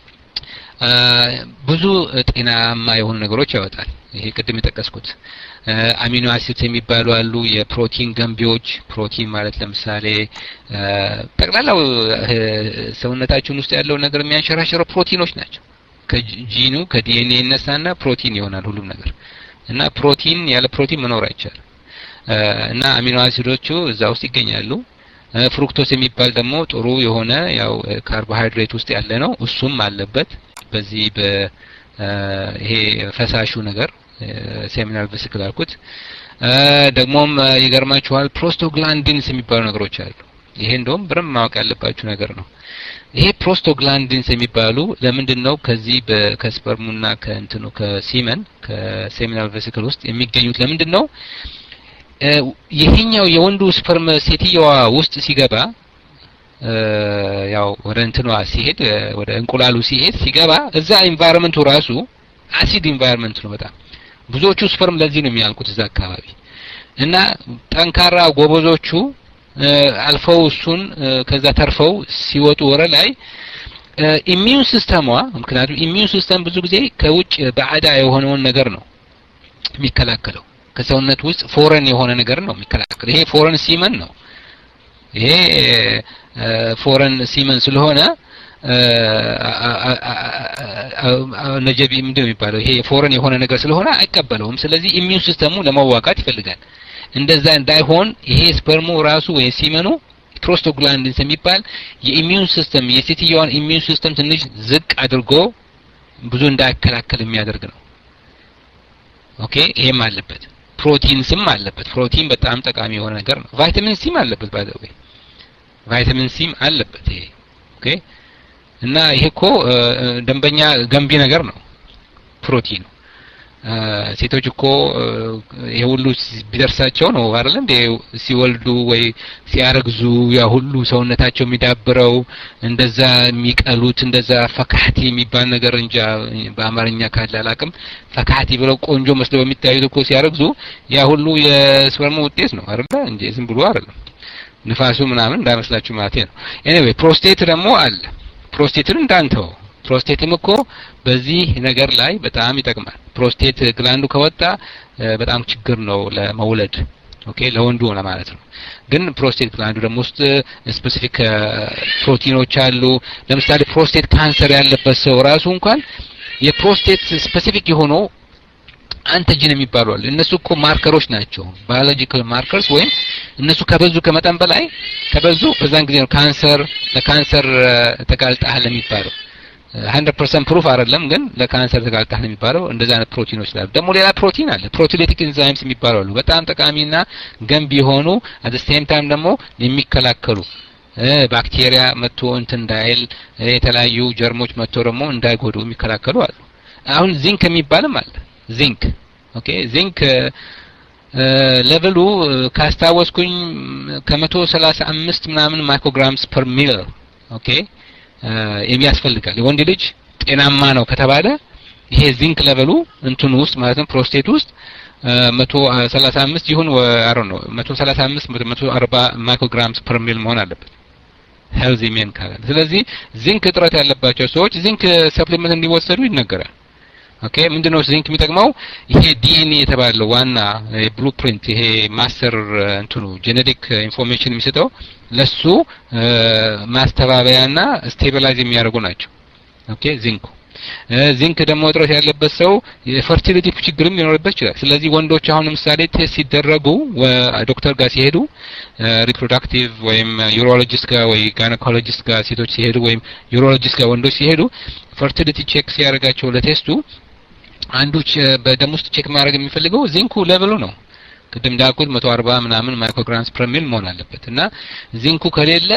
ብዙ ጤናማ የሆኑ ነገሮች ያወጣል ይሄ ቅድም የጠቀስኩት አሚኖ አሲድስ የሚባሉ አሉ የፕሮቲን ገንቢዎች ፕሮቲን ማለት ለምሳሌ ጠቅላላው ሰውነታችን ውስጥ ያለው ነገር የሚያንሸራሽረው ፕሮቲኖች ናቸው ከጂኑ ከዲኤንኤ እነሳና ፕሮቲን ይሆናል ሁሉም ነገር እና ፕሮቲን ያለ ፕሮቲን መኖር አይቻልም እና አሚኖ አሲዶቹ እዛ ውስጥ ይገኛሉ ፍሩክቶስ የሚባል ደግሞ ጥሩ የሆነ ያው ካርቦሃይድሬት ውስጥ ያለ ነው እሱም አለበት በዚህ በ ይሄ ፈሳሹ ነገር ሴሚናል ቬሲክል አልኩት ደግሞም ይገርማችኋል ፕሮስቶግላንዲንስ የሚባሉ ነገሮች አሉ ይሄ እንደውም ብርም ማወቅ ያለባችሁ ነገር ነው ይሄ ፕሮስቶግላንዲንስ የሚባሉ ለምንድነው ከዚህ በከስፐርሙና ከእንትኑ ከሲመን ከሴሚናል ቬሲክል ውስጥ የሚገኙት ለምንድነው ይሄኛው የወንዱ ስፐርም ሴትየዋ ውስጥ ሲገባ ያው ወደ እንትኗ ሲሄድ ወደ እንቁላሉ ሲሄድ ሲገባ እዛ ኢንቫይሮንመንቱ ራሱ አሲድ ኢንቫይሮንመንት ነው በጣም ብዙዎቹ ስፐርም ለዚህ ነው የሚያልቁት እዛ አካባቢ እና ጠንካራ ጎበዞቹ አልፈው እሱን ከዛ ተርፈው ሲወጡ ወረ ላይ ኢሚዩን ሲስተሟ ምክንያቱም ኢሚዩን ሲስተም ብዙ ጊዜ ከውጭ ባዕዳ የሆነውን ነገር ነው የሚከላከለው ከሰውነት ውስጥ ፎረን የሆነ ነገር ነው የሚከላከለው ይሄ ፎረን ሲመን ነው ይሄ ፎረን ሲመን ስለሆነ ነጀቢ ምንድነው የሚባለው ይሄ ፎረን የሆነ ነገር ስለሆነ አይቀበለውም ስለዚህ ኢሚዩን ሲስተሙ ለማዋጋት ይፈልጋል እንደዛ እንዳይሆን ይሄ ስፐርሙ ራሱ ወይ ሲመኑ ፕሮስቶግላንዲንስ የሚባል የኢሚዩን ሲስተም የሲቲዩን ኢሚዩን ሲስተም ትንሽ ዝቅ አድርጎ ብዙ እንዳይከላከል የሚያደርግ ነው ኦኬ ይሄም አለበት ፕሮቲን ስም አለበት ፕሮቲን በጣም ጠቃሚ የሆነ ነገር ነው ቫይታሚን ሲም አለበት ባይ ዘ ዌይ ቫይታሚን ሲም አለበት ይሄ ኦኬ እና ይሄኮ ደንበኛ ገንቢ ነገር ነው ፕሮቲን ሴቶች እኮ ይሄ ሁሉ ቢደርሳቸው ነው አይደል እንዴ ሲወልዱ ወይ ሲያረግዙ ያ ሁሉ ሰውነታቸው የሚዳብረው እንደዛ የሚቀሉት እንደዛ ፈካቲ የሚባል ነገር እንጃ በአማርኛ ካለ አላቅም ፈካቲ ብለው ቆንጆ መስለው የሚታዩት እኮ ሲያረግዙ ያ ሁሉ የስፐርም ውጤት ነው አይደል እንዴ ዝም ብሎ አይደለም ንፋሱ ምናምን እንዳይመስላችሁ ማለት ነው ኤኒዌይ ፕሮስቴት ደግሞ አለ ፕሮስቴትን እንዳንተው ፕሮስቴትም እኮ በዚህ ነገር ላይ በጣም ይጠቅማል ፕሮስቴት ግላንዱ ከወጣ በጣም ችግር ነው ለመውለድ ኦኬ ለወንዱ ነው ማለት ነው ግን ፕሮስቴት ግላንዱ ደግሞ ውስጥ ስፔሲፊክ ፕሮቲኖች አሉ ለምሳሌ ፕሮስቴት ካንሰር ያለበት ሰው ራሱ እንኳን የፕሮስቴት ስፔሲፊክ የሆነው አንቲጂን የሚባሉ አሉ እነሱ እኮ ማርከሮች ናቸው ባዮሎጂካል ማርከርስ ወይም እነሱ ከበዙ ከመጠን በላይ ከበዙ በዛን ጊዜ ነው ካንሰር ለካንሰር ተጋልጣል የሚባለው one hundred percent ፕሩፍ አይደለም ግን ለካንሰር ተጋልጣል የሚባለው እንደዛ አይነት ፕሮቲኖች ስላሉ ደግሞ ሌላ ፕሮቲን አለ ፕሮቲሌቲክ ኢንዛይምስ የሚባሉ አሉ በጣም ጠቃሚና ገንቢ የሆኑ at the same time ደግሞ የሚከላከሉ ባክቴሪያ መጥቶ እንትን እንዳይል የተለያዩ ጀርሞች መጥቶ ደግሞ እንዳይጎዱ የሚከላከሉ አሉ አሁን ዚንክ የሚባልም አለ ዚንክ ኦኬ ዚንክ ሌቨሉ ካስታወስኩኝ ከ135 ምናምን ማይክሮግራምስ ፐር ሚል ኦኬ የሚያስፈልጋል የወንድ ልጅ ጤናማ ነው ከተባለ ይሄ ዚንክ ሌቨሉ እንትን ውስጥ ማለት ነው ፕሮስቴት ውስጥ one thirty-five ይሁን አይ ዶንት ኖ one thirty-five one forty ማይክሮግራምስ ፐር ሚል መሆን አለበት ሄልዚ ሜን ካለ ስለዚህ ዚንክ እጥረት ያለባቸው ሰዎች ዚንክ ሰፕሊመንት እንዲወሰዱ ይነገራል ኦኬ ምንድነው ዚንክ የሚጠቅመው ይሄ ዲኤንኤ የተባለው ዋና ብሉፕሪንት ይሄ ማስተር እንትኑ ጄኔቲክ ኢንፎርሜሽን የሚሰጠው ለሱ ማስተባበያና ስቴቢላይዝ የሚያደርጉ ናቸው ኦኬ ዚንኩ ዚንክ ደግሞ እጥረት ያለበት ሰው የፈርቲሊቲ ችግርም ሊኖርበት ይችላል ስለዚህ ወንዶች አሁን ለምሳሌ ቴስት ሲደረጉ ዶክተር ጋር ሲሄዱ ሪፕሮዳክቲቭ ወይም ዩሮሎጂስት ጋር ወይ ጋይናኮሎጂስት ጋር ሴቶች ሲሄዱ ወይም ዩሮሎጂስት ጋር ወንዶች ሲሄዱ ፈርቲሊቲ ቼክ ሲያደርጋቸው ለቴስቱ አንዱ በደም ውስጥ ቼክ ማድረግ የሚፈልገው ዚንኩ ሌቨሉ ነው ቅድም እንዳልኩት one forty ምናምን ማይክሮግራምስ ፐር ሚል መሆን አለበት እና ዚንኩ ከሌለ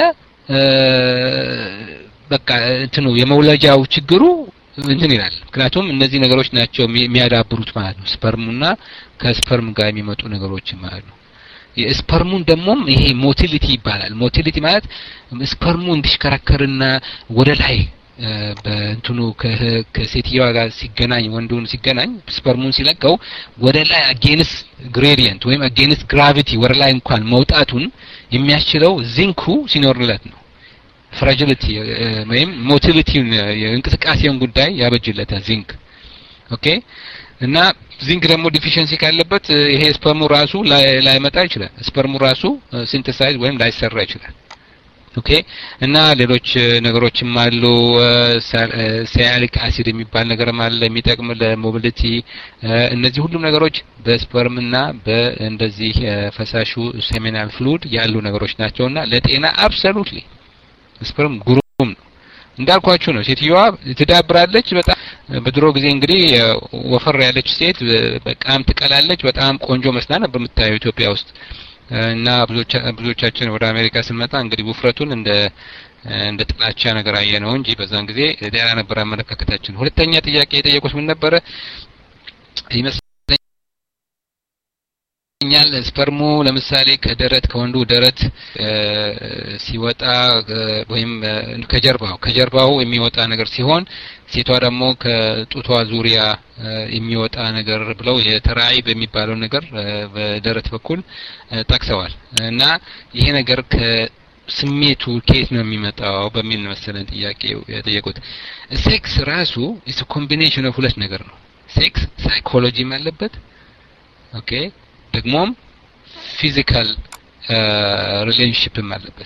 በቃ እንትኑ የመውለጃው ችግሩ እንትን ይላል ምክንያቱም እነዚህ ነገሮች ናቸው የሚያዳብሩት ማለት ነው ስፐርሙና ከስፐርም ጋር የሚመጡ ነገሮች ማለት ነው የስፐርሙን ደግሞ ይሄ ሞቲሊቲ ይባላል ሞቲሊቲ ማለት ስፐርሙ እንዲሽከረከርና ወደ ላይ በእንትኑ ከሴቲያዋ ጋር ሲገናኝ ወንዱን ሲገናኝ ስፐርሙን ሲለቀው ወደ ላይ አጌንስ ግሬዲየንት ወይም አጌንስ ግራቪቲ ወደ ላይ እንኳን መውጣቱን የሚያስችለው ዚንኩ ሲኖርለት ነው ፍራጂሊቲ ወይም ሞቲሊቲውን የእንቅስቃሴውን ጉዳይ ያበጅለታል ዚንክ ኦኬ እና ዚንክ ደግሞ ዲፊሸንሲ ካለበት ይሄ ስፐርሙ ራሱ ላይ መጣ ይችላል ስፐርሙ ራሱ ሲንተሳይዝ ወይም ላይሰራ ይችላል ኦኬ እና ሌሎች ነገሮችም አሉ ሳያሊክ አሲድ የሚባል ነገርም አለ የሚጠቅም ለሞቢሊቲ እነዚህ ሁሉም ነገሮች በስፐርምና በእንደዚህ ፈሳሹ ሴሚናል ፍሉድ ያሉ ነገሮች ናቸውና ለጤና አብሶሉትሊ ስፐርም ጉሩም ነው እንዳልኳችሁ ነው ሴትዮዋ ትዳብራለች በጣም በድሮ ጊዜ እንግዲህ ወፈር ያለች ሴት በጣም ትቀላለች በጣም ቆንጆ መስላ ነበር የምታየው ኢትዮጵያ ውስጥ እና ብዙዎች ብዙዎቻችን ወደ አሜሪካ ስንመጣ እንግዲህ ውፍረቱን እንደ እንደ ጥላቻ ነገር አየነው እንጂ በዛን ጊዜ ሌላ ነበር አመለካከታችን ሁለተኛ ጥያቄ የጠየቁት ምን ነበር ይመስለኛል ይመጣል ስፐርሙ ለምሳሌ ከደረት ከወንዱ ደረት ሲወጣ ወይም ከጀርባው ከጀርባው የሚወጣ ነገር ሲሆን ሴቷ ደግሞ ከጡቷ ዙሪያ የሚወጣ ነገር ብለው የተራይ በሚባለው ነገር በደረት በኩል ጠቅሰዋል እና ይሄ ነገር ከስሜቱ ከየት ነው የሚመጣው በሚል መሰለን ጥያቄው የጠየቁት ሴክስ ራሱ is a combination of ሁለት ነገር ነው ሴክስ ሳይኮሎጂ ማለበት ኦኬ ደግሞም ፊዚካል ሪሌሽንሺፕ ማለበት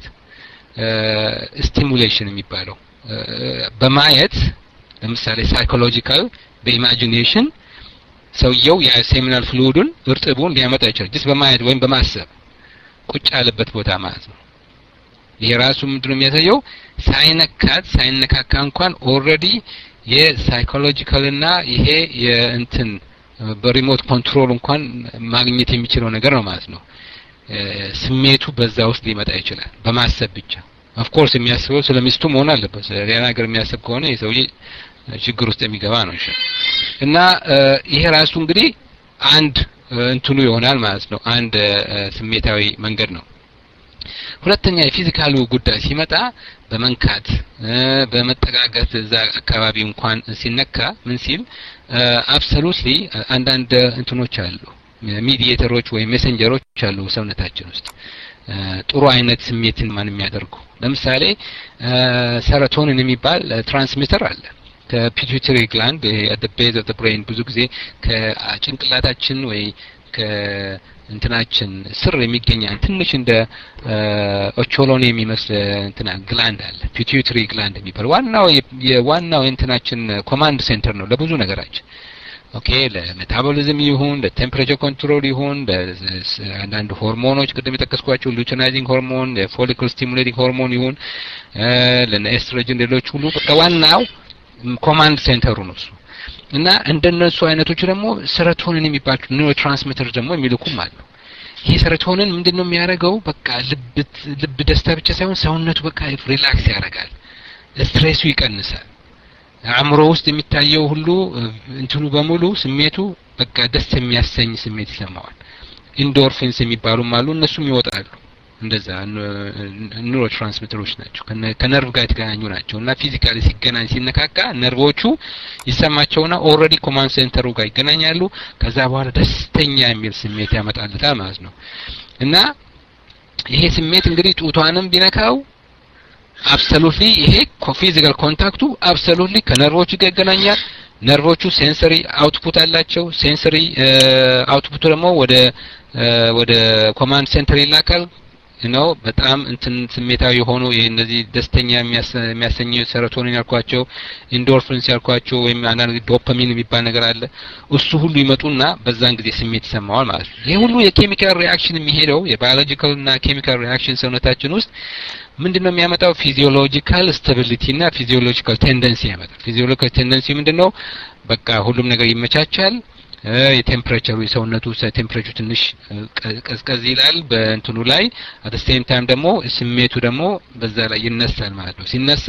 ስቲሙሌሽን የሚባለው በማየት ለምሳሌ ሳይኮሎጂካል በኢማጂኔሽን ሰውየው የሴሚናል ፍሉይዱን እርጥቡን ሊያመጣ ይችላል just በማየት ወይም በማሰብ ቁጭ ያለበት ቦታ ማለት ነው ይሄ ራሱ ምንድነው የሚያሳየው ሳይነካት ሳይነካካ እንኳን ኦሬዲ የሳይኮሎጂካል እና ይሄ የእንትን በሪሞት ኮንትሮል እንኳን ማግኘት የሚችለው ነገር ነው ማለት ነው ስሜቱ በዛ ውስጥ ሊመጣ ይችላል በማሰብ ብቻ of course የሚያስበው ስለሚስቱ መሆን አለበት ሌላ ነገር የሚያስብ ከሆነ የሰውዬ ችግር ውስጥ የሚገባ ነው እሺ እና ይሄ ራሱ እንግዲህ አንድ እንትኑ ይሆናል ማለት ነው አንድ ስሜታዊ መንገድ ነው ሁለተኛ የፊዚካሉ ጉዳይ ሲመጣ በመንካት በመጠጋጋት እዛ አካባቢ እንኳን ሲነካ ምን ሲል አብሶሉትሊ አንዳንድ እንትኖች አሉ ሚዲዬተሮች ወይ ሜሴንጀሮች አሉ ሰውነታችን ውስጥ ጥሩ አይነት ስሜትን ማን የሚያደርጉ ለምሳሌ ሰሮቶኒን የሚባል ትራንስሚተር አለ ከፒቱይተሪ ግላንድ at the base of the brain ብዙ ጊዜ ከጭንቅላታችን ወይ ከእንትናችን ስር የሚገኝ ትንሽ እንደ ኦቾሎኒ የሚመስል እንትና ግላንድ አለ ፒቱይተሪ ግላንድ የሚባል ዋናው የዋናው እንትናችን ኮማንድ ሴንተር ነው ለብዙ ነገራችን ኦኬ ለሜታቦሊዝም ይሁን ለቴምፕሬቸር ኮንትሮል ይሁን ለአንዳንድ ሆርሞኖች ቅድም የተከስኳቸው ሉቲናይዚንግ ሆርሞን ለፎሊክል ስቲሙሌቲንግ ሆርሞን ይሁን ለኤስትሮጅን ሌሎች ሁሉ ዋናው ኮማንድ ሴንተሩ ነው እሱ እና እንደነሱ አይነቶች ደግሞ ሰሮቶኒን የሚባል ኒውሮትራንስሚተር ደግሞ የሚልኩም አሉ ይሄ ሰሮቶኒን ምንድነው የሚያደርገው በቃ ልብ ልብ ደስታ ብቻ ሳይሆን ሰውነቱ በቃ ሪላክስ ያደርጋል ስትሬሱ ይቀንሳል አእምሮ ውስጥ የሚታየው ሁሉ እንትኑ በሙሉ ስሜቱ በቃ ደስ የሚያሰኝ ስሜት ይሰማዋል ኢንዶርፊንስ የሚባሉም አሉ እነሱም ይወጣሉ እንደዛ ኒውሮትራንስሚተሮች ናቸው ከነርቭ ጋር የተገናኙ ናቸው እና ፊዚካሊ ሲገናኝ ሲነካካ ነርቮቹ ይሰማቸውና ኦሬዲ ኮማንድ ሴንተሩ ጋር ይገናኛሉ ከዛ በኋላ ደስተኛ የሚል ስሜት ያመጣልታል ማለት ነው እና ይሄ ስሜት እንግዲህ ጡቷንም ቢነካው አብሶሉትሊ ይሄ ፊዚካል ኮንታክቱ አብሶሉትሊ ከነርቮቹ ጋር ይገናኛል ነርቮቹ ሴንሰሪ አውትፑት አላቸው ሴንሰሪ አውትፑቱ ደግሞ ወደ ወደ ኮማንድ ሴንተር ይላካል ነው በጣም እንትን ስሜታዊ ሆኖ እነዚህ ደስተኛ የሚያሰኙ ሰሮቶኒን ያልኳቸው ኢንዶርፊንስ ያልኳቸው ወይም አንዳንድ ዶፓሚን የሚባል ነገር አለ እሱ ሁሉ ይመጡና በዛን ጊዜ ስሜት ይሰማዋል ማለት ነው ይሄ ሁሉ የኬሚካል ሪአክሽን የሚሄደው የባዮሎጂካል እና ኬሚካል ሪአክሽን ሰውነታችን ውስጥ ምንድነው የሚያመጣው ፊዚዮሎጂካል ስታቢሊቲ እና ፊዚዮሎጂካል ቴንደንሲ ያመጣል ፊዚዮሎጂካል ቴንደንሲ ምንድነው በቃ ሁሉም ነገር ይመቻቻል የቴምፕሬቸሩ የሰውነቱ ቴምፕሬቸር ትንሽ ቀዝቀዝ ይላል በእንትኑ ላይ at the same time ደግሞ ስሜቱ ደግሞ በዛ ላይ ይነሳል ማለት ነው ሲነሳ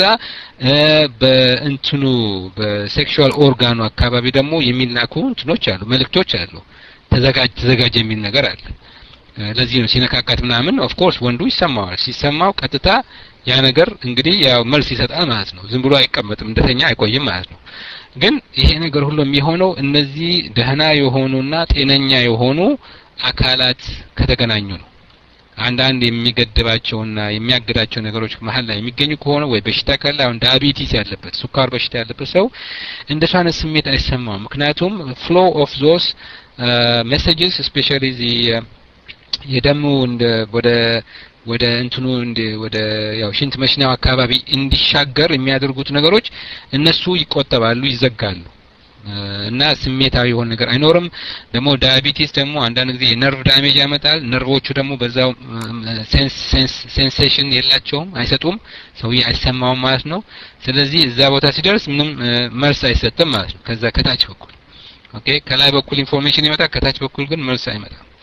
በእንትኑ በሴክሹዋል ኦርጋኑ አካባቢ ደግሞ የሚላኩ እንትኖች አሉ መልክቶች አሉ ተዘጋጅ ተዘጋጅ የሚል ነገር አለ ለዚህ ነው ሲነካካት ምናምን ኦፍ ኮርስ ወንዱ ይሰማዋል ሲሰማው ቀጥታ ያ ነገር እንግዲህ ያው መልስ ይሰጣል ማለት ነው ዝም ብሎ አይቀመጥም እንደተኛ አይቆይም ማለት ነው ግን ይሄ ነገር ሁሉ የሚሆነው እነዚህ ደህና የሆኑና ጤነኛ የሆኑ አካላት ከተገናኙ ነው አንዳንድ የሚገድባቸውና የሚያግዳቸው ነገሮች መሀል ላይ የሚገኙ ከሆነ ወይ በሽታ ካለ አሁን ዳያቢቲስ ያለበት ሱካር በሽታ ያለበት ሰው እንደሷን ስሜት አይሰማውም ምክንያቱም flow of those uh, messages especially the uh, የደሙ እንደ ወደ ወደ እንትኑ እንደ ወደ ያው ሽንት መሽናው አካባቢ እንዲሻገር የሚያደርጉት ነገሮች እነሱ ይቆጠባሉ ይዘጋሉ እና ስሜታዊ የሆነ ነገር አይኖርም ደግሞ ዳያቢቲስ ደግሞ አንዳንድ ጊዜ የነርቭ ዳሜጅ ያመጣል ነርቮቹ ደግሞ በዛው ሴንስ ሴንሴሽን የላቸውም አይሰጡም ሰውዬ አይሰማውም ማለት ነው ስለዚህ እዛ ቦታ ሲደርስ ምንም መልስ አይሰጥም ማለት ነው ከዛ ከታች በኩል ኦኬ ከላይ በኩል ኢንፎርሜሽን ይመጣል ከታች በኩል ግን መልስ አይመጣም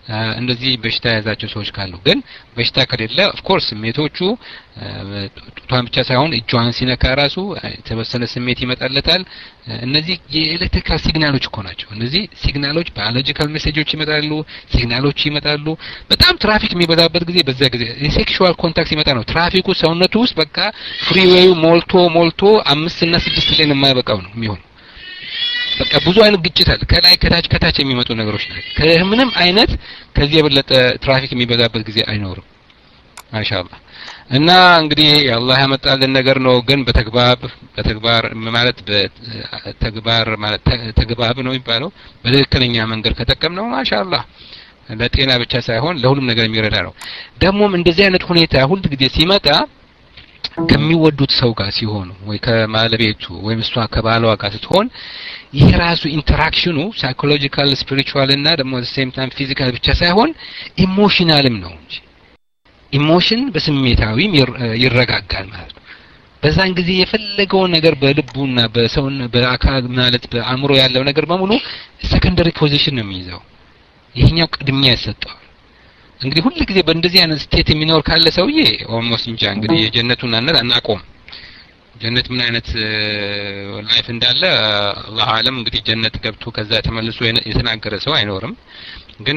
እንደዚህ በሽታ ያዛቸው ሰዎች ካሉ ግን በሽታ ከሌለ ኦፍ ኮርስ ስሜቶቹ ጡቷን ብቻ ሳይሆን እጇን ሲነካ ራሱ የተወሰነ ስሜት ይመጣለታል እነዚህ የኤሌክትሪካል ሲግናሎች እኮ ናቸው እነዚህ ሲግናሎች ባዮሎጂካል ሜሴጆች ይመጣሉ ሲግናሎች ይመጣሉ በጣም ትራፊክ የሚበዛበት ጊዜ በዛ ጊዜ የሴክሹዋል ኮንታክት ይመጣ ነው ትራፊኩ ሰውነቱ ውስጥ በቃ ፍሪዌዩ ሞልቶ ሞልቶ አምስት እና ስድስት ላይ ነው የማይበቃው ነው የሚሆነው በቃ ብዙ አይነት ግጭት አለ ከላይ ከታች ከታች የሚመጡ ነገሮች ናቸው ከምንም አይነት ከዚህ የበለጠ ትራፊክ የሚበዛበት ጊዜ አይኖርም ማሻአላህ እና እንግዲህ አላህ ያመጣልን ነገር ነው ግን በተግባር በተግባር ማለት በተግባር ማለት ተግባብ ነው የሚባለው በትክክለኛ መንገድ ከተጠቀምነው ማሻአላህ ለጤና ብቻ ሳይሆን ለሁሉም ነገር የሚረዳ ነው ደግሞም እንደዚህ አይነት ሁኔታ ሁሉ ጊዜ ሲመጣ ከሚወዱት ሰው ጋር ሲሆኑ ወይ ከማለቤቱ ወይ እሷ ከባሏ ጋር ስትሆን ይሄ ራሱ ኢንተራክሽኑ ሳይኮሎጂካል ስፒሪቹዋል እና ደግሞ at the same time ፊዚካል ብቻ ሳይሆን ኢሞሽናልም ነው እንጂ ኢሞሽን በስሜታዊ ይረጋጋል ማለት ነው በዛን ጊዜ የፈለገው ነገር በልቡና በሰውን በአካል ማለት በአእምሮ ያለው ነገር በሙሉ ሰከንደሪ ፖዚሽን ነው የሚይዘው ይሄኛው ቅድሚያ ይሰጠዋል እንግዲህ ሁሉ ጊዜ በእንደዚህ አይነት ስቴት የሚኖር ካለ ሰውዬ ኦልሞስት እንጃ እንግዲህ የጀነቱን አነር አናቆም ጀነት ምን አይነት ላይፍ እንዳለ አላህ አለም እንግዲህ ጀነት ገብቶ ከዛ ተመልሶ የተናገረ ሰው አይኖርም ግን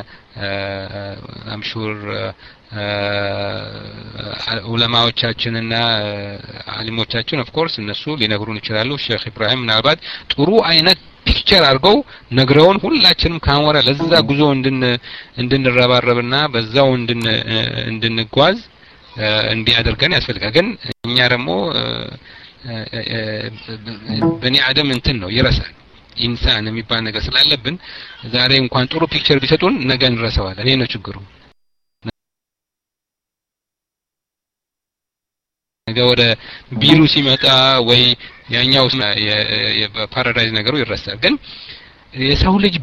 አም ሹር ዑለማዎቻችንና አሊሞቻችን ኦፍ ኮርስ እነሱ ሊነግሩን ይችላሉ ሼክ ኢብራሂም ምናልባት ጥሩ አይነት ፒክቸር አድርገው ነግረውን ሁላችንም ካንወራ ለዛ ጉዞ እንድን እንድንረባረብና በዛው እንድን እንድንጓዝ እንዲያደርገን ያስፈልጋል ግን እኛ ደግሞ በኒ አደም እንትን ነው ይረሳል ኢንሳን የሚባል ነገር ስላለብን ዛሬ እንኳን ጥሩ ፒክቸር ቢሰጡን ነገ እንረሳዋለን እኔ ነው ችግሩ ነገ ወደ ቢሉ ሲመጣ ወይ ያኛው የፓራዳይዝ ነገሩ ይረሳል ግን የሰው ልጅ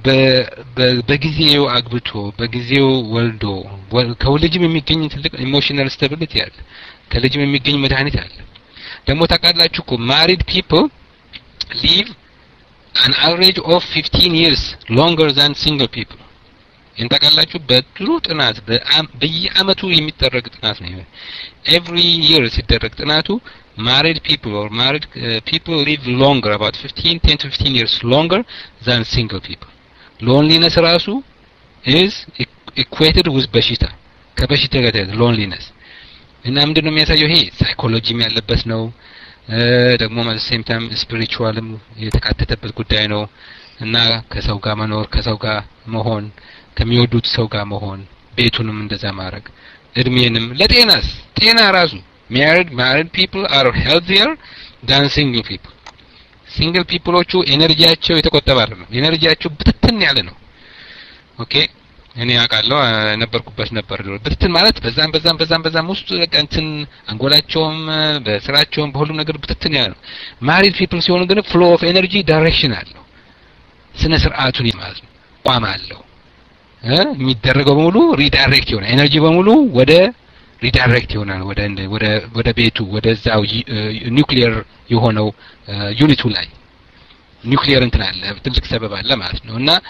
በጊዜው አግብቶ በጊዜው ወልዶ ከወልጅም የሚገኝ ትልቅ ኢሞሽናል ስታቢሊቲ አለ ከልጅም የሚገኝ መድኃኒት አለ ደግሞ ታውቃላችሁ እኮ ማሪድ ፒፕል live an average of fifteen years longer than single people እንታውቃላችሁ በጥሩ ጥናት በየአመቱ የሚደረግ ጥናት ነው every year ሲደረግ ጥናቱ married people or married uh, people live longer about fifteen ten to fifteen years longer than single people loneliness ራሱ is equated with በሽታ ከበሽታ ጋር loneliness እና ምንድነው የሚያሳየው ይሄ ሳይኮሎጂም ያለበት ነው ደግሞ at the same time spiritualም የተካተተበት ጉዳይ ነው እና ከሰው ጋር መኖር ከሰው ጋር መሆን ከሚወዱት ሰው ጋር መሆን ቤቱንም እንደዛ ማድረግ እድሜንም ለጤናስ ጤና ራሱ married married people are healthier than single people single peopleዎቹ ኤነርጂያቸው የተቆጠበ አይደለም ኤነርጂያቸው ብትትን ያለ ነው ኦኬ እኔ አውቃለሁ ነበርኩበት ነበር ብትትን ማለት በዛም በዛም በዛም በዛም ውስጥ እንትን አንጎላቸውም በስራቸውም በሁሉም ነገር ብትትን ያለ ነው married people ሲሆኑ ግን flow of energy direction አለው ስነ ስርዓቱን ይማዝ ቋም አለው የሚደረገው በሙሉ ሪዳይሬክት ይሆናል ኤነርጂ በሙሉ ወደ ሪዳይሬክት ይሆናል ወደ ወደ ወደ ቤቱ ወደዛው ኒውክሊየር የሆነው ዩኒቱ ላይ ኒውክሊየር እንትን አለ ትልቅ ሰበብ አለ ማለት ነው እና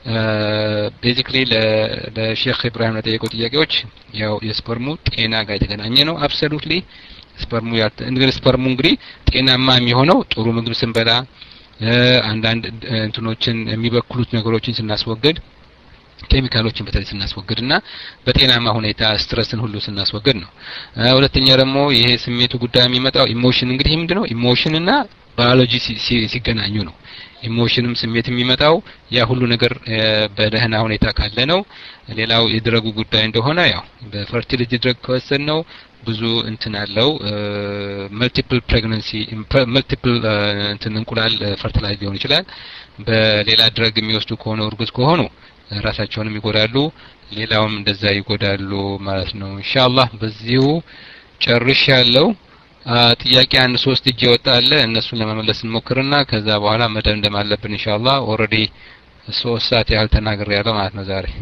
ቤዚክሊ ለሼክ ኢብራሂም ለጠየቁት ጥያቄዎች ያው የስፐርሙ ጤና ጋር የተገናኘ ነው አብሶሉትሊ ስፐርሙ ያት እንግዲህ ስፐርሙ እንግዲህ ጤናማ የሚሆነው ጥሩ ምግብ ስንበላ አንዳንድ እንትኖችን የሚበክሉት ነገሮችን ስናስወግድ ኬሚካሎችን በተለይ ስናስወግድና በጤናማ ሁኔታ ስትረስን ሁሉ ስናስወግድ ነው ሁለተኛ ደግሞ ይሄ ስሜቱ ጉዳይ የሚመጣው ኢሞሽን እንግዲህ ምንድነው ኢሞሽንና ባዮሎጂ ሲገናኙ ነው ኢሞሽንም ስሜት የሚመጣው ያ ሁሉ ነገር በደህና ሁኔታ ካለ ነው ሌላው የድረጉ ጉዳይ እንደሆነ ያው በፈርቲሊቲ ድረግ ከወሰን ነው ብዙ እንትን አለው መልቲፕል ፕሬግናንሲ መልቲፕል እንትን እንቁላል ፈርቲላይዝ ሊሆን ይችላል በሌላ ድረግ የሚወስዱ ከሆነ እርጉዝ ከሆኑ ራሳቸውንም ይጎዳሉ ሌላውም እንደዛ ይጎዳሉ ማለት ነው ኢንሻአላህ በዚሁ ጨርሻለሁ ጥያቄ አንድ ሶስት እጅ ይወጣል እነሱን ለመመለስ እንሞክርና ከዛ በኋላ መደምደም አለብን ኢንሻአላህ ኦሬዲ ሶስት ሰዓት ያህል ተናግሬያለሁ ማለት ነው ዛሬ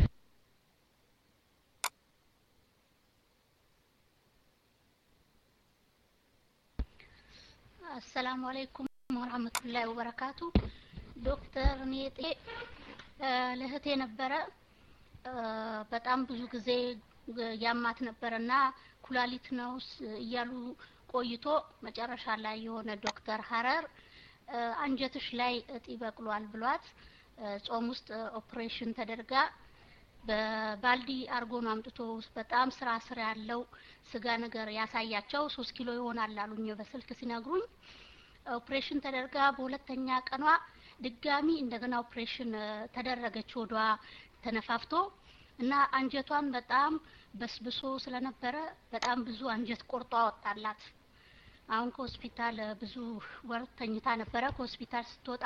السلام عليكم ورحمة الله وبركاته دكتور نيتي ለህቴ ነበረ በጣም ብዙ ጊዜ ያማት ነበርና ኩላሊት ነው እያሉ ቆይቶ መጨረሻ ላይ የሆነ ዶክተር ሐረር አንጀትሽ ላይ እጢ በቅሏል ብሏት ጾም ውስጥ ኦፕሬሽን ተደርጋ በባልዲ አርጎ ነው አምጥቶ በጣም ስራ ስራ ያለው ስጋ ነገር ያሳያቸው ሶስት ኪሎ ይሆናል አሉኝ በስልክ ሲነግሩኝ ኦፕሬሽን ተደርጋ በሁለተኛ ቀኗ ድጋሚ እንደገና ኦፕሬሽን ተደረገች ወዷ ተነፋፍቶ እና አንጀቷን በጣም በስብሶ ስለነበረ በጣም ብዙ አንጀት ቆርጦ አወጣላት አሁን ከሆስፒታል ብዙ ወር ተኝታ ነበረ ከሆስፒታል ስትወጣ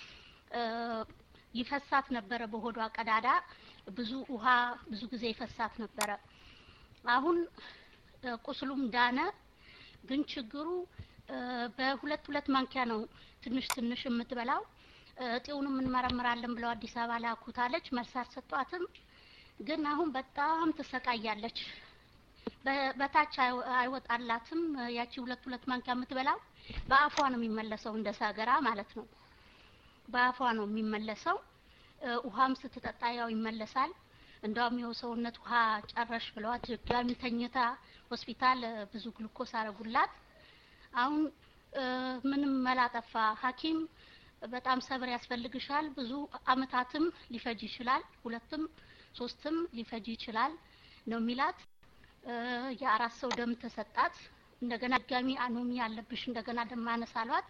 ይፈሳት ነበረ በሆዷ ቀዳዳ ብዙ ውሃ ብዙ ጊዜ ይፈሳት ነበረ አሁን ቁስሉም ዳነ ግን ችግሩ በሁለት ሁለት ማንኪያ ነው ትንሽ ትንሽ የምትበላው እጤውንም እንመረምራለን ብለው አዲስ አበባ ላኩታለች መልሳት ሰጧትም ግን አሁን በጣም ተሰቃያለች በታች አይወጣላትም ያቺ ሁለት ሁለት ማንኪያ የምትበላው በአፏ ነው የሚመለሰው እንደ ሳገራ ማለት ነው በአፏ ነው የሚመለሰው ውሃም ስትጠጣ ያው ይመለሳል እንደውም የሰውነት ውሃ ጨረሽ ብለዋት ድጋሚ ተኝታ ሆስፒታል ብዙ ግሉኮስ አረጉላት አሁን ምንም መላጠፋ ሐኪም በጣም ሰብር ያስፈልግሻል ብዙ አመታትም ሊፈጅ ይችላል ሁለትም ሶስትም ሊፈጅ ይችላል ነው ሚላት የአራት ሰው ደም ተሰጣት እንደገና ድጋሚ አኖሚ ያለብሽ እንደገና ደም ማነሳሏት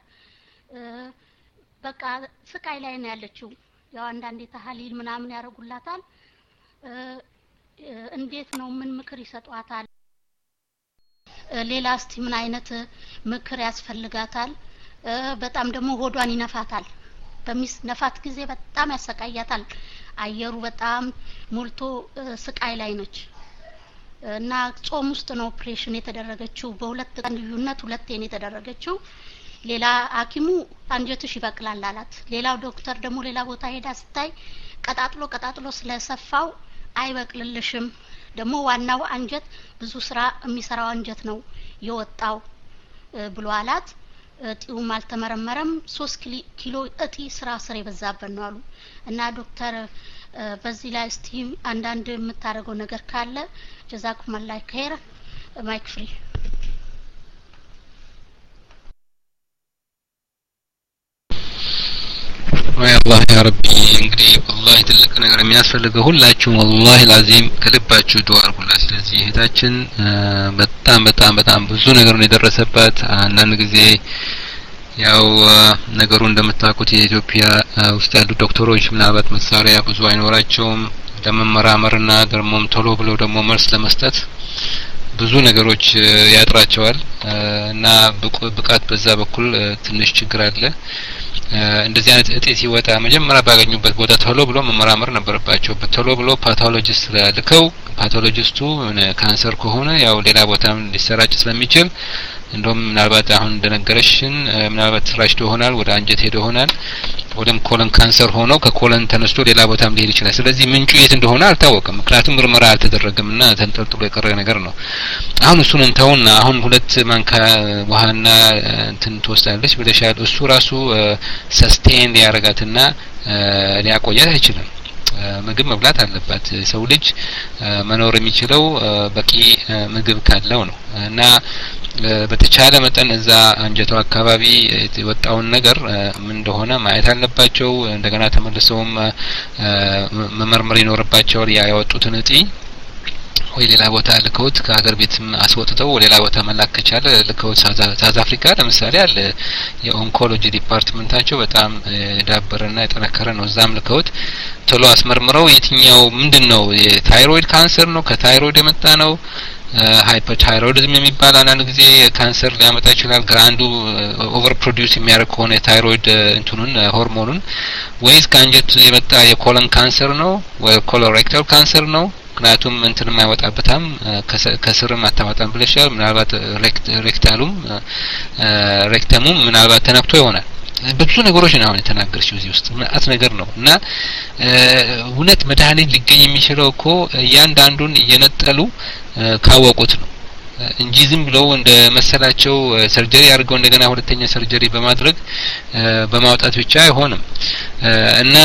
በቃ ስቃይ ላይ ነው ያለችው ያው አንዳንዴ ተሐሊል ምናምን ያረጉላታል እንዴት ነው ምን ምክር ይሰጧታል ሌላ እስቲ ምን አይነት ምክር ያስፈልጋታል በጣም ደግሞ ሆዷን ይነፋታል በሚስ ነፋት ጊዜ በጣም ያሰቃያታል አየሩ በጣም ሞልቶ ስቃይ ላይ ነች እና ጾም ውስጥ ነው ኦፕሬሽን የተደረገችው በሁለት ቀን ልዩነት ሁለቴ ነው የተደረገችው ሌላ ሐኪሙ አንጀትሽ ይበቅላል አላት ሌላው ዶክተር ደግሞ ሌላ ቦታ ሄዳ ስታይ ቀጣጥሎ ቀጣጥሎ ስለሰፋው አይበቅልልሽም ደግሞ ዋናው አንጀት ብዙ ስራ የሚሰራው አንጀት ነው የወጣው ብሎ አላት እጢውም አልተመረመረም ሶስት ኪሎ እጢ ስራ ስር የበዛበት ነው አሉ እና ዶክተር በዚህ ላይ እስቲ አንዳንድ የምታረገው ነገር ካለ ጀዛኩም አላህ ኸይር ማይክ ፍሪ ወይ አላህ ያ ረቢ እንግዲህ والله ትልቅ ነገር የሚያስፈልገው ሁላችሁም والله العظيم ከልባችሁ ዱዓ አድርጉላት ስለዚህ እህታችን በጣም በጣም በጣም ብዙ ነገር ነው የደረሰባት አንዳንድ ጊዜ ያው ነገሩ እንደምታውቁት የኢትዮጵያ ውስጥ ያሉ ዶክተሮች ምናልባት መሳሪያ ብዙ አይኖራቸውም ለመመራመርና ደግሞም ቶሎ ብለው ደግሞ መልስ ለመስጠት ብዙ ነገሮች ያጥራቸዋል እና ብቃት በዛ በኩል ትንሽ ችግር አለ እንደዚህ አይነት እጤ ሲወጣ መጀመሪያ ባገኙበት ቦታ ቶሎ ብሎ መመራመር ነበረባቸው ቶሎ ብሎ ፓቶሎጂስት ልከው ፓቶሎጂስቱ ካንሰር ከሆነ ያው ሌላ ቦታም ሊሰራጭ ስለሚችል እንደውም ምናልባት አሁን እንደነገረሽን ምናልባት ስራጭቶ ይሆናል ወደ አንጀት ሄዶ ይሆናል ወደም ኮለን ካንሰር ሆኖ ከኮለን ተነስቶ ሌላ ቦታም ሊሄድ ይችላል ስለዚህ ምንጩ የት እንደሆነ አልታወቀም ምክንያቱም ምርመራ አልተደረገምና ተንጠልጥሎ የቀረ ነገር ነው አሁን እሱን እንተውና አሁን ሁለት ማንካ ውሃና እንትን ተወስዳለች ብለሻል እሱ ራሱ ሰስቴን ያረጋትና ሊያቆያት አይችልም ምግብ መብላት አለባት ሰው ልጅ መኖር የሚችለው በቂ ምግብ ካለው ነው እና በተቻለ መጠን እዛ አንጀቷ አካባቢ የወጣውን ነገር ምን እንደሆነ ማየት አለባቸው እንደገና ተመልሰውም መመርመር ይኖርባቸዋል ያ ያወጡትን እጢ ወይ ሌላ ቦታ ልከውት ከሀገር ቤትም አስወጥተው ሌላ ቦታ መላክ ከቻለ ልከውት ሳውዝ አፍሪካ ለምሳሌ አለ የኦንኮሎጂ ዲፓርትመንታቸው በጣም ዳበረና የጠነከረ ነው እዛም ልከውት ቶሎ አስመርምረው የትኛው ምንድነው የታይሮይድ ካንሰር ነው ከታይሮይድ የመጣ ነው ሃይፐርታይሮይዲዝም የሚባል አንዳንድ ጊዜ ካንሰር ሊያመጣ ይችላል ግራንዱ ኦቨር ፕሮዲዩስ የሚያደርግ ከሆነ የታይሮይድ እንትኑን ሆርሞኑን ወይስ ከአንጀት የመጣ የኮለን ካንሰር ነው ወይ ኮሎሬክታል ካንሰር ነው ምክንያቱም እንትንም አይወጣበታም ከስርም አታወጣም ብለሻል ምናልባት ሬክታሉም ሬክተሙም ምናልባት ተነክቶ ይሆናል ብዙ ነገሮች ነው አሁን የተናገርሽው እዚህ ውስጥ ማለት ነገር ነው እና እውነት መድኃኒት ሊገኝ የሚችለው እኮ ያንዳንዱን እየነጠሉ ካወቁት ነው እንጂ ዝም ብለው እንደ መሰላቸው ሰርጀሪ አድርገው እንደገና ሁለተኛ ሰርጀሪ በማድረግ በማውጣት ብቻ አይሆንም እና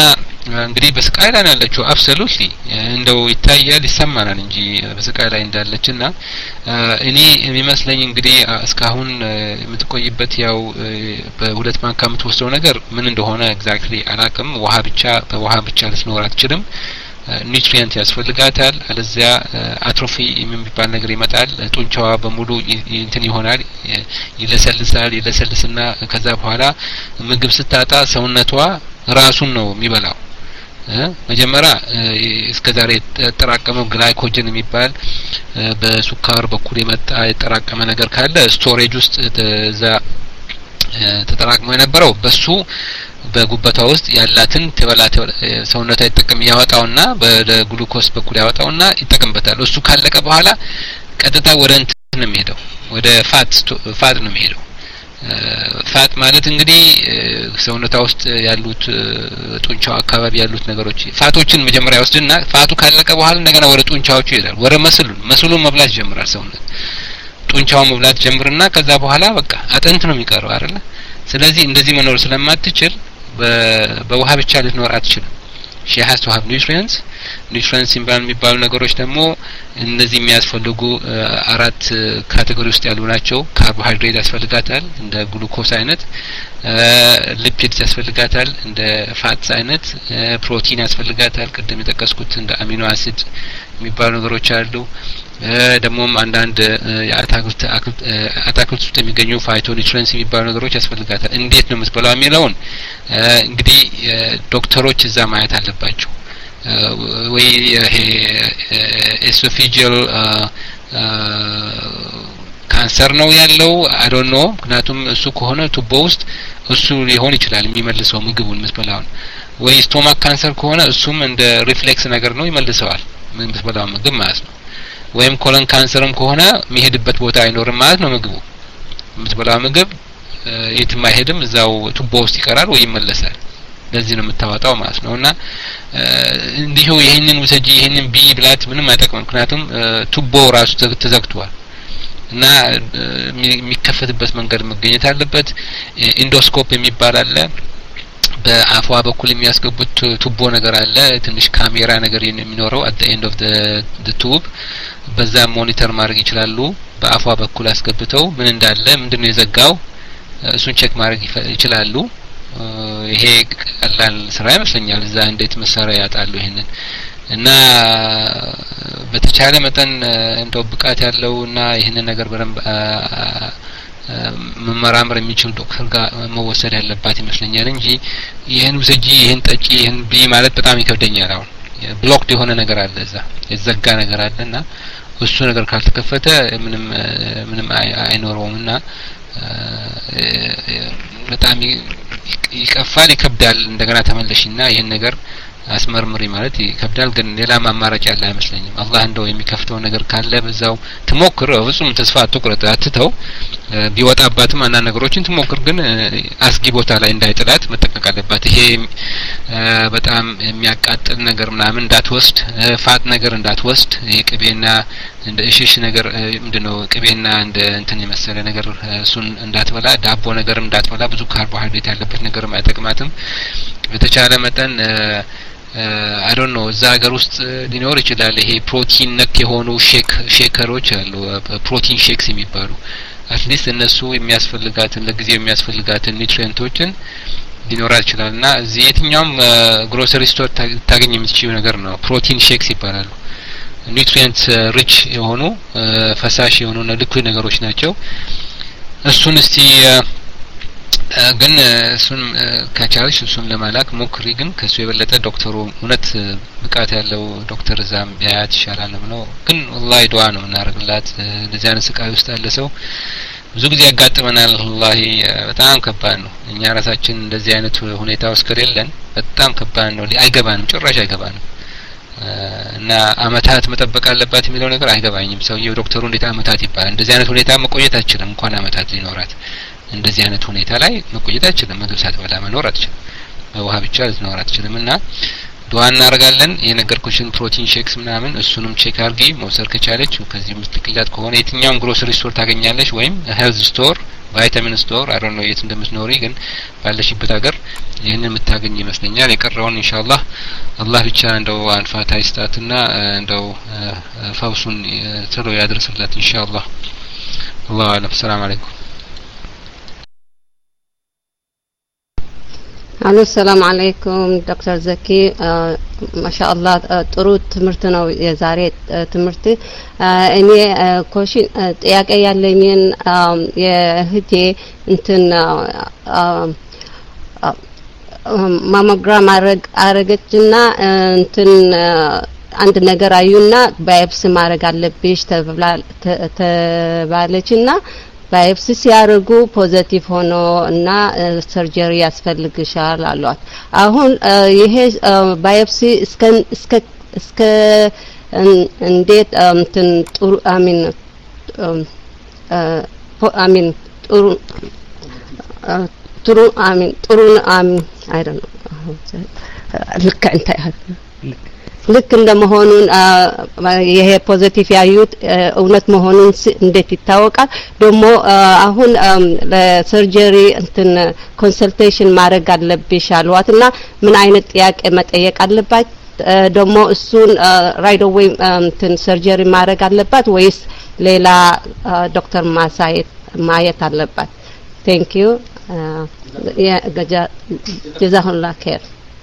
እንግዲህ በስቃይ ላይ ያለችው አብሶሉትሊ እንደው ይታያል ይሰማናል እንጂ በስቃይ ላይ እንዳለችና እኔ የሚመስለኝ እንግዲህ እስካሁን የምትቆይበት ያው በሁለት ማንካ የምትወስደው ነገር ምን እንደሆነ ኤግዛክትሊ አላቅም ውሃ ብቻ በውሃ ብቻ ልትኖር አትችልም ኒውትሪየንት ያስፈልጋታል አለዚያ አትሮፊ የሚባል ነገር ይመጣል ጡንቻዋ በሙሉ እንትን ይሆናል ይለሰልሳል ይለሰልስና ከዛ በኋላ ምግብ ስታጣ ሰውነቷ ራሱን ነው የሚበላው መጀመሪያ እስከዛሬ ተጠራቀመው ግላይኮጅን የሚባል በሱካር በኩል የመጣ የተጠራቀመ ነገር ካለ ስቶሬጅ ውስጥ እዛ ተጠራቅሞ የነበረው በሱ በጉበቷ ውስጥ ያላትን ተበላ ሰውነቷ ይጠቀም ያወጣውና በግሉኮስ በኩል ያወጣውና ይጠቀምበታል እሱ ካለቀ በኋላ ቀጥታ ወደ እንትን ነው የሚሄደው ወደ ፋት ፋት ነው የሚሄደው ፋት ማለት እንግዲህ ሰውነቷ ውስጥ ያሉት ጡንቻው አካባቢ ያሉት ነገሮች ፋቶችን መጀመሪያ ወስድና ፋቱ ካለቀ በኋላ እንደገና ወደ ጡንቻዎቹ ይሄዳል ወደ መስሉን መስሉን መብላት ጀምራል ሰውነት ጡንቻው መብላት ጀምርና ከዛ በኋላ በቃ አጥንት ነው የሚቀረው አይደለ ስለዚህ እንደዚህ መኖር ስለማትችል በውሃ ብቻ ልትኖር አትችልም she has to have nutrients nutrients የሚባሉ ነገሮች ደግሞ እነዚህ የሚያስፈልጉ አራት ካቴጎሪ ውስጥ ያሉ ናቸው ካርቦሃይድሬት ያስፈልጋታል እንደ ግሉኮስ አይነት ሊፒድስ ያስፈልጋታል እንደ ፋትስ አይነት ፕሮቲን ያስፈልጋታል ቅድም የጠቀስኩት እንደ አሚኖ አሲድ የሚባሉ ነገሮች አሉ ደግሞም አንዳንድ የአታክልት አታክልት ውስጥ የሚገኙ ፋይቶ ኒውትሪየንትስ የሚባሉ ነገሮች ያስፈልጋታል እንዴት ነው የምትበላው የሚለውን እንግዲህ ዶክተሮች እዛ ማየት አለባቸው ወይ ይሄ ኤሶፊጂያል ካንሰር ነው ያለው አይ ዶንት ኖ ምክንያቱም እሱ ከሆነ ቱቦ ውስጥ እሱ ሊሆን ይችላል የሚመልሰው ምግቡን የምትበላው ወይ ስቶማክ ካንሰር ከሆነ እሱም እንደ ሪፍሌክስ ነገር ነው ይመልሰዋል የምትበላው ምግብ ማለት ነው ወይም ኮለን ካንሰርም ከሆነ የሚሄድበት ቦታ አይኖርም ማለት ነው ምግቡ የምትበላው ምግብ የትም አይሄድም እዛው ቱቦ ውስጥ ይቀራል ወይ ይመለሳል ለዚህ ነው የምታወጣው ማለት ነውና እንዲሁ ይሄንን ውሰጂ ይሄንን ቢ ብላት ምንም አይጠቅምም ምክንያቱም ቱቦ ራሱ ተዘግቷል እና የሚከፈትበት መንገድ መገኘት አለበት ኢንዶስኮፕ የሚባል አለ በአፏ በኩል የሚያስገቡት ቱቦ ነገር አለ ትንሽ ካሜራ ነገር የሚኖረው at the end of the the tube በዛ ሞኒተር ማድረግ ይችላሉ በአፏ በኩል አስገብተው ምን እንዳለ ምንድነው የዘጋው እሱን ቼክ ማድረግ ይችላሉ ይሄ ቀላል ስራ ይመስለኛል እዛ እንዴት መሳሪያ ያጣሉ ይሄንን እና በተቻለ መጠን እንደው ብቃት ያለውና ይሄንን ነገር በደንብ መመራመር የሚችል ዶክተር ጋር መወሰድ ያለባት ይመስለኛል እንጂ ይሄን ውሰጂ ይሄን ጠጪ ይሄን ቢ ማለት በጣም ይከብደኛል አሁን ብሎክድ የሆነ ነገር አለ እዛ የዘጋ ነገር አለና እሱ ነገር ካልተከፈተ ምንም ምንም አይኖርውምና በጣም ይቀፋል ይከብዳል እንደገና ተመለሽና ይሄን ነገር አስመርምሪ ማለት ይከብዳል ግን ሌላ ማማራጭ ያለ አይመስለኝም አላህ እንደው የሚከፍተው ነገር ካለ በዛው ትሞክር ፍጹም ተስፋ አትቁረጥ አትተው ቢወጣባትም አና ነገሮችን ትሞክር ግን አስጊ ቦታ ላይ እንዳይጥላት መጠንቀቅ አለባት ይሄ በጣም የሚያቃጥል ነገር ምናምን እንዳትወስድ ፋት ነገር እንዳትወስድ ይሄ ቅቤና እንደ እሽሽ ነገር ምንድነው ቅቤና እንደ እንትን የመሰለ ነገር እሱን እንዳትበላ ዳቦ ነገር እንዳትበላ ብዙ ካርቦሃይድሬት ያለበት ነገር አይጠቅማትም በተቻለ መጠን አይ ዶንት ኖ እዛ ሀገር ውስጥ ሊኖር ይችላል ይሄ ፕሮቲን ነክ የሆኑ ሼክ ሼከሮች አሉ ፕሮቲን ሼክስ የሚባሉ አትሊስት እነሱ የሚያስፈልጋትን ለጊዜው የሚያስፈልጋትን ኒውትሪየንቶችን ሊኖር ይችላልና እዚህ የትኛውም ግሮሰሪ ስቶር ታገኝ የምትችይው ነገር ነው ፕሮቲን ሼክስ ይባላሉ ኒውትሪየንት ሪች የሆኑ ፈሳሽ የሆኑ ሊኩዊድ ነገሮች ናቸው እሱን እስቲ ግን እሱን ከቻልሽ እሱን ለማላክ ሞክሪ ግን ከሱ የበለጠ ዶክተሩ እውነት ብቃት ያለው ዶክተር ዛም ያያት ይሻላል ነው ግን والله ዱዓ ነው እናርግላት እንደዚህ አይነት ስቃይ ውስጥ ያለ ሰው ብዙ ጊዜ ያጋጥመናል والله በጣም ከባድ ነው እኛ ራሳችን እንደዚህ አይነት ሁኔታ ውስጥ ከሌለን በጣም ከባድ ነው አይገባንም ጭራሽ አይገባንም እና አመታት መጠበቅ አለባት የሚለው ነገር አይገባኝም ሰውየው ዶክተሩ እንዴት አመታት ይባላል እንደዚህ አይነት ሁኔታ መቆየት አይችልም እንኳን አመታት ሊኖራት እንደዚህ አይነት ሁኔታ ላይ መቆየት አይችልም ምግብ ሳትበላ መኖር አትችልም በውሃ ብቻ ልትኖር አትችልምና ዱዓ እናደርጋለን የነገርኩሽን ፕሮቲን ሼክስ ምናምን እሱንም ቼክ አርጊ መውሰድ ከቻለች ከዚህ ምትክላት ከሆነ የትኛውም ግሮሰሪ ስቶር ታገኛለች ወይም ሄልዝ ስቶር ቫይታሚን ስቶር አይ ዶንት ኖ የት እንደምትኖሪ ግን ባለሽበት ሀገር ይሄንን የምታገኝ ይመስለኛል የቀረውን ኢንሻአላህ አላህ ብቻ እንደው አንፋታ ይስጣትና እንደው ፈውሱን ተሎ ያድርስላት ኢንሻአላህ አላሁ አለም ሰላም አለይኩም አሎ ሰላም አለይኩም ዶክተር ዘኪ ማሻአላህ ጥሩ ትምህርት ነው የዛሬ ትምህርት እኔ ኮሽን ጥያቄ ያለኝን የህቴ እንትን ማሞግራም አረግ አረገችና እንትን አንድ ነገር አዩና ባይፕሲ ማረግ አለብሽ ተባለችና ባይፕሲ ሲያርጉ ፖዚቲቭ ሆኖ እና ሰርጀሪ ያስፈልግሻል አሏት አሁን ይሄ ባይፕሲ እስከ እስከ እስከ እንዴት እንትን ጥሩ አሚን አሚን ጥሩ ጥሩ አሚን ጥሩ አሚን አይ ዶንት ኖ ልክ እንት ልክ እንደመሆኑን ይሄ ፖዚቲቭ ያዩት እውነት መሆኑን እንዴት ይታወቃል ደግሞ አሁን ለሰርጀሪ እንትን ኮንሰልቴሽን ማድረግ አለብሽ አሏትና ምን አይነት ጥያቄ መጠየቅ አለባት ደግሞ እሱን ራይት ኦዌይ እንትን ሰርጀሪ ማድረግ አለባት ወይስ ሌላ ዶክተር ማሳየት ማየት አለባት ቴንክ ዩ ያ ጀዛሁላህ ኸይር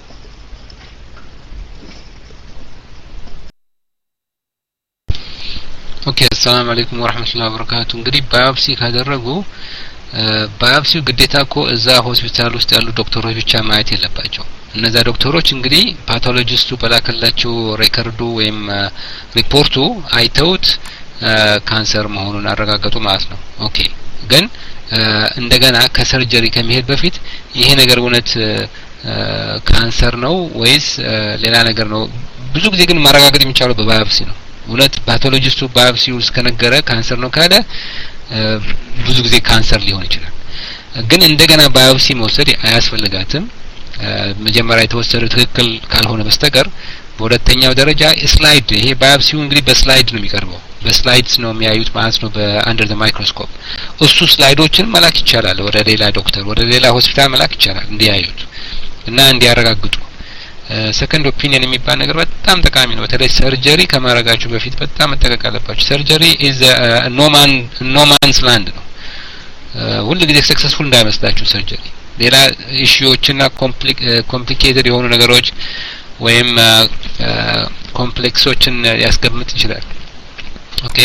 ኦኬ ሰላም አለይኩም ወራህመቱላሂ ወበረካቱ እንግዲህ ባዮፕሲ ካደረጉ ባዮፕሲው ግዴታ እኮ እዛ ሆስፒታል ውስጥ ያሉ ዶክተሮች ብቻ ማየት የለባቸው እነዛ ዶክተሮች እንግዲህ ፓቶሎጂስቱ በላከላቸው ሬከርዱ ወይም ሪፖርቱ አይተውት ካንሰር መሆኑን አረጋገጡ ማለት ነው ኦኬ ግን እንደገና ከሰርጀሪ ከመሄድ በፊት ይሄ ነገር እውነት ካንሰር ነው ወይስ ሌላ ነገር ነው ብዙ ጊዜ ግን ማረጋገጥ የሚቻለው በባዮፕሲ ነው እውነት ፓቶሎጂስቱ ባዮፕሲው እስከነገረ ካንሰር ነው ካለ ብዙ ጊዜ ካንሰር ሊሆን ይችላል ግን እንደገና ባዮፕሲ መውሰድ አያስፈልጋትም መጀመሪያ የተወሰደው ትክክል ካልሆነ በስተቀር በሁለተኛው ደረጃ ስላይድ ይሄ ባዮፕሲው እንግዲህ በስላይድ ነው የሚቀርበው በስላይድስ ነው የሚያዩት ማለት ነው በአንደር ዘ ማይክሮስኮፕ እሱ ስላይዶችን መላክ ይቻላል ወደ ሌላ ዶክተር ወደ ሌላ ሆስፒታል መላክ ይቻላል እንዲያዩት እና እንዲያረጋግጡ ሰከንድ ኦፒኒየን የሚባል ነገር በጣም ጠቃሚ ነው በተለይ ሰርጀሪ ከማረጋችሁ በፊት በጣም መጠንቀቅ አለባችሁ ሰርጀሪ ኢዝ ኖ ማን ኖ ማንስ ላንድ ነው ሁሉ ጊዜ ሰክሰስፉል እንዳይመስላችሁ ሰርጀሪ ሌላ ኢሹዎችና ኮምፕሊኬትድ የሆኑ ነገሮች ወይም ኮምፕሌክሶችን ያስቀምጥ ይችላል ኦኬ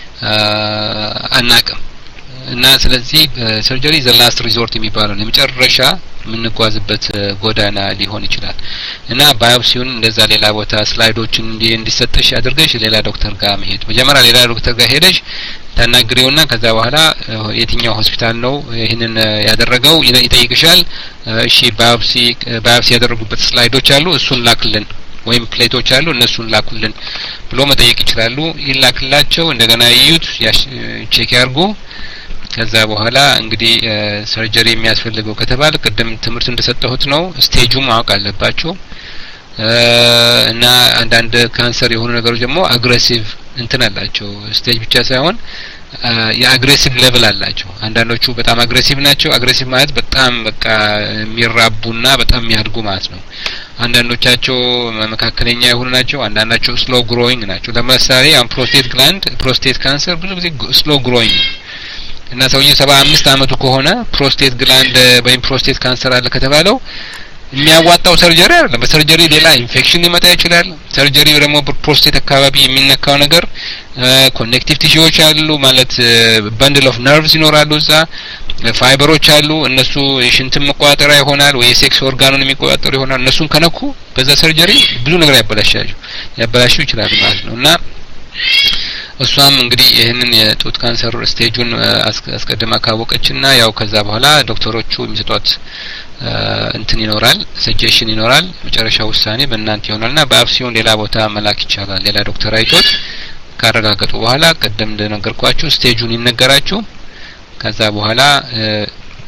አናቀም እና ስለዚህ ሰርጀሪ ዘ ላስት ሪዞርት የሚባለው ነው የመጨረሻ ምንጓዝበት ጎዳና ሊሆን ይችላል እና ባዮፕሲውን እንደዛ ሌላ ቦታ ስላይዶችን እንዲሰጥሽ አድርገሽ ሌላ ዶክተር ጋር መሄድ መጀመሪያ ሌላ ዶክተር ጋር ሄደሽ ታናግሪውና ከዛ በኋላ የትኛው ሆስፒታል ነው ይሄንን ያደረገው ይጠይቅሻል እሺ ባዮፕሲ ባዮፕሲ ያደረጉበት ስላይዶች አሉ እሱን ላክልን ወይም ፕሌቶች አሉ እነሱን ላኩልን ብሎ መጠየቅ ይችላሉ ይላክላቸው እንደገና ይዩት ቼክ ያርጉ ከዛ በኋላ እንግዲህ ሰርጀሪ የሚያስፈልገው ከተባለ ቀደም ትምህርት እንደሰጠሁት ነው ስቴጁ ማወቅ አለባችሁ እና አንዳንድ ካንሰር የሆኑ ነገሮች ደግሞ አግሬሲቭ እንትን አላቸው ስቴጅ ብቻ ሳይሆን የአግሬሲቭ ሌቭል አላቸው አንዳንዶቹ በጣም አግሬሲቭ ናቸው አግሬሲቭ ማለት በጣም በቃ የሚራቡና በጣም የሚያድጉ ማለት ነው አንዳንዶቻቸው መካከለኛ የሆኑ ናቸው አንዳንዳቸው ስሎ ግሮዊንግ ናቸው ለምሳሌ አን ፕሮስቴት ግላንድ ፕሮስቴት ካንሰር ብዙ ጊዜ ስሎ ግሮዊንግ እና ሰውዬው ሰባ አምስት አመቱ ከሆነ ፕሮስቴት ግላንድ ወይም ፕሮስቴት ካንሰር አለ ከተባለው የሚያዋጣው ሰርጀሪ አይደለም በሰርጀሪ ሌላ ኢንፌክሽን ሊመጣ ይችላል ሰርጀሪ ደግሞ ፕሮስቴት አካባቢ የሚነካው ነገር ኮኔክቲቭ ቲሹዎች አሉ ማለት ባንድል ኦፍ ነርቭስ ይኖራሉ እዛ ፋይበሮች አሉ እነሱ የሽንት መቋጠሪያ ይሆናል ወይ ሴክስ ኦርጋኑን የሚቆጣጠሩ ይሆናል እነሱን ከነኩ በዛ ሰርጀሪ ብዙ ነገር ያበላሻሉ ያበላሹ ይችላሉ ማለት ነው እና እሷም እንግዲህ ይሄንን የጡት ካንሰር ስቴጁን አስቀድማ ካወቀችና ያው ከዛ በኋላ ዶክተሮቹ የሚሰጧት እንትን ይኖራል ሰጀሽን ይኖራል መጨረሻ ውሳኔ በእናንተ ይሆናልና በአፕሲዮን ሌላ ቦታ መላክ ይቻላል ሌላ ዶክተር አይቶት ካረጋገጡ በኋላ ቀደም እንደነገርኳችሁ ስቴጁን ይነገራችሁ ከዛ በኋላ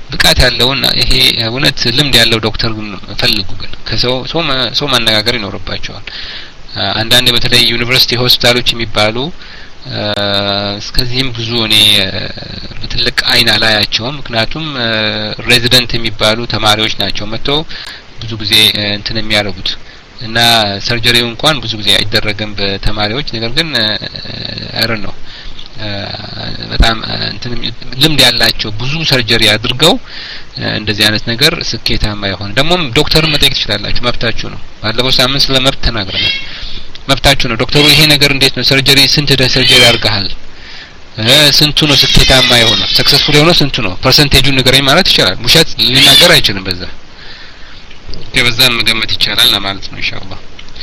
ብቃት ያለውና ይሄ እውነት ልምድ ያለው ዶክተር ግን ፈልጉ ግን ከሰው ሰው ሰው ማነጋገር ይኖርባቸዋል አንዳንድ በተለይ ዩኒቨርሲቲ ሆስፒታሎች የሚባሉ እስከዚህም ብዙ እኔ በትልቅ አይን አላያቸውም ምክንያቱም ሬዚደንት የሚባሉ ተማሪዎች ናቸው መጥተው ብዙ ጊዜ እንትን የሚያደርጉት እና ሰርጀሪው እንኳን ብዙ ጊዜ አይደረግም በተማሪዎች ነገር ግን አይረን ነው በጣም እንትን ልምድ ያላቸው ብዙ ሰርጀሪ አድርገው እንደዚህ አይነት ነገር ስኬታማ ይሆን ደግሞ ዶክተር መጠየቅ ትችላላችሁ መብታችሁ ነው ባለፈው ሳምንት ስለመብት ተናግረናል መብታችሁ ነው ዶክተሩ ይሄ ነገር እንዴት ነው ሰርጀሪ ስንት ደ ሰርጀሪ አድርገሃል ስንቱ ነው ስኬታማ የሆነው ሰክሰስፉል የሆነው ስንቱ ነው ፐርሰንቴጁን ንገረኝ ማለት ይችላል ውሸት ሊናገር አይችልም በዛ ከበዛም መገመት ይቻላል ለማለት ነው ኢንሻአላህ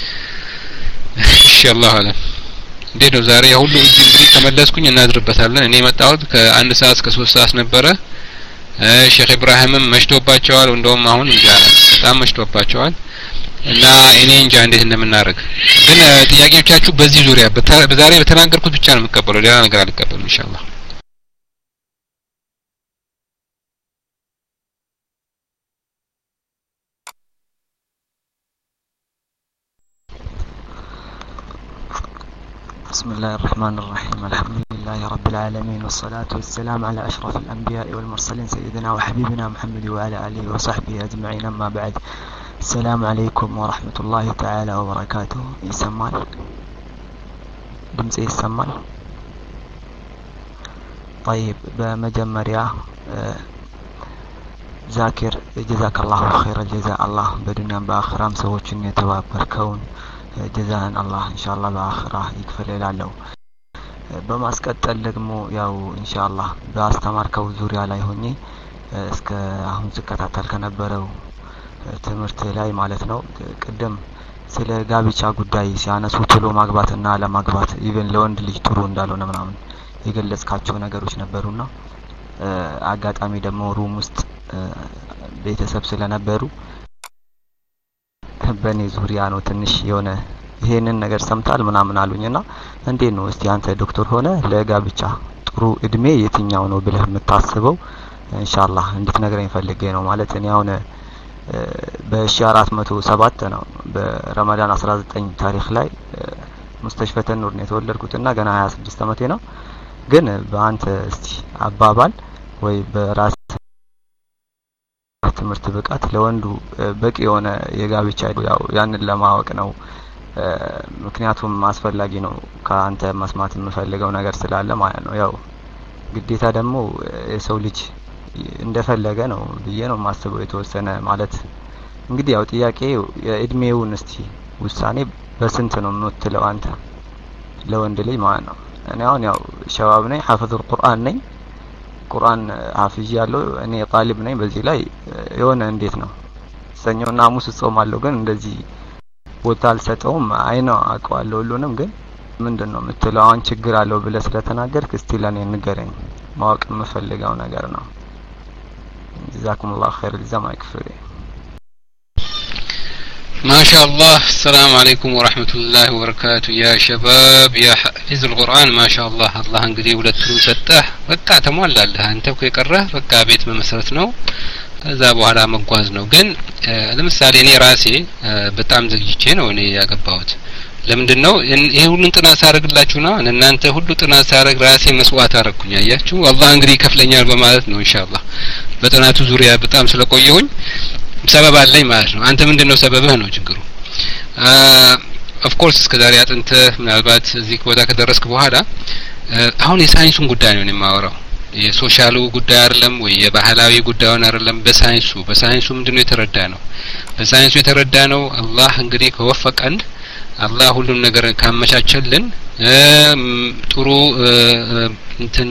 ኢንሻአላህ አለ እንዴት ነው ዛሬ ሁሉ እንግዲህ ተመለስኩኝ እናድርበታለን እኔ መጣሁት ከአንድ ሰዓት እስከ ሶስት ሰዓት ነበረ ሼክ ኢብራሂምም መሽቶባቸዋል እንደውም አሁን እንጃ በጣም መሽቶባቸዋል እና እኔ እንጃ እንዴት እንደምናደርግ ግን ጥያቄዎቻችሁ በዚህ ዙሪያ በዛሬ በተናገርኩት ብቻ ነው የምቀበለው ሌላ ነገር አልቀበልም ኢንሻአላህ بسم الله الرحمن الرحيم الحمد لله رب العالمين والصلاة والسلام على أشرف الأنبياء والمرسلين سيدنا وحبيبنا محمد وعلى آله وصحبه أجمعين أما بعد السلام عليكم ورحمة الله تعالى وبركاته يسمال دمسي يسمال طيب بمجمريا ذاكر جزاك الله خير الجزاء الله بدنا بآخرام سوتشن يتوابر كون جزاء الله إن شاء الله بآخرة يكفل له በማስቀጠል ደግሞ ያው ኢንሻአላህ በአስተማርከው ዙሪያ ላይ ሆኜ እስከ አሁን ስከታተል ከነበረው ትምህርት ላይ ማለት ነው ቅድም ስለ ጋብቻ ጉዳይ ሲያነሱ ቶሎ ማግባትና ለማግባት ኢቭን ለወንድ ልጅ ጥሩ እንዳልሆነ ምናምን የገለጽካቸው ነገሮች ነበሩና አጋጣሚ ደግሞ ሩም ውስጥ ቤተሰብ ስለነበሩ በኔ ዙሪያ ነው ትንሽ የሆነ ይሄንን ነገር ሰምታል ምናምን አሉኝና እንዴት ነው እስቲ አንተ ዶክተር ሆነ ለጋብቻ ጥሩ እድሜ የትኛው ነው ብለህ የምታስበው ኢንሻአላህ እንድትነግረኝ ፈልጌ ነው ማለት እኔ አሁን በ1407 ነው በረመዳን አስራ ዘጠኝ ታሪክ ላይ ሙስተሽፈተ ኑር ነው የተወለድኩትና ገና ሃያ ስድስት አመቴ ነው ግን በአንተ እስቲ አባባል ወይ በራስ ትምህርት ብቃት ለወንዱ በቂ የሆነ የጋብቻ ያው ያንን ለማወቅ ነው ምክንያቱም አስፈላጊ ነው ካንተ መስማት የምፈልገው ነገር ስላለ ማለት ነው ያው ግዴታ ደግሞ የሰው ልጅ እንደፈለገ ነው ብዬ ነው ማስበው የተወሰነ ማለት እንግዲህ ያው ጥያቄ የእድሜውን እስቲ ውሳኔ በስንት ነው የምትለው አንተ ለወንድ ልጅ ማለት ነው እኔ አሁን ያው ሸባብ ነኝ ሐافظ القرآن ነኝ ቁርአን ሐፊዝ ያለው እኔ ጣሊብ ነኝ በዚህ ላይ የሆነ እንዴት ነው ሰኞና ሐሙስ ጾማለሁ ግን እንደዚህ ቦታ አልሰጠውም አይና አውቀዋለሁ ሁሉንም ግን ምንድነው የምትለው አሁን ችግር አለው ብለህ ስለተናገርክ እስቲ ለኔ ንገረኝ ማወቅ የምፈልገው ነገር ነው جزاكم الله خير الجزاء يكفي ما شاء الله السلام عليكم ورحمة الله وبركاته يا شباب يا حفظ القرآن ما شاء الله الله እንግዲህ ሁለቱን ሰጠህ በቃ ተሟላልህ አንተ እኮ የቀረህ በቃ ቤት መመስረት ነው ከዛ በኋላ መጓዝ ነው ግን ለምሳሌ እኔ ራሴ በጣም ዘግይቼ ነው እኔ ያገባሁት ለምንድነው ይሄ ሁሉን ጥናት ሳረግላችሁ ነው እናንተ ሁሉ ጥናት ሳረግ ራሴ መስዋዕት አረኩኝ አያችሁ አላህ እንግዲህ ይከፍለኛል በማለት ነው ኢንሻአላህ በጥናቱ ዙሪያ በጣም ስለቆየሁኝ ሰበብ አለኝ ማለት ነው አንተ ምንድነው ሰበብህ ነው ችግሩ ኦፍ ኮርስ እስከዛሬ አጥንተ ምናልባት እዚህ ቦታ ከደረስክ በኋላ አሁን የሳይንሱን ጉዳይ ነው የማወራው የሶሻሉ ጉዳይ አይደለም ወይ የባህላዊ ጉዳዩን አይደለም በሳይንሱ በሳይንሱ ምንድነው የተረዳ ነው በሳይንሱ የተረዳ ነው አላህ እንግዲህ ከወፈቀን አላህ ሁሉም ነገር ካመቻቸልን ጥሩ እንትን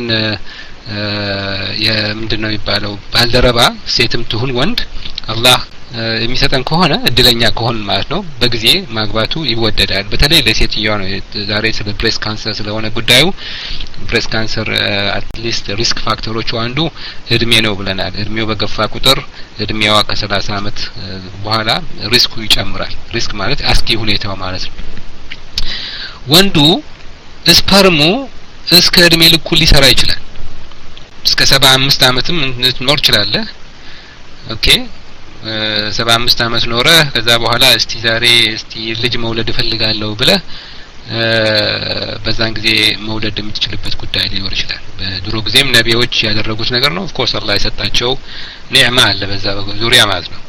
የምንድነው የሚባለው ባልደረባ ሴትም ትሁን ወንድ አላህ የሚሰጠን ከሆነ እድለኛ ከሆነ ማለት ነው በጊዜ ማግባቱ ይወደዳል በተለይ ለሴትየዋ ነው ዛሬ ስለ ብሬስት ካንሰር ስለሆነ ጉዳዩ ብሬስት ካንሰር አት ሊስት ሪስክ ፋክተሮቹ አንዱ እድሜ ነው ብለናል እድሜው በገፋ ቁጥር እድሜዋ ከ30 አመት በኋላ ሪስኩ ይጨምራል ሪስክ ማለት አስኪ ሁኔታው ማለት ነው ወንዱ ስፐርሙ እስከ እድሜ ልኩ ሊሰራ ይችላል እስከ ሰባ አምስት አመትም ልትኖር ይችላል ኦኬ ሰባ አምስት አመት ኖረ ከዛ በኋላ እስቲ ዛሬ እስቲ ልጅ መውለድ እፈልጋለሁ ብለህ በዛን ጊዜ መውለድ የምትችልበት ጉዳይ ሊኖር ይችላል። በድሮ ጊዜም ነቢዮች ያደረጉት ነገር ነው። ኦፍ ኮርስ አላህ የሰጣቸው ኒዕማ አለ በዛ ዙሪያ ማለት ነው።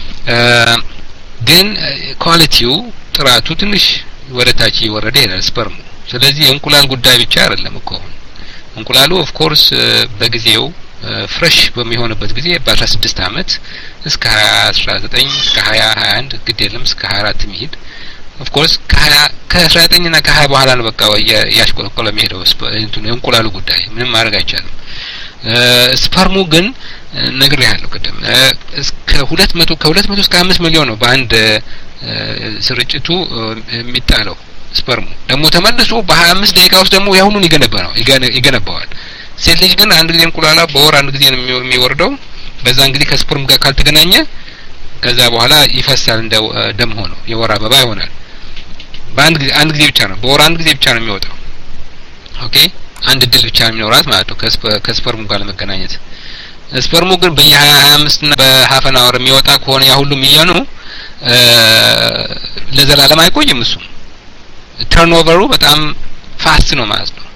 ግን ኳሊቲው ጥራቱ ትንሽ ወደታች ይወረደ ይላል ስፐርሙ። ስለዚህ እንቁላል ጉዳይ ብቻ አይደለም እኮ እንቁላሉ ኦፍ ኮርስ በጊዜው ፍሬሽ በሚሆንበት ጊዜ በ16 አመት እስከ አስራ ዘጠኝ እስከ ሀያ ሀያ አንድ ግድ የለም እስከ ሀያ አራት የሚሄድ ኦፍ ኮርስ ከአስራ ዘጠኝ እና ከሀያ በኋላ ነው በቃ ያሽቆለቆለ የሚሄደው እንትን እንቁላሉ ጉዳይ ምንም ማድረግ አይቻልም። ስፐርሙ ግን ነግሬሃለሁ ቅድም እስከ ሁለት መቶ ከሁለት መቶ እስከ አምስት ሚሊዮን ነው በአንድ ስርጭቱ የሚጣለው ስፐርሙ ደግሞ ተመልሶ በሀያ አምስት ደቂቃ ውስጥ ደግሞ ያሁኑን ይገነባ ነው ይገነባዋል። ሴት ልጅ ግን አንድ ጊዜ እንቁላላ በወር አንድ ጊዜ ነው የሚወርደው። በዛን ጊዜ ከስፐርም ጋር ካልተገናኘ ከዛ በኋላ ይፈሳል እንደ ደም ሆኖ የወር አበባ ይሆናል። በአንድ ጊዜ አንድ ጊዜ ብቻ ነው በወር አንድ ጊዜ ብቻ ነው የሚወጣው። ኦኬ አንድ ድል ብቻ ነው የሚኖራት ማለት ነው ከስፐርሙ ጋር ለመገናኘት። ስፐርሙ ግን በየ25 እና በሀፈን አወር የሚወጣ ከሆነ ያ ሁሉ ሚሊዮኑ ለዘላለም አይቆይም። እሱ ተርንኦቨሩ በጣም ፋስት ነው ማለት ነው።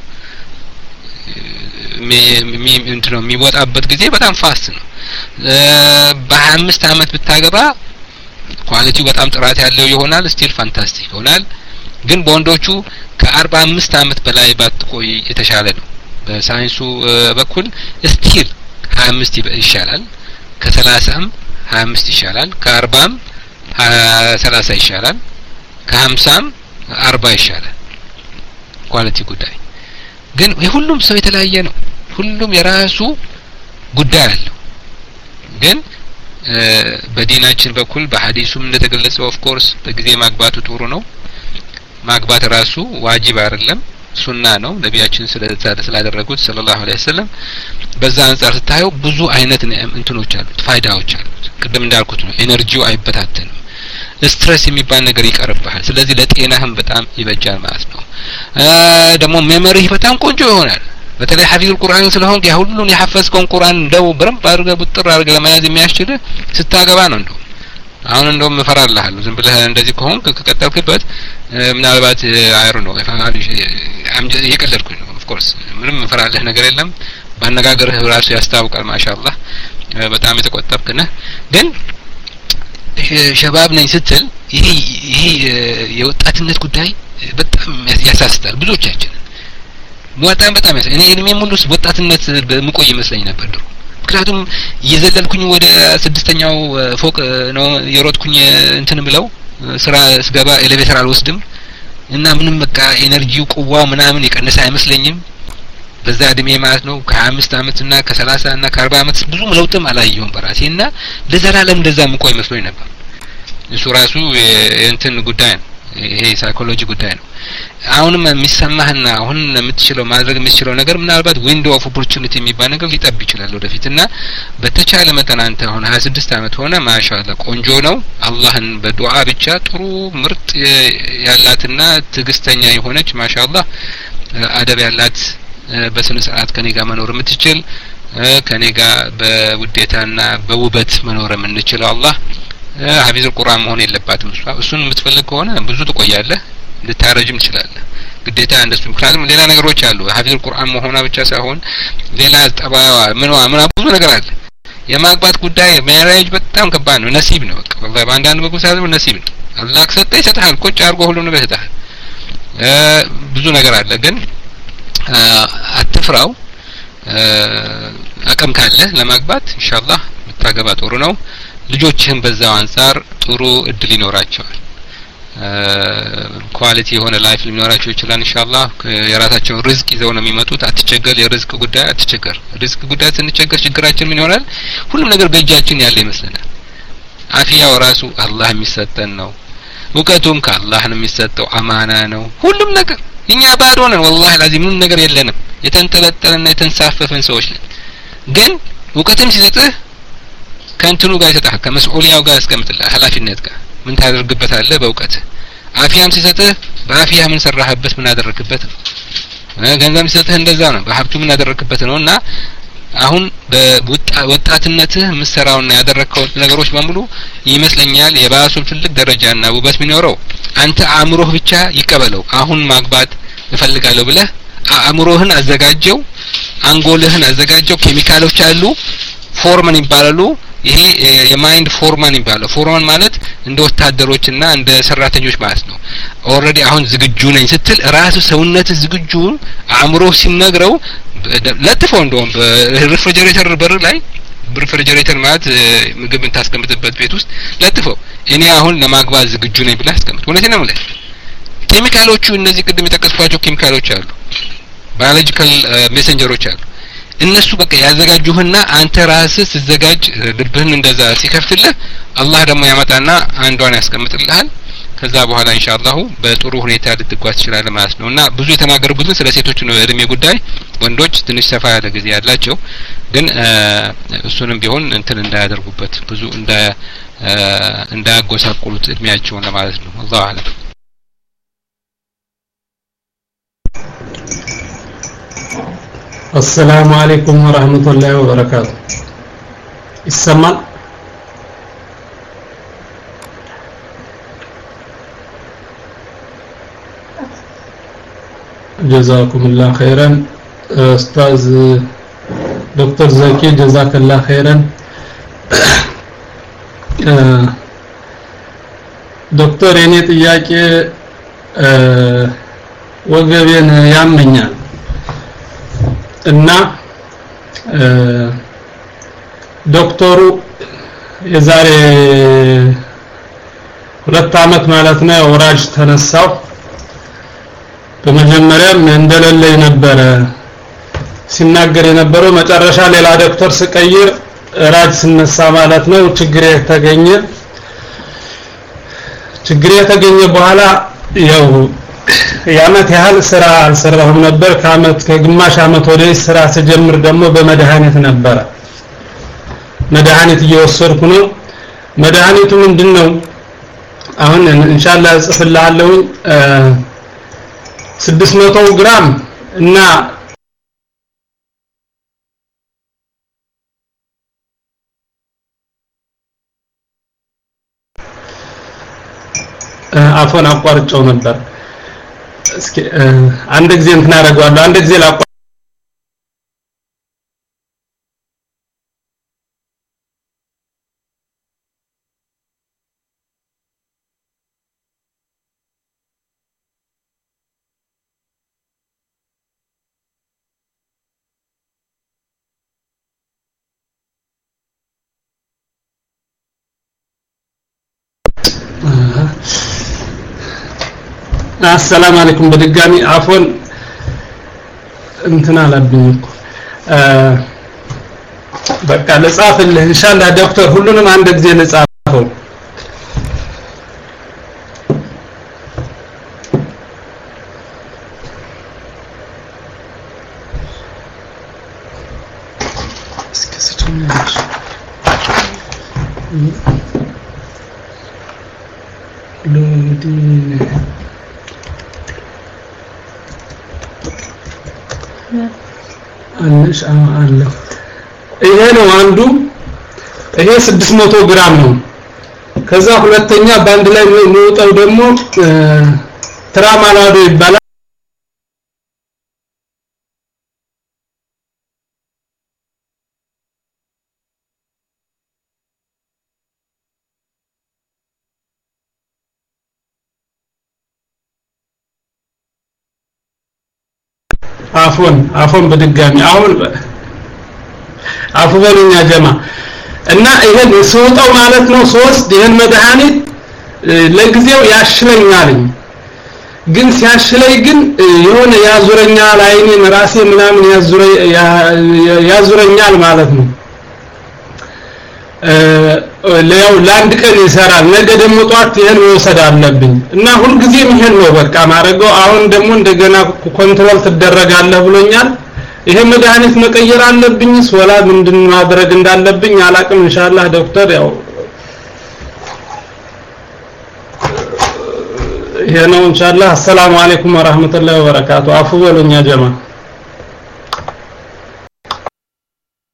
ሚ እንትን ነው የሚወጣበት ጊዜ በጣም ፋስት ነው። በሀያ አምስት አመት ብታገባ ኳሊቲው በጣም ጥራት ያለው ይሆናል ስቲል ፋንታስቲክ ይሆናል። ግን በወንዶቹ ከአርባ አምስት አመት በላይ ባትቆይ የተሻለ ነው። በሳይንሱ በኩል ስቲል ሀያ አምስት ይሻላል፣ ከሰላሳም ሀያ አምስት ይሻላል፣ ከአርባም ሰላሳ ይሻላል፣ ከሀምሳም አርባ ይሻላል ኳሊቲ ጉዳይ። ግን የሁሉም ሰው የተለያየ ነው። ሁሉም የራሱ ጉዳይ አለው። ግን በዲናችን በኩል በሐዲሱም እንደተገለጸው ኦፍ ኮርስ በጊዜ ማግባቱ ጥሩ ነው። ማግባት ራሱ ዋጅብ አይደለም ሱና ነው ነቢያችን ስለዛደ ስላደረጉት ሰለላሁ ዐለይሂ ወሰለም። በዛ አንፃር ስታየው ብዙ አይነት እንትኖች አሉት ፋይዳዎች አሉት። ቅድም እንዳልኩት ነው ኤነርጂው አይበታተንም። ስትሬስ የሚባል ነገር ይቀርብሃል። ስለዚህ ለጤናህም በጣም ይበጃል ማለት ነው። ደግሞ ሜሞሪ በጣም ቆንጆ ይሆናል። በተለይ ሐፊዝ ቁርአን ስለሆንክ ያ ሁሉን የሐፈዝከውን ቁርአን እንደው በረምብ አድርገህ ቡጥር አድርገህ ለመያዝ የሚያስችል ስታገባ ነው። እንደው አሁን እንደው መፈራልሃለሁ ዝም ብለህ እንደዚህ ከሆንክ ከቀጠልክበት ምናልባት አይሩ ነው እየቀለድኩኝ ነው። ኦፍ ኮርስ ምንም መፈራልህ ነገር የለም። ባነጋገርህ ራሱ ያስታውቃል። ማሻአላህ በጣም የተቆጠብክ ነህ። ግን ሸባብ ነኝ ስትል ይሄ ይሄ የወጣትነት ጉዳይ በጣም ያሳስታል ብዙዎቻችን። በጣም በጣም ያሳ እኔ እኔ ሙሉ ወጣትነት በመቆይ ይመስለኝ ነበር ድሮ። ምክንያቱም እየዘለልኩኝ ወደ ስድስተኛው ፎቅ ነው የሮጥኩኝ እንትን ብለው ስራ ስገባ ኤሌቬተር አልወስድም እና ምንም በቃ ኤነርጂው ቁዋው ምናምን የቀነሰ አይመስለኝም። በዛ እድሜ ማለት ነው ከሀያ አምስት አመት እና ከሰላሳ እና ከአርባ አመት ብዙ ለውጥም አላየሁም በራሴና ለዘላለም እንደዛ መቆይ መስሎኝ ነበር። እሱ ራሱ የእንትን ጉዳይ ነው። ይሄ ሳይኮሎጂ ጉዳይ ነው። አሁንም የሚሰማህና አሁን የምትችለው ማድረግ የምትችለው ነገር ምናልባት ዊንዶ ኦፍ ኦፖርቹኒቲ የሚባል ነገር ሊጠብ ይችላል ወደፊትና በተቻለ መጠን አንተ አሁን ሀያ ስድስት አመት ሆነ ማሻአላ ቆንጆ ነው። አላህን በዱዓ ብቻ ጥሩ ምርጥ ያላትና ትግስተኛ የሆነች ማሻአላ አደብ ያላት በስነ ስርዓት ከኔ ጋር መኖር የምትችል ከኔ ጋር በውዴታና በውበት መኖር የምንችለው አላህ ሐፊዝ ቁርአን መሆን የለባትም። እሷ እሱን የምትፈልግ ከሆነ ብዙ ትቆያለህ ልታረጅም ትችላለህ ግዴታ እንደሱ። ምክንያቱም ሌላ ነገሮች አሉ ሐፊዝ ቁርአን መሆኗ ብቻ ሳይሆን ሌላ ጠባዋ ምን ምን ብዙ ነገር አለ። የማግባት ጉዳይ ማሪጅ በጣም ከባድ ነው። ነሲብ ነው በቃ ወላሂ በአንዳንድ በኩል ሳይሆን ነሲብ ነው። አላህ ከሰጠ ይሰጣል ቁጭ አድርጎ ሁሉ ነገር ይሰጣል። ብዙ ነገር አለ ግን አትፍራው። አቅም ካለ ለማግባት ኢንሻአላህ ብታገባ ጥሩ ነው። ልጆችህም በዛው አንፃር ጥሩ እድል ይኖራቸዋል። ኳሊቲ የሆነ ላይፍ ሊኖራቸው ይችላል ኢንሻአላህ። የራሳቸውን ሪዝቅ ይዘው ነው የሚመጡት። አትቸገር የሪዝቅ ጉዳይ አትቸገር። ሪዝቅ ጉዳይ ስንቸገር ችግራችን ምን ይሆናል? ሁሉም ነገር በእጃችን ያለ ይመስለናል። አፊያው ራሱ አላህ የሚሰጠን ነው። እውቀቱም ከአላህ ነው የሚሰጠው አማና ነው። ሁሉም ነገር እኛ ባዶ ነን والله لازم ምንም ነገር የለንም። የተንጠለጠለና የተንሳፈፈን ሰዎች ነን። ግን እውቀትም ሲሰጥህ ከንትኑ ጋር ይሰጥሃል ከመስኡሊያው ጋር እስከምትላ ኃላፊነት ጋር ምን ታደርግበታለህ በእውቀት። አፊያም ሲሰጥህ በአፊያ ምን ሰራህበት ምን አደረክበት። ገንዘብ ሲሰጥህ እንደዛ ነው በሀብቱ ምን አደረክበት ነውና አሁን በወጣትነትህ ምሰራውና ያደረከው ነገሮች በሙሉ ይመስለኛል የባሱ ትልቅ ደረጃና ውበት የሚኖረው አንተ አእምሮህ ብቻ ይቀበለው አሁን ማግባት እፈልጋለሁ ብለህ አእምሮህን አዘጋጀው አንጎልህን አዘጋጀው ኬሚካሎች አሉ ፎርማን ይባላሉ ይሄ የማይንድ ፎርማን ይባላል ፎርማን ማለት እንደ ወታደሮችና እንደ ሰራተኞች ማለት ነው ኦሬዲ አሁን ዝግጁ ነኝ ስትል ራሱ ሰውነት ዝግጁ አእምሮ ሲነግረው ለጥፈው እንደውም በሪፍሪጀሬተር በር ላይ በሪፍሪጀሬተር ማለት ምግብ እንታስቀምጥበት ቤት ውስጥ ለጥፈው እኔ አሁን ለማግባት ዝግጁ ነኝ ብለህ አስቀምጥ ወለቴ ነው ማለት ኬሚካሎቹ እነዚህ ቅድም የጠቀስኳቸው ኬሚካሎች አሉ ባዮሎጂካል ሜሴንጀሮች አሉ እነሱ በቃ ያዘጋጁህና አንተ ራስህ ስትዘጋጅ ልብህን እንደዛ ሲከፍትልህ አላህ ደግሞ ያመጣና አንዷን ያስቀምጥልሃል ከዛ በኋላ ኢንሻአላህ በጥሩ ሁኔታ ልትጓዝ ትችላለህ ማለት ነውና ብዙ የተናገርኩት ስለ ሴቶች ነው እድሜ ጉዳይ ወንዶች ትንሽ ሰፋ ያለ ጊዜ ያላቸው ግን እሱንም ቢሆን እንትን እንዳያደርጉበት ብዙ እንዳ እንዳያጎሳቁሉት እድሜያቸውን ለማለት ነው አላህ አለም السلام عليكم ورحمة الله وبركاته السمع جزاكم الله خيرا أستاذ دكتور زكي جزاك الله خيرا دكتور يعني ጥያቄ ወገቤን ያመኛል እና ዶክተሩ የዛሬ ሁለት አመት ማለት ነው ወራጅ ተነሳው በመጀመሪያም እንደለለይ ነበር ሲናገር የነበረው መጨረሻ ሌላ ዶክተር ስቀይር ራጅ ስነሳ ማለት ነው ችግር የተገኘ ችግር የተገኘ በኋላ ያው ያመት ያህል ስራ አልሰራሁም ነበር ከአመት ከግማሽ አመት ወዲህ ስራ ስጀምር ደግሞ በመድኃኒት ነበር መድኃኒት እየወሰድኩ ነው መድኃኒቱ ምንድነው አሁን ኢንሻአላህ ጽፍልሃለሁ ስድስት መቶ ግራም እና አፎን አቋርጬው ነበር እስኪ አንድ ጊዜ እንትን አደርጋለሁ አንድ ጊዜ ላቋ السلام عليكم بدقامي عفوا انتنا لابنكم በቃ ለጻፍልህ ኢንሻአላህ ዶክተር ሁሉንም አንድ ጊዜ ለጻፈው እስከ ሎዲን አንሽ አለ ይሄ ነው አንዱ ይሄ ስድስት መቶ ግራም ነው ከዛ ሁለተኛ ባንድ ላይ የሚወጣው ደግሞ ትራማላዶ ይባላል አፎን አፎን በድጋሚ አሁን አፎን ያ ጀማ እና ይሄን ሰውጣው ማለት ነው ሶስት ይሄን መድኃኒት ለጊዜው ያሽለኛል ግን ሲያሽለኝ ግን የሆነ ያዙረኛል አይኔን ራሴ ምናምን ያዙረ ያዙረኛል ማለት ነው ለያው ላንድ ቀን ይሰራል ነገ ደግሞ ጧት ይሄን መውሰድ አለብኝ እና ሁሉ ጊዜ ይሄን ነው በቃ ማረገው አሁን ደግሞ እንደገና ኮንትሮል ተደረጋለህ ብሎኛል ይሄ መድኃኒት መቀየር አለብኝ ሶላ ምንድን ማድረግ እንዳለብኝ አላቅም ኢንሻአላህ ዶክተር ያው ይሄ ነው ኢንሻአላህ አሰላሙ አለይኩም ወራህመቱላሂ ወበረካቱ አፉ በሉኛ ጀማ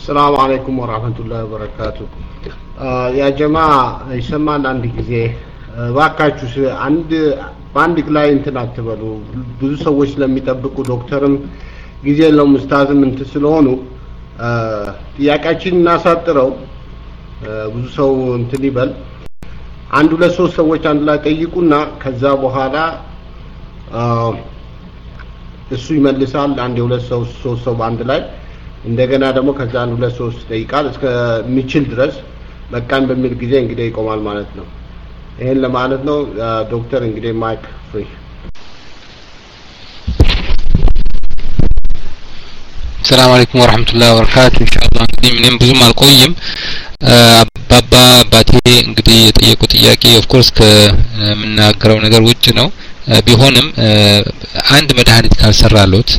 السلام عليكم ورحمة الله وبركاته. يا جماعة يسمعنا عندي كذي واقعش عند عندك لا انتنا تبلو ብዙ ሰዎች ለሚጠብቁ ዶክተርም ጊዜ የለውም ኡስታዝም እንትን ስለሆኑ ጥያቄያችን እናሳጥረው ብዙ ሰው እንትን ይበል አንድ ሁለት ሶስት ሰዎች አንድ ላይ ጠይቁና ከዛ በኋላ እሱ ይመልሳል አንድ ሁለት ሰው ሶስት ሰው አንድ ላይ እንደገና ደግሞ ከዛ አንድ ሁለት ሶስት ጠይቃል እስከ ሚችል ድረስ በቃን በሚል ጊዜ እንግዲህ ይቆማል ማለት ነው ይሄን ለማለት ነው ዶክተር እንግዲህ ማይክ ፍሪ السلام عليكم ورحمة الله وبركاته إن شاء الله እንግዲህ ምንም ብዙም አልቆይም አባባ ባቴ እንግዲህ የጠየቁት ጥያቄ ኦፍ ኮርስ ከመናገረው ነገር ውጭ ነው ቢሆንም አንድ መድኃኒት ካልሰራሎት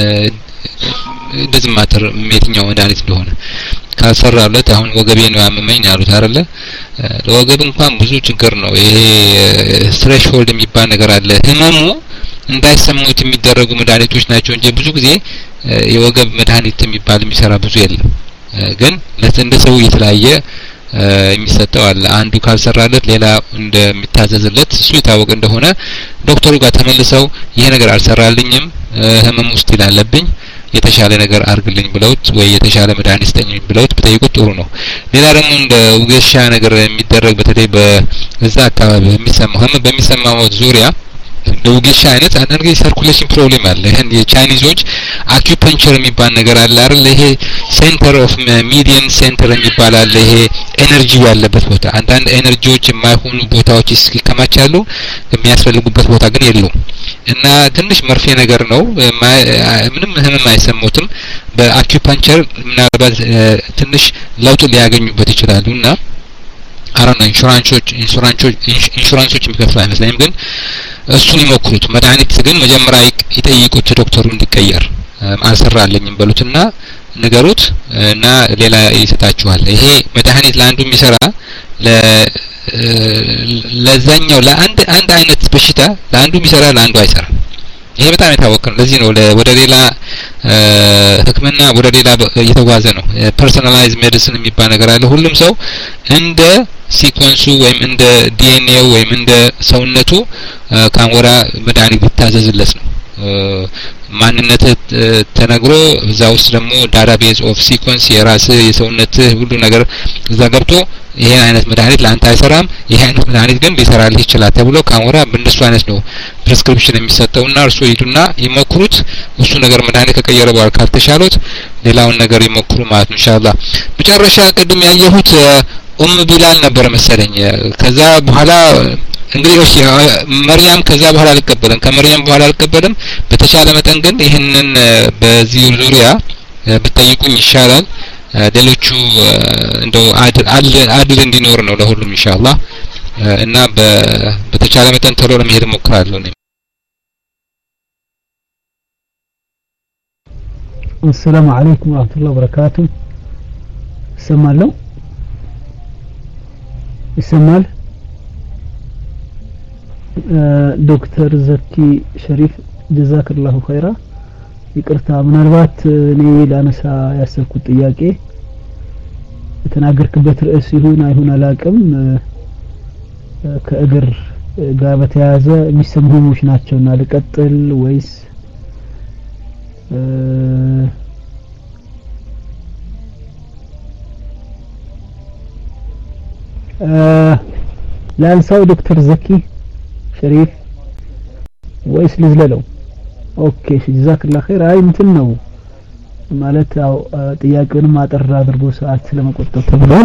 እንደዚህ ማተር የትኛው መድኃኒት እንደሆነ ካልሰራለት አሁን ወገቤ ነው ያመመኝ ያሉት አይደለ ለወገብ እንኳን ብዙ ችግር ነው ይሄ ስትሬሽሆልድ የሚባል ነገር አለ ህመሙ እንዳይሰሙት የሚደረጉ መድኃኒቶች ናቸው እንጂ ብዙ ጊዜ የወገብ መድኃኒት የሚባል የሚሰራ ብዙ የለም ግን ለእንደ ሰው የተለያየ የሚሰጠው አለ አንዱ ካልሰራለት ሌላ እንደሚታዘዝለት እሱ የታወቀ እንደሆነ ዶክተሩ ጋር ተመልሰው ይሄ ነገር አልሰራልኝም ህመም ውስጥ ይላለብኝ የተሻለ ነገር አርግልኝ ብለውት ወይ የተሻለ መድኃኒት ስጠኝ ብለውት በጠይቁት ጥሩ ነው ሌላ ደግሞ እንደ ውገሻ ነገር የሚደረግ በተለይ በዛ አካባቢ የሚሰማው ህመም በሚሰማው ዙሪያ ለውገሻ አይነት አንዳንድ ጊዜ ሰርኩሌሽን ፕሮብሌም አለ ይሄን የቻይኒዞች አኪዩፐንቸር የሚባል ነገር አለ አይደል ይሄ ሴንተር ኦፍ ሚዲየን ሴንተር የሚባል አለ ይሄ ኤነርጂ ያለበት ቦታ አንዳንድ ኤነርጂዎች የማይሆኑ ቦታዎች ይከማቻሉ የሚያስፈልጉበት ቦታ ግን የሉም እና ትንሽ መርፌ ነገር ነው ምንም ህመም አይሰሙትም በአኪዩፐንቸር ምናልባት ትንሽ ለውጥ ሊያገኙበት ይችላሉና አራና ኢንሹራንሶች ኢንሹራንሶች ኢንሹራንሶች የሚከፍሉ አይመስለኝም ግን እሱን ይሞክሩት መድኃኒት ግን መጀመሪያ ይጠይቁት ዶክተሩ እንዲቀየር አልሰራልኝም በሉትና ንገሩት እና ሌላ ይሰጣችኋል ይሄ መድኃኒት ለአንዱ የሚሰራ ለ ለዛኛው ለአንድ አንድ አይነት በሽታ ለአንዱ የሚሰራ ለአንዱ አይሰራም ይሄ በጣም የታወቀ ነው ለዚህ ነው ወደ ሌላ ህክምና ወደ ሌላ እየተጓዘ ነው ፐርሰናላይዝ ሜዲሲን የሚባል ነገር አለ ሁሉም ሰው እንደ ሲኮንሱ ወይም እንደ ዲኤንኤ ወይም እንደ ሰውነቱ ካንወራ መድኃኒት ይታዘዝለት ነው ማንነት ተነግሮ እዛ ውስጥ ደግሞ ዳታቤዝ ኦፍ ሲኮንስ የራስ የሰውነት ሁሉ ነገር እዛ ገብቶ ይሄ አይነት መድኃኒት ለአንተ አይሰራም ይሄ አይነት መድኃኒት ግን ሊሰራልህ ይችላል ተብሎ ካንወራ በእንደሱ አይነት ነው ፕሪስክሪፕሽን የሚሰጠውና እርሱ ይዱና ይሞክሩት እሱ ነገር መድኃኒት ከቀየረ በኋላ ካልተሻሎት ሌላውን ነገር ይሞክሩ ማለት ነው ኢንሻአላህ መጨረሻ ቅድም ያየሁት ኡም ቢላል ነበር መሰለኝ ከዛ በኋላ እንግዲህ እሺ መርያም ከዛ በኋላ አልቀበለም ከመርያም በኋላ አልቀበለም በተቻለ መጠን ግን ይሄንን በዚህ ዙሪያ ብትጠይቁኝ ይሻላል ሌሎቹ እንደው አድል አድል እንዲኖር ነው ለሁሉም ኢንሻአላህ እና በተቻለ መጠን ቶሎ ለመሄድ ሞክራለሁ እኔ السلام عليكم ورحمة الله وبركاته سمالو ይሰማል ዶክተር ዘኪ ሸሪፍ ጀዛከላሁ ኸይራ ይቅርታ ምናልባት እኔ ላነሳ ያሰብኩት ጥያቄ የተናገርክበት ርዕስ ይሁን አይሁን አላቅም ከእግር ጋር በተያያዘ የሚሰሙሽ ናቸውና ልቀጥል ወይስ ላንሳው ዶክተር ዘኪ ሸሪፍ ወይስ ልዝለለው ኦኬ ጀዛከላሁ ኸይር አይ እንትን ነው ማለት ያው ጥያቄውንም አጠር አድርጎ ሰዓት ስለመቆጠብ ተብሏል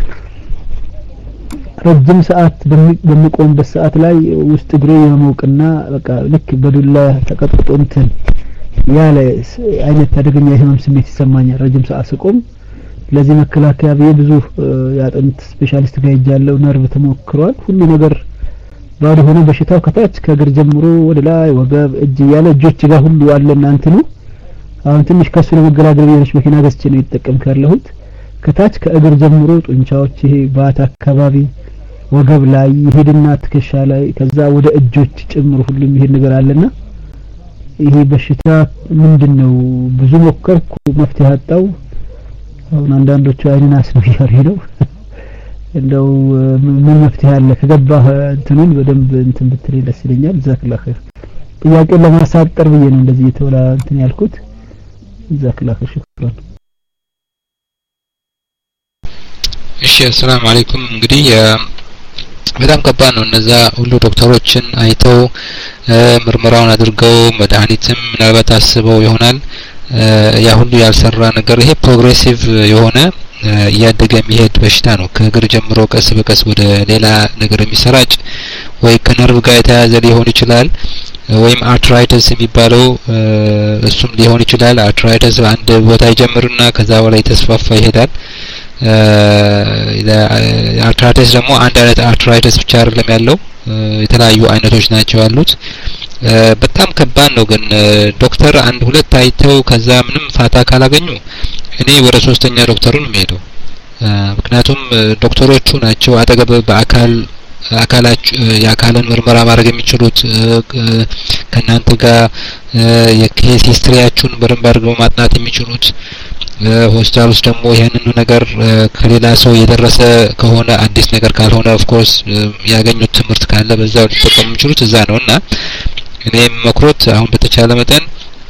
ረጅም ሰዓት በሚቆምበት ሰዓት ላይ ውስጥ እግሬ የመሞቅና በቃ ልክ በዱላ ተቀጥቅጦ እንትን ያለ አይነት አደገኛ የህመም ስሜት ይሰማኛል ረጅም ሰዓት ስቆም ለዚህ መከላከያ ብዙ ያጥንት ስፔሻሊስት ጋር ይጃለው ነርቭ ተሞክሯል ሁሉ ነገር ባዶ ሆነ በሽታው ከታች ከእግር ጀምሮ ወደ ላይ ወገብ እጅ ያለ እጆች ጋር ሁሉ አለና እንትኑ አሁን ትንሽ ከሱ ለመገላገል የሆነች መኪና ገዝቼ ነው የተጠቀምኩ ያለሁት ከታች ከእግር ጀምሮ ጡንቻዎች ይሄ ባት አካባቢ ወገብ ላይ ይሄድና ትከሻ ላይ ከዛ ወደ እጆች ጭምር ሁሉም ይሄ ነገር አለና ይሄ በሽታ ምንድነው ብዙ ሞከርኩ መፍትሄ አጣው አሁን አንዳንዶቹ አይናስ ነው ያለው እንደው ምን መፍትሄ አለ ከገባህ እንትኑን በደንብ እንትን ብትል ደስ ይለኛል ጀዛከላህ ኸይር ጥያቄውን ለማሳጠር ብዬ ነው እንደዚህ የተወላ እንትን ያልኩት ጀዛከላህ ኸይር ሽክራን እሺ ሰላም አለይኩም እንግዲህ በጣም ከባድ ነው እነዛ ሁሉ ዶክተሮችን አይተው ምርመራውን አድርገው መድኃኒትም ምናልባት አስበው ይሆናል ያ ሁሉ ያልሰራ ነገር ይሄ ፕሮግሬሲቭ የሆነ ያደገ የሚሄድ በሽታ ነው ከእግር ጀምሮ ቀስ በቀስ ወደ ሌላ ነገር የሚሰራጭ ወይ ከነርቭ ጋር የተያያዘ ሊሆን ይችላል ወይም አርትራይተስ የሚባለው እሱም ሊሆን ይችላል አርትራይተስ አንድ ቦታ ይጀምርና ከዛ በኋላ የተስፋፋ ይሄዳል አርትራይተስ ደግሞ አንድ አይነት አርትራይተስ ብቻ አይደለም ያለው የተለያዩ አይነቶች ናቸው ያሉት በጣም ከባድ ነው ግን ዶክተር አንድ ሁለት አይተው ከዛ ምንም ፋታ ካላገኙ እኔ ወደ ሶስተኛ ዶክተሩን የሚሄደው ምክንያቱም ዶክተሮቹ ናቸው አጠገብ በአካል አካላችሁ የአካልን ምርመራ ማድረግ የሚችሉት ከናንተ ጋር የኬስ ሂስትሪያችሁን በደንብ አድርገው ማጥናት የሚችሉት ሆስፒታል ውስጥ ደግሞ ይሄንን ነገር ከሌላ ሰው የደረሰ ከሆነ አዲስ ነገር ካልሆነ ኦፍ ኮርስ ያገኙት ትምህርት ካለ በዛው ሊጠቀሙ የሚችሉት እዛ ነውና እኔም መክሮት አሁን በተቻለ መጠን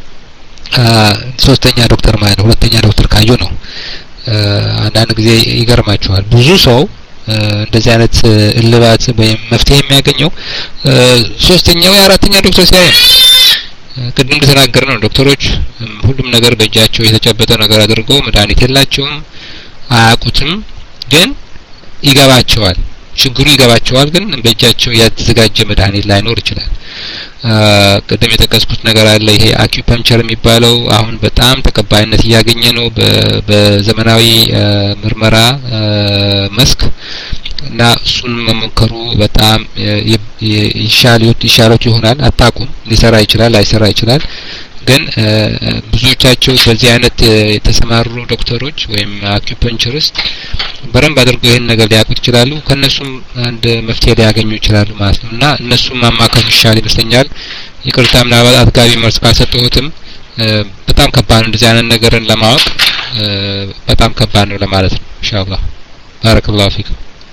ሶስተኛ ዶክተር ማለት ሁለተኛ ዶክተር ካዩ ነው አንዳንድ ጊዜ ይገርማቸዋል ብዙ ሰው እንደዚህ አይነት እልባት ወይም መፍትሄ የሚያገኘው ሶስተኛው የአራተኛ ዶክተር ሲያይ ቅድም ተናገርነው ዶክተሮች ሁሉም ነገር በእጃቸው የተጨበጠ ነገር አድርገው መድኃኒት የላቸውም አያውቁትም ግን ይገባቸዋል ችግሩ ይገባቸዋል ግን በእጃቸው ያተዘጋጀ መድኃኒት ላይኖር ይችላል ቅድም የተከስኩት ነገር አለ ይሄ አኪፐንቸር የሚባለው አሁን በጣም ተቀባይነት እያገኘ ነው በዘመናዊ ምርመራ መስክ እና እሱን መሞከሩ በጣም ይሻሉት ይሻሉት ይሆናል አጣቁም ሊሰራ ይችላል ላይሰራ ይችላል ግን ብዙዎቻቸው በዚህ አይነት የተሰማሩ ዶክተሮች ወይም አኪፐንቸሪስት በረንብ አድርገው ይሄን ነገር ሊያውቁት ይችላሉ ከነሱም አንድ መፍትሄ ሊያገኙ ይችላሉ ማለት ነው እና እነሱም ማማከር ይሻል ይመስለኛል ይቅርታ ምናልባት አጥጋቢ መልስ ካልሰጠሁትም በጣም ከባድ ነው እንደዚህ አይነት ነገርን ለማወቅ በጣም ከባድ ነው ለማለት ነው ኢንሻአላህ ባረከላሁ ፊክ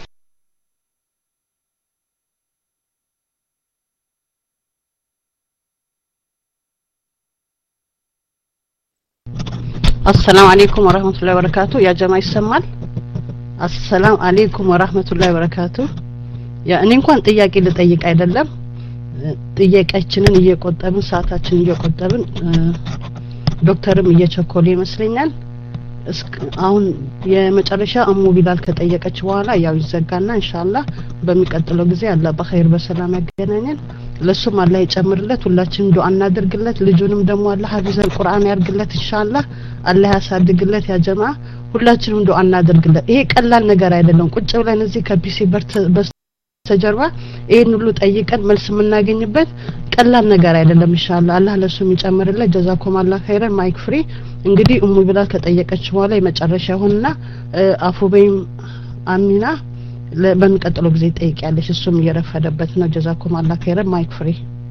السلام عليكم ورحمة الله وبركاته يا جماعة يسمال السلام عليكم ورحمة الله وبركاته يا እኔ እንኳን ጥያቄ ልጠይቅ አይደለም ጥያቄያችንን እየቆጠብን ሰዓታችንን እየቆጠብን ዶክተርም እየቸኮለ ይመስለኛል አሁን የመጨረሻ አሙ ቢላል ከጠየቀች በኋላ ያው ይዘጋና ኢንሻአላህ በሚቀጥለው ጊዜ አላህ በخير በሰላም ያገናኘን ለሱም አላህ ይጨምርለት ሁላችን ዱአ እናድርግለት ልጁንም ደግሞ አላህ ሐፊዘል ቁርአን ያርግለት ኢንሻአላህ አላህ ያሳድግለት ያ ጀማ ሁላችንም ዱአ እናድርግለት ይሄ ቀላል ነገር አይደለም ቁጭ ብለን እዚህ ከፒሲ በስተጀርባ ይሄን ሁሉ ጠይቀን መልስ የምናገኝበት ቀላል ነገር አይደለም ኢንሻአላህ አላህ ለሱም ይጨምርለት ጀዛኩም አላህ ኸይረን ማይክ ፍሪ እንግዲህ ኡሙ ቢላል ከጠየቀች በኋላ የመጨረሻ ሆነና አፉበይም አሚና በሚቀጥለው ጊዜ ጠይቂያለሽ እሱም እየረፈደበት ነው ጀዛኩም አላህ ኸይረን ማይክ ፍሪ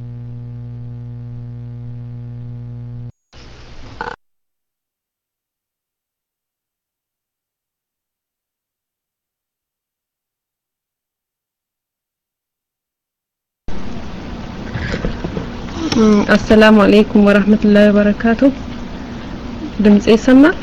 السلام عليكم ورحمة الله وبركاته ድምጽ ይሰማል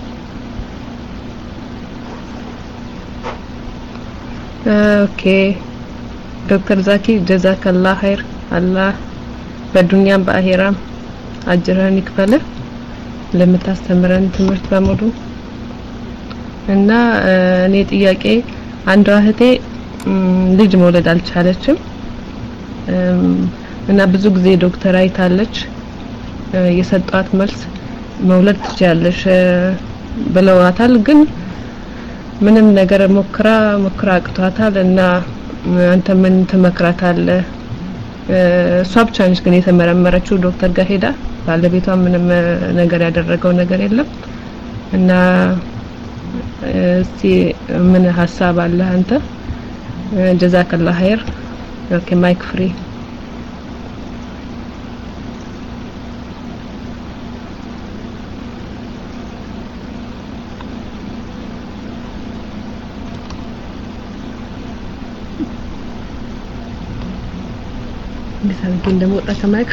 ኦኬ ዶክተር ዛኪ ጀዛከላህ ኸይር አላህ በዱንያም በአኺራም አጅራን ይክፈል ለምታስተምረን ትምህርት በሙሉ እና እኔ ጥያቄ አንዷ እህቴ ልጅ መውለድ አልቻለችም እና ብዙ ጊዜ ዶክተር አይታለች የሰጣት መልስ መውለድ ትችያለሽ ብለዋታል ግን ምንም ነገር ሞክራ ሞክራ አቅቷታል እና አንተ ምን ትመክራታለህ እሷ ብቻ ነች ግን የተመረመረችው ዶክተር ጋር ሄዳ ባለቤቷ ምንም ነገር ያደረገው ነገር የለም እና እስቲ ምን ሐሳብ አለ አንተ ጀዛከላህ ኸይር ኦኬ ማይክ ፍሪ እንዴት አድርጌ እንደምወጣ ከማይክ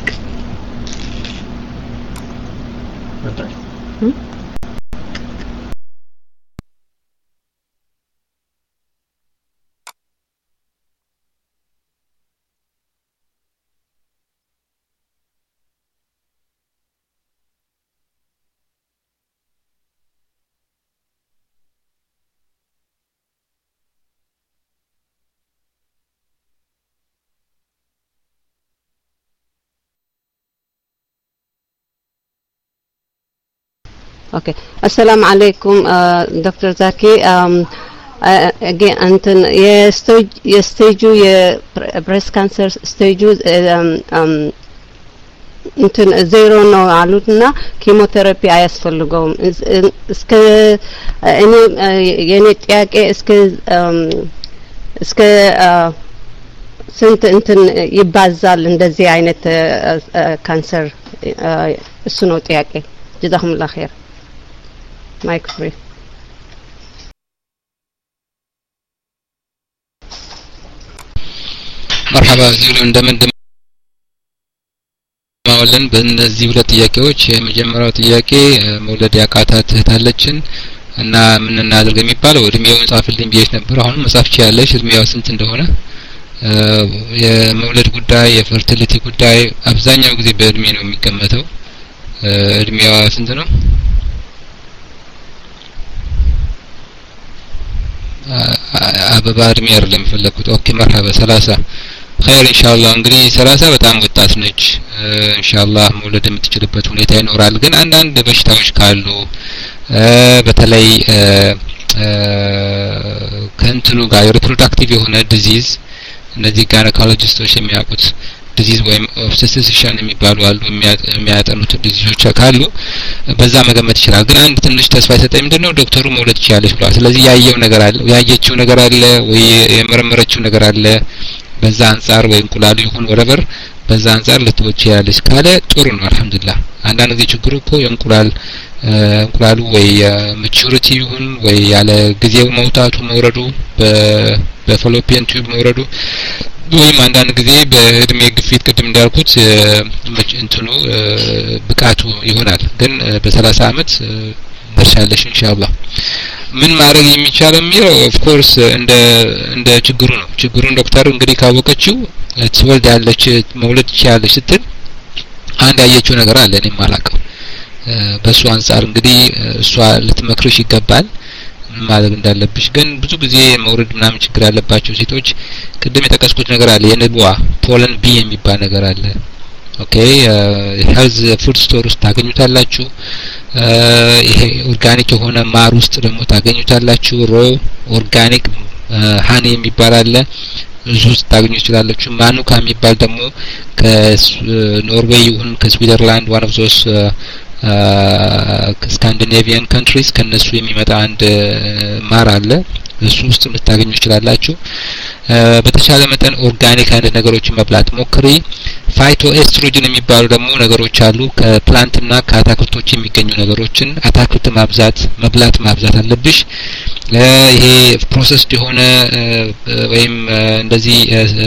Okay. Assalamu alaikum, uh, Doctor Zaki. Um, uh, again, anten ye stage ye stage ye breast cancer stage um um እንትን ዜሮ ነው አሉትና ኪሞቴራፒ አያስፈልገውም እስከ እኔ የኔ ጥያቄ እስከ እስከ ስንት እንትን ይባዛል እንደዚህ አይነት ካንሰር እሱ ነው ጥያቄ جزاكم الله خير ማይክ ፍሪ مرحبا ዚሉ እንደምን ማወለን በእነዚህ ሁለት ጥያቄዎች የመጀመሪያው ጥያቄ መውለድ ያቃታት እህታለችን እና ምን እናድርግ የሚባለው እድሜውን ጻፍልኝ ብዬሽ ነበር አሁን መጻፍ ይችላልሽ እድሜዋ ስንት እንደሆነ የመውለድ ጉዳይ የፈርቲሊቲ ጉዳይ አብዛኛው ጊዜ በእድሜ ነው የሚቀመጠው እድሜዋ ስንት ነው አበባ እድሜ አይደለም የፈለኩት ኦኬ መርሐባ ሰላሳ خير ان شاء الله እንግዲህ ሰላሳ በጣም ወጣት ነች ኢንሻአላህ መውለድ የምትችልበት ሁኔታ ይኖራል ግን አንዳንድ በሽታዎች ካሉ በተለይ ከእንትኑ ጋር ሪፕሮዳክቲቭ የሆነ ዲዚዝ እነዚህ ጋይናኮሎጂስቶች የሚያውቁት ዲዚዝ ወይም ኦብሴሲሽን የሚባሉ አሉ የሚያጠኑት ዲዚዞች ካሉ በዛ መገመት ይችላል ግን አንድ ትንሽ ተስፋ የሰጠኝ ምንድነው ዶክተሩ መውለድ ይችላልሽ ብሏል ስለዚህ ያየው ነገር አለ ያየችው ነገር አለ ወይ የመረመረችው ነገር አለ በዛ አንፃር ወይ እንቁላሉ ይሁን ወረበር በዛ አንፃር ልትወጪ ያለሽ ካለ ጥሩ ነው አልহামዱሊላህ አንዳንድ ጊዜ ችግሩ እኮ የእንቁላል እንቁላሉ ወይ ማቹሪቲ ይሁን ወይ ያለ ጊዜው መውጣቱ መውረዱ በፋሎፒያን ቲዩብ መውረዱ ወይም አንዳንድ ጊዜ በእድሜ ግፊት ቅድም እንዳልኩት እንትኑ ብቃቱ ይሆናል ግን በ30 አመት ደርሻለሽ ኢንሻአላህ ምን ማድረግ የሚቻለው የሚለው ኦፍ ኮርስ እንደ እንደ ችግሩ ነው ችግሩን ዶክተር እንግዲህ ካወቀችው ትወልድ ያለች መውለድ ይችላልሽ ስትል አንድ ያየችው ነገር አለ እኔ ማላቀው በሱ አንፃር እንግዲህ እሷ ልትመክርሽ ይገባል ማለት እንዳለብሽ ግን ብዙ ጊዜ መውረድ ምናምን ችግር ያለባቸው ሴቶች ቅድም የተቀስኩት ነገር አለ የንብዋ ፖለን ቢ የሚባል ነገር አለ ኦኬ ሄልዝ ፉድ ስቶር ውስጥ ታገኙታላችሁ ይሄ ኦርጋኒክ የሆነ ማር ውስጥ ደግሞ ታገኙታላችሁ ሮ ኦርጋኒክ ሃኒ የሚባል አለ እሱ ውስጥ ታገኙ ይችላላችሁ ማኑካ የሚባል ደግሞ ከኖርዌይ ይሁን ከስዊዘርላንድ ዋን ኦፍ ዞስ ስካንዲኔቪያን ካንትሪስ ከነሱ የሚመጣ አንድ ማር አለ እሱ ውስጥ ልታገኙ ይችላላችሁ በተቻለ መጠን ኦርጋኒክ አይነት ነገሮችን መብላት ሞክሪ ፋይቶ ኤስትሮጅን የሚባሉ ደግሞ ነገሮች አሉ ከፕላንትና ከአታክልቶች የሚገኙ ነገሮችን አታክልት ማብዛት መብላት ማብዛት አለብሽ ይሄ ፕሮሰስድ የሆነ ወይም እንደዚህ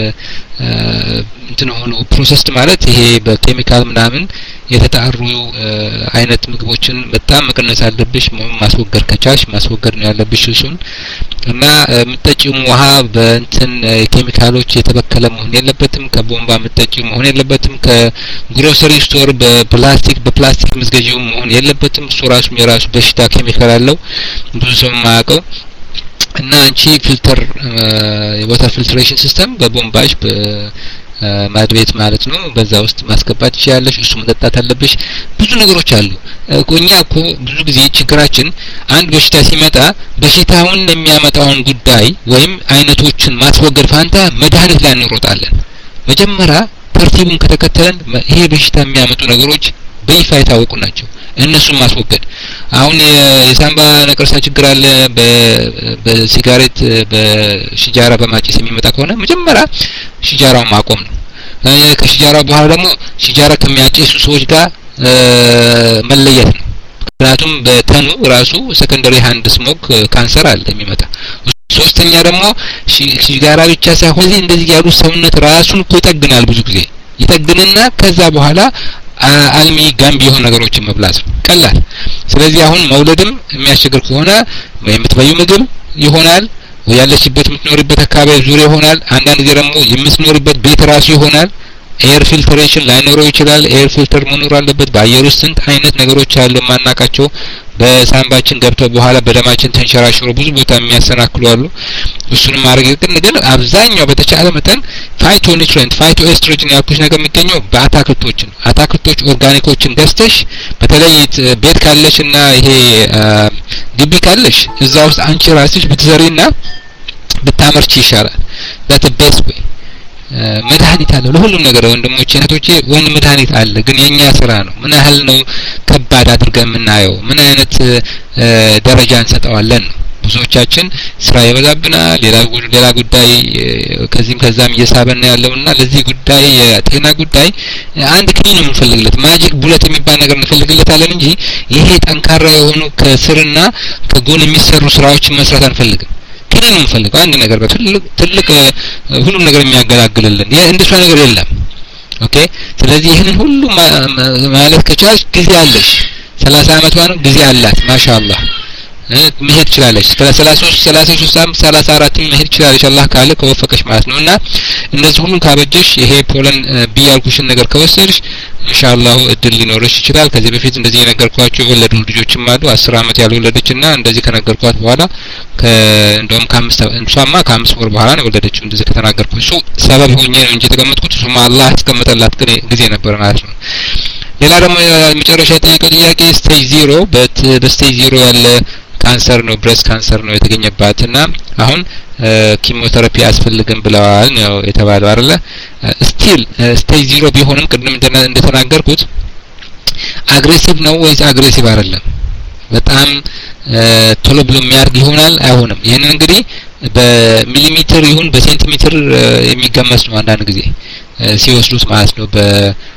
እንትን ሆኖ ፕሮሰስድ ማለት ይሄ በኬሚካል ምናምን የተጣሩ አይነት ምግቦችን በጣም መቀነስ አለብሽ ማስወገድ ከቻልሽ ማስወገድ ነው ያለብሽ እሱን እና ምትጠጪው ውሃ በእንትን ኬሚካሎች የተበከለ መሆን የለበትም ከቦምባ ምትጠጪው መሆን የለበትም ከግሮሰሪ ስቶር በፕላስቲክ በፕላስቲክ ምዝገጂው መሆን የለበትም እሱ ራሱ የራሱ በሽታ ኬሚካል አለው ብዙ ሰው ማያውቀው እና አንቺ ፊልተር የዋተር ፊልትሬሽን ሲስተም በቦምባሽ ማድቤት ማለት ነው በዛ ውስጥ ማስገባት ይችላልሽ እሱ መጠጣት አለብሽ ብዙ ነገሮች አሉ እኛ እኮ ብዙ ጊዜ ችግራችን አንድ በሽታ ሲመጣ በሽታውን የሚያመጣውን ጉዳይ ወይም አይነቶችን ማስወገድ ፋንታ መድኃኒት ላይ እንሮጣለን መጀመሪያ ተርቲቡን ከተከተለን ይሄ በሽታ የሚያመጡ ነገሮች በይፋ የታወቁ ናቸው እነሱን ማስወገድ አሁን የሳምባ ነቀርሳ ችግር አለ በሲጋሬት በሽጃራ በማጨስ የሚመጣ ከሆነ መጀመሪያ ሽጃራው ማቆም ነው ከሽጃራው በኋላ ደግሞ ሽጃራ ከሚያጨሱ ሰዎች ጋር መለየት ነው ምክንያቱም በተኑ ራሱ ሰከንደሪ ሃንድ ስሞክ ካንሰር አለ የሚመጣ ሶስተኛ ደግሞ ሲጋራ ብቻ ሳይሆን እንደዚህ ያሉ ሰውነት ራሱን እኮ ይጠግናል ብዙ ጊዜ ይጠግንና ከዛ በኋላ አልሚ ጋምቢ የሆኑ ነገሮችን መብላት ቀላል ስለዚህ አሁን መውለድም የሚያስቸግር ከሆነ የምትበዩ ምግብ ይሆናል ያለሽበት የምትኖርበት አካባቢ ዙሪያ ይሆናል አንዳንድ ጊዜ ደግሞ የምትኖርበት ቤት ራሱ ይሆናል ኤር ፊልትሬሽን ላይኖረው ይችላል ኤር ፊልተር መኖር አለበት በአየር ውስጥ ስንት አይነት ነገሮች አሉ ማናቃቸው በሳምባችን ገብተው በኋላ በደማችን ተንሸራሽሮ ብዙ ቦታ የሚያሰናክሉ አሉ እሱንም ማድረግ ግን ግን አብዛኛው በተቻለ መጠን ፋይቶ ኒውትሪየንት ፋይቶ ኤስትሮጅን ያልኩሽ ነገር የሚገኘው በአታክልቶች ነው አታክልቶች ኦርጋኒኮችን ገዝተሽ በተለይ ቤት ካለሽና ይሄ ግቢ ካለሽ እዛ ውስጥ አንቺ ራስሽ ብትዘሪና ብታመርቺ ይሻላል that the best way መድኃኒት አለ ለሁሉም ነገር ወንድሞቼ እህቶቼ ወን መድኃኒት አለ ግን የኛ ስራ ነው ምን ያህል ነው ከባድ አድርገን የምናየው ምን አይነት ደረጃ እንሰጣዋለን ብዙዎቻችን ስራ ይበዛብናል ሌላ ሌላ ጉዳይ ከዚህም ከዛም እየሳበና ያለውና ለዚህ ጉዳይ የጤና ጉዳይ አንድ ክኒን ነው የምንፈልግለት ማጂክ ቡለት የሚባል ነገር እንፈልግለታለን እንጂ ይሄ ጠንካራ የሆኑ ከስርና ከጎን የሚሰሩ ስራዎችን መስራት አንፈልግም ክኒን ነው የምንፈልገው አንድ ነገር በትልቅ ትልቅ ሁሉም ነገር የሚያገላግልልን ይሄ እንደሱ ነገር የለም ኦኬ ስለዚህ ይሄንን ሁሉ ማለት ከቻልሽ ጊዜ አለሽ ሰላሳ አመቷ ነው ጊዜ አላት ማሻአላህ መሄድ ትችላለሽ ሰላሳ ሶስት ሰላሳ ሶስት ሰላሳ አራት መሄድ ትችላለሽ አላህ ካለ ከወፈቀሽ ማለት ነውና እንደዚህ ሁሉ ካበጀሽ ይሄ ፖለን ቢያልኩሽን ነገር ከወሰድሽ ኢንሻአላህ እድል ሊኖርሽ ይችላል ከዚህ በፊት እንደዚህ የነገርኳችሁ ወለዱ ልጆችም አሉ አስር አመት ያልወለደችና እንደዚህ ከነገርኳት በኋላ እንደውም ከአምስት እንሷማ ከአምስት ወር በኋላ ነው ወለደችው እንደዚህ ከተናገርኩት እሱ ሰበብ ሆኜ ነው እንጂ ተቀመጥኩት እሱማ አላህ ያስቀመጠላት ጊዜ ነበር ማለት ነው ሌላ ደግሞ መጨረሻ የጠየቀው ጥያቄ ስቴጅ ዜሮ በስቴጅ ዜሮ ያለ ካንሰር ነው ብሬስት ካንሰር ነው የተገኘባትና አሁን ኪሞቴራፒ ያስፈልግም ብለዋል ነው የተባለው አይደለ ስቲል ስቴጅ ዜሮ ቢሆንም ቅድም እንደተናገርኩት አግሬሲቭ ነው ወይስ አግሬሲቭ አይደለም በጣም ቶሎ ብሎ የሚያርግ ይሆናል አይሆንም ይሄንን እንግዲህ በሚሊሜትር ይሁን በሴንቲሜትር የሚገመት ነው አንዳንድ ጊዜ ሲወስዱት ማለት ነው በ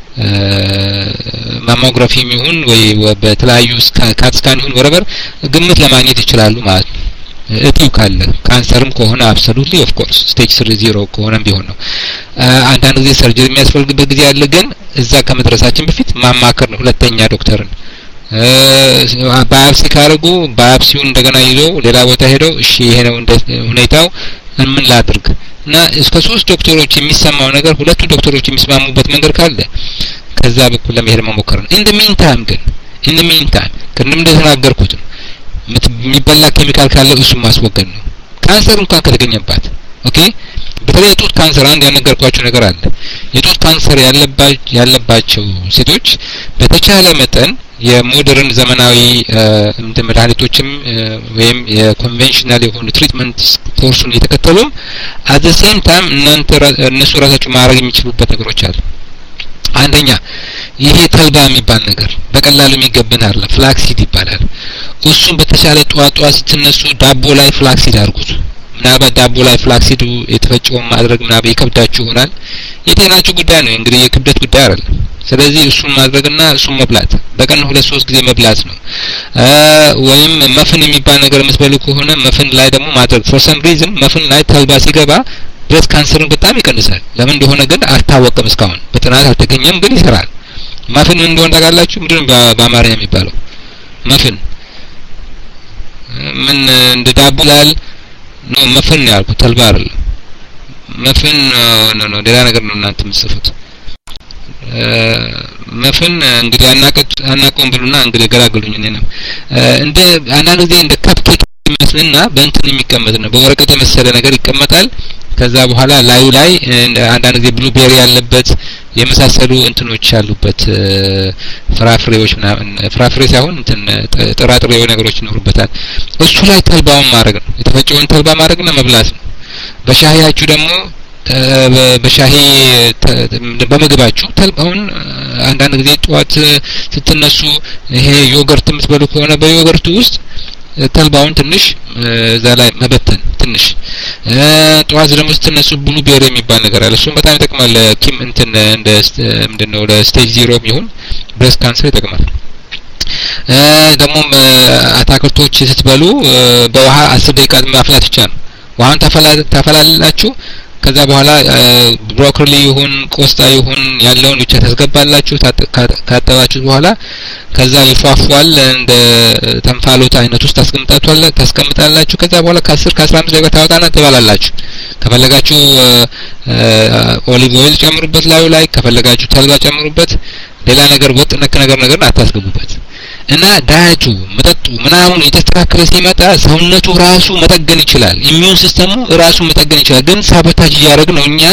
ማሞግራፊ ይሁን ወይ በተለያዩ ካት ስካን ይሁን ወረበር ግምት ለማግኘት ይችላሉ ማለት ነው እጢው ካለ ካንሰርም ከሆነ አብሶሉትሊ ኦፍ ኮርስ ስቴጅ ዜሮ ከሆነም ቢሆን ነው አንዳንድ ጊዜ ሰርጀሪ የሚያስፈልግበት ጊዜ አለ ግን እዛ ከመድረሳችን በፊት ማማከር ነው ሁለተኛ ዶክተርን ባዮፕሲ ካረጉ ባዮፕሲውን እንደገና ይዞ ሌላ ቦታ ሄደው እሺ ይሄ ነው ሁኔታው ምን ላድርግ እና እስከ ሶስት ዶክተሮች የሚሰማው ነገር ሁለቱ ዶክተሮች የሚስማሙበት መንገድ ካለ ከዛ በኩል ለመሄድ መሞከር ነው in the meantime ግን in the meantime ከንም እንደተናገርኩት የሚበላ ኬሚካል ካለ እሱ ማስወገድ ነው ካንሰር እንኳን ከተገኘባት ኦኬ በተለይ የጡት ካንሰር አንድ ያነገርኳችሁ ነገር አለ የጡት ካንሰር ያለባቸው ያለባቸው ሴቶች በተቻለ መጠን የሞደርን ዘመናዊ እንደ መድኃኒቶችም ወይም የኮንቬንሽናል የሆኑ ትሪትመንት ኮርሱን እየተከተሉም at the same time እናንተ እነሱ ራሳቸው ማድረግ የሚችሉበት ነገሮች አሉ አንደኛ ይሄ ተልባ የሚባል ነገር በቀላሉ የሚገበን አይደለም ፍላክሲድ ይባላል እሱን በተቻለ ጧጧ ስትነሱ ዳቦ ላይ ፍላክሲድ አድርጉት ምናልባት ዳቦ ላይ ፍላክሲዱ የተፈጨውን ማድረግ ምናልባት ይከብዳችሁ ይሆናል የጤናችሁ ጉዳይ ነው እንግዲህ የክብደት ጉዳይ አይደለም ስለዚህ እሱን ማድረግና እሱን መብላት በቀን ሁለት ሶስት ጊዜ መብላት ነው ወይም መፍን የሚባል ነገር መስበሉ ከሆነ መፍን ላይ ደግሞ ማድረግ for some reason መፍን ላይ ተልባ ሲገባ ብሬስት ካንሰርን በጣም ይቀንሳል ለምን እንደሆነ ግን አልታወቀም እስካሁን በጥናት አልተገኘም ግን ይሰራል መፍን እንደሆነ ታውቃላችሁ ምንድነው በአማርኛ የሚባለው መፍን ምን እንደ ዳቦ ላይ ነው መፍን ያልኩት ተልባ አይደለም መፍን ነው ነው ሌላ ነገር ነው እናንተ የምትጽፉት መፍን እንግዲህ አናቀጥ አናቆም ብሉና እንግዲህ ገላግሉኝ እኔ ነው እንደ አንዳንድ ጊዜ እንደ ካፕኬክ ይመስልና በእንትን የሚቀመጥ ነው በወረቀት የመሰለ ነገር ይቀመጣል ከዛ በኋላ ላዩ ላይ አንዳንድ ጊዜ ብሉቤሪ ያለበት የመሳሰሉ እንትኖች ያሉበት ፍራፍሬዎች ምናምን ፍራፍሬ ሳይሆን እንትን ጥራጥሬ ነገሮች ይኖሩበታል እሱ ላይ ተልባውን ማድረግ ነው የተፈጨውን ተልባ ማድረግና መብላት ነው በሻሂያችሁ ደግሞ በሻሂ በመግባችሁ ተልባውን አንዳንድ ጊዜ ጧት ስትነሱ ይሄ ዮገርት የምትበሉ ከሆነ በዮገርቱ ውስጥ ተልባውን ትንሽ እዛ ላይ መበተን ትንሽ ጧት ደግሞ ስትነሱ ብሉቤሪ የሚባል ነገር አለ እሱም በጣም ይጠቅማል ኪም እንትን እንደ ምንድነው ለስቴጅ ዜሮ ይሁን ብሬስት ካንሰር ይጠቅማል ደግሞ አታክልቶች ስትበሉ በውሃ አስር ደቂቃ ማፍላት ብቻ ነው ውሃን ታፈላላችሁ ከዛ በኋላ ብሮኮሊ ይሁን ቆስጣ ይሁን ያለውን ብቻ ታስገባላችሁ ካጠባችሁ በኋላ ከዛ ይፏፏል እንደ ተንፋሎት አይነት ውስጥ ታስቀምጣቷል ታስቀምጣላችሁ ከዛ በኋላ ከ10 ከ15 ደቂቃ ታወጣና ትበላላችሁ ከፈለጋችሁ ኦሊቭ ኦይል ጨምሩበት ላዩ ላይ ከፈለጋችሁ ተልባ ጨምሩበት ሌላ ነገር ወጥ ነክ ነገር ነገር አታስገቡበት እና ዳያቱ መጠጡ ምናምን የተስተካከለ ሲመጣ ሰውነቱ ራሱ መጠገን ይችላል ኢሚዩን ሲስተሙ ራሱ መጠገን ይችላል ግን ሳቦታጅ ያደረግነው እኛ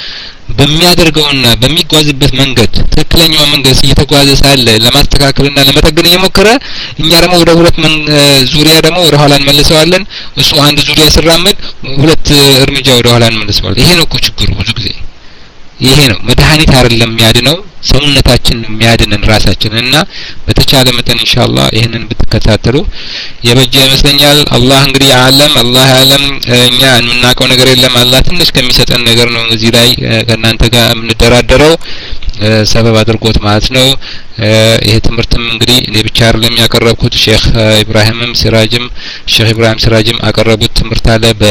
በሚያደርገውና በሚጓዝበት መንገድ ትክክለኛው መንገድ እየተጓዘ ሳለ ለማስተካከልና ለመጠገን እየሞከረ እኛ ደግሞ ወደ ሁለት ዙሪያ ደግሞ ወደ ኋላ እንመልሰዋለን እሱ አንድ ዙሪያ ሲራመድ ሁለት እርምጃ ወደ ኋላ እንመልሰዋለን ይሄ ነው እኮ ችግሩ ብዙ ጊዜ ይሄ ነው መድኃኒት አይደለም የሚያድነው ሰውነታችን የሚያድነን ራሳችንና በተቻለ መጠን ኢንሻአላህ ይሄንን ብትከታተሉ የበጀ ይመስለኛል አላህ እንግዲህ ዓለም አላህ ዓለም እኛ እንናቀው ነገር የለም አላህ ትንሽ ከሚሰጠን ነገር ነው እዚህ ላይ ከናንተ ጋር የምንደራደረው ሰበብ አድርጎት ማለት ነው ይሄ ትምህርትም እንግዲህ እኔ ብቻ አይደለም ያቀረብኩት ሼክ ኢብራሂምም ሲራጅም ሼክ ኢብራሂም ሲራጅም አቀረቡት ትምህርት አለ በ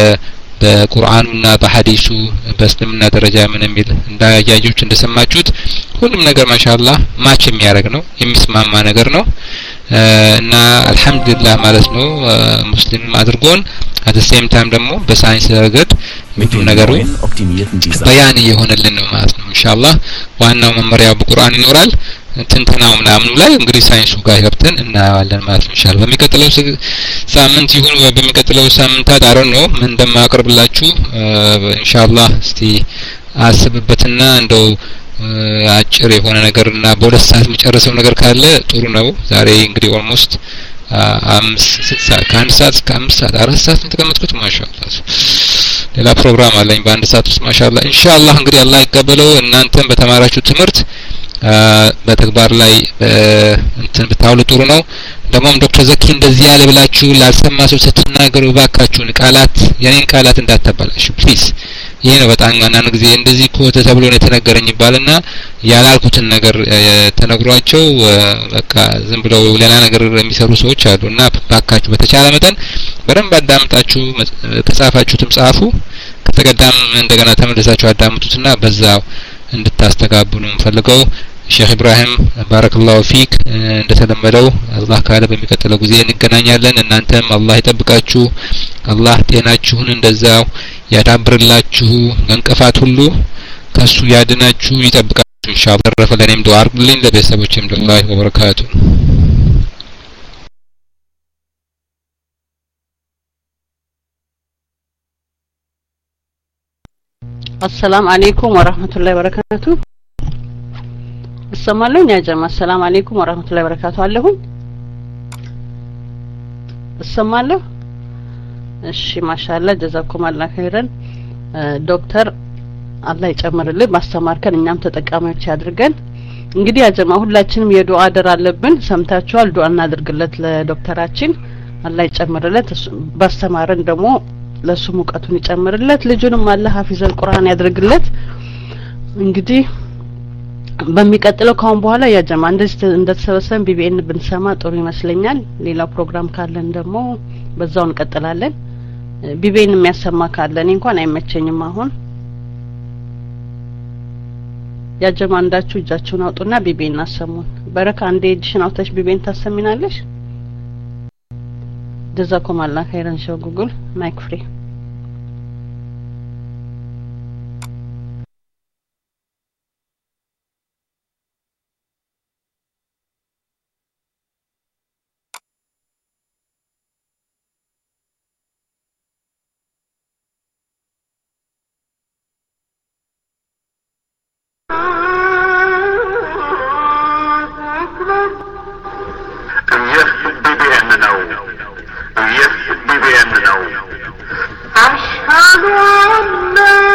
በቁርአኑና በሐዲሱ በእስልምና ደረጃ ምን የሚል እንዳያያጆች እንደሰማችሁት ሁሉም ነገር ማሻአላህ ማች የሚያደርግ ነው የሚስማማ ነገር ነው እና አልহামዱሊላህ ማለት ነው ሙስሊም አድርጎን at the same time ደግሞ በሳይንስ ረገድ ብዙ ነገሩ በያን የሆነልን ነው ማለት ነው ኢንሻአላህ ዋናው መመሪያው በቁርአን ይኖራል ትንተናው ምናምን ላይ እንግዲህ ሳይንሱ ጋር ገብተን እናያለን ማለት ነው ኢንሻአላህ በሚቀጥለው ሳምንት ይሁን በሚቀጥለው ሳምንት አዳረን ነው ምን እንደማቀርብላችሁ ኢንሻአላህ እስቲ አስብበትና እንደው አጭር የሆነ ነገርና በሁለት ሰዓት የሚጨርሰው ነገር ካለ ጥሩ ነው ዛሬ እንግዲህ ኦልሞስት አምስት ሰዓት ከአንድ ሰዓት እስከ አምስት ሰዓት አራት ሰዓት ተቀመጥኩት ማሻአላህ ሌላ ፕሮግራም አለኝ በአንድ ሰዓት ውስጥ ማሻአላህ ኢንሻአላህ እንግዲህ አላህ ይቀበለው እናንተም በተማራችሁ ትምህርት በተግባር ላይ እንትን ብታውሉ ጥሩ ነው ደግሞም ዶክተር ዘኪ እንደዚህ ያለ ብላችሁ ላልሰማ ሰው ስትናገሩ ባካችሁን ቃላት የኔን ቃላት እንዳታባላሹ ፕሊዝ ይሄ ነው በጣም አንዳንድ ጊዜ እንደዚህ ኮተ ተብሎ ነው የተነገረኝ ይባልና ያላልኩትን ነገር ተነግሯቸው በቃ ዝም ብለው ሌላ ነገር የሚሰሩ ሰዎች አሉና ባካችሁ በተቻለ መጠን በደንብ አዳምጣችሁ ከጻፋችሁትም ጻፉ ከተቀዳም እንደገና ተመልሳችሁ አዳምጡትና በዛው እንድታስተጋብኑ ፈልገው ሼክ ኢብራሂም ባረከላሁ ፊክ እንደተለመደው አላህ ካለ በሚቀጥለው ጊዜ እንገናኛለን እናንተም አላህ ይጠብቃችሁ አላህ ጤናችሁን እንደዛው ያዳብርላችሁ እንቅፋት ሁሉ ከሱ ያድናችሁ ይጠብቃችሁ ኢንሻአላህ ረፈለኔም ዱዓ አርጉልኝ ለቤተሰቦቼም ዱዓ ወበረካቱ السلام عليكم ورحمة الله وبركاته السمالون يا جماعة السلام عليكم ورحمة الله وبركاته عليهم السمالو እሺ ማሻአላ ጀዛኩም አላህ ኸይረን ዶክተር አላህ ይጨምርልህ ማስተማርከን እኛም ተጠቃሚዎች ያድርገን እንግዲህ ያ ጀማዓ ሁላችንም የዱዓ አደር አለብን ሰምታችኋል ዱዓ እናድርግለት ለዶክተራችን አላህ ይጨምርለት ባስተማረን ደግሞ ለሱ ሙቀቱን ይጨምርለት ልጁንም አላህ ሐፊዘል ቁርአን ያድርግለት እንግዲህ በሚቀጥለው ካሁን በኋላ ያ ጀማዓ እንደዚህ እንደተሰበሰበን ቢቢኤን ብንሰማ ጥሩ ይመስለኛል ሌላ ፕሮግራም ካለን ደግሞ በዛው እንቀጥላለን ቢቢኤን የሚያሰማ ካለን እንኳን አይመቸኝም አሁን ያ ጀማዓ እንዳችሁ እጃችሁን አውጡና ቢቢኤን አሰሙን በረካ አንዴ እጅሽን አውጥተሽ ቢቢኤን ታሰሚናለሽ جزاكم الله خيرا شو جوجل مايك فري أشهد أن لا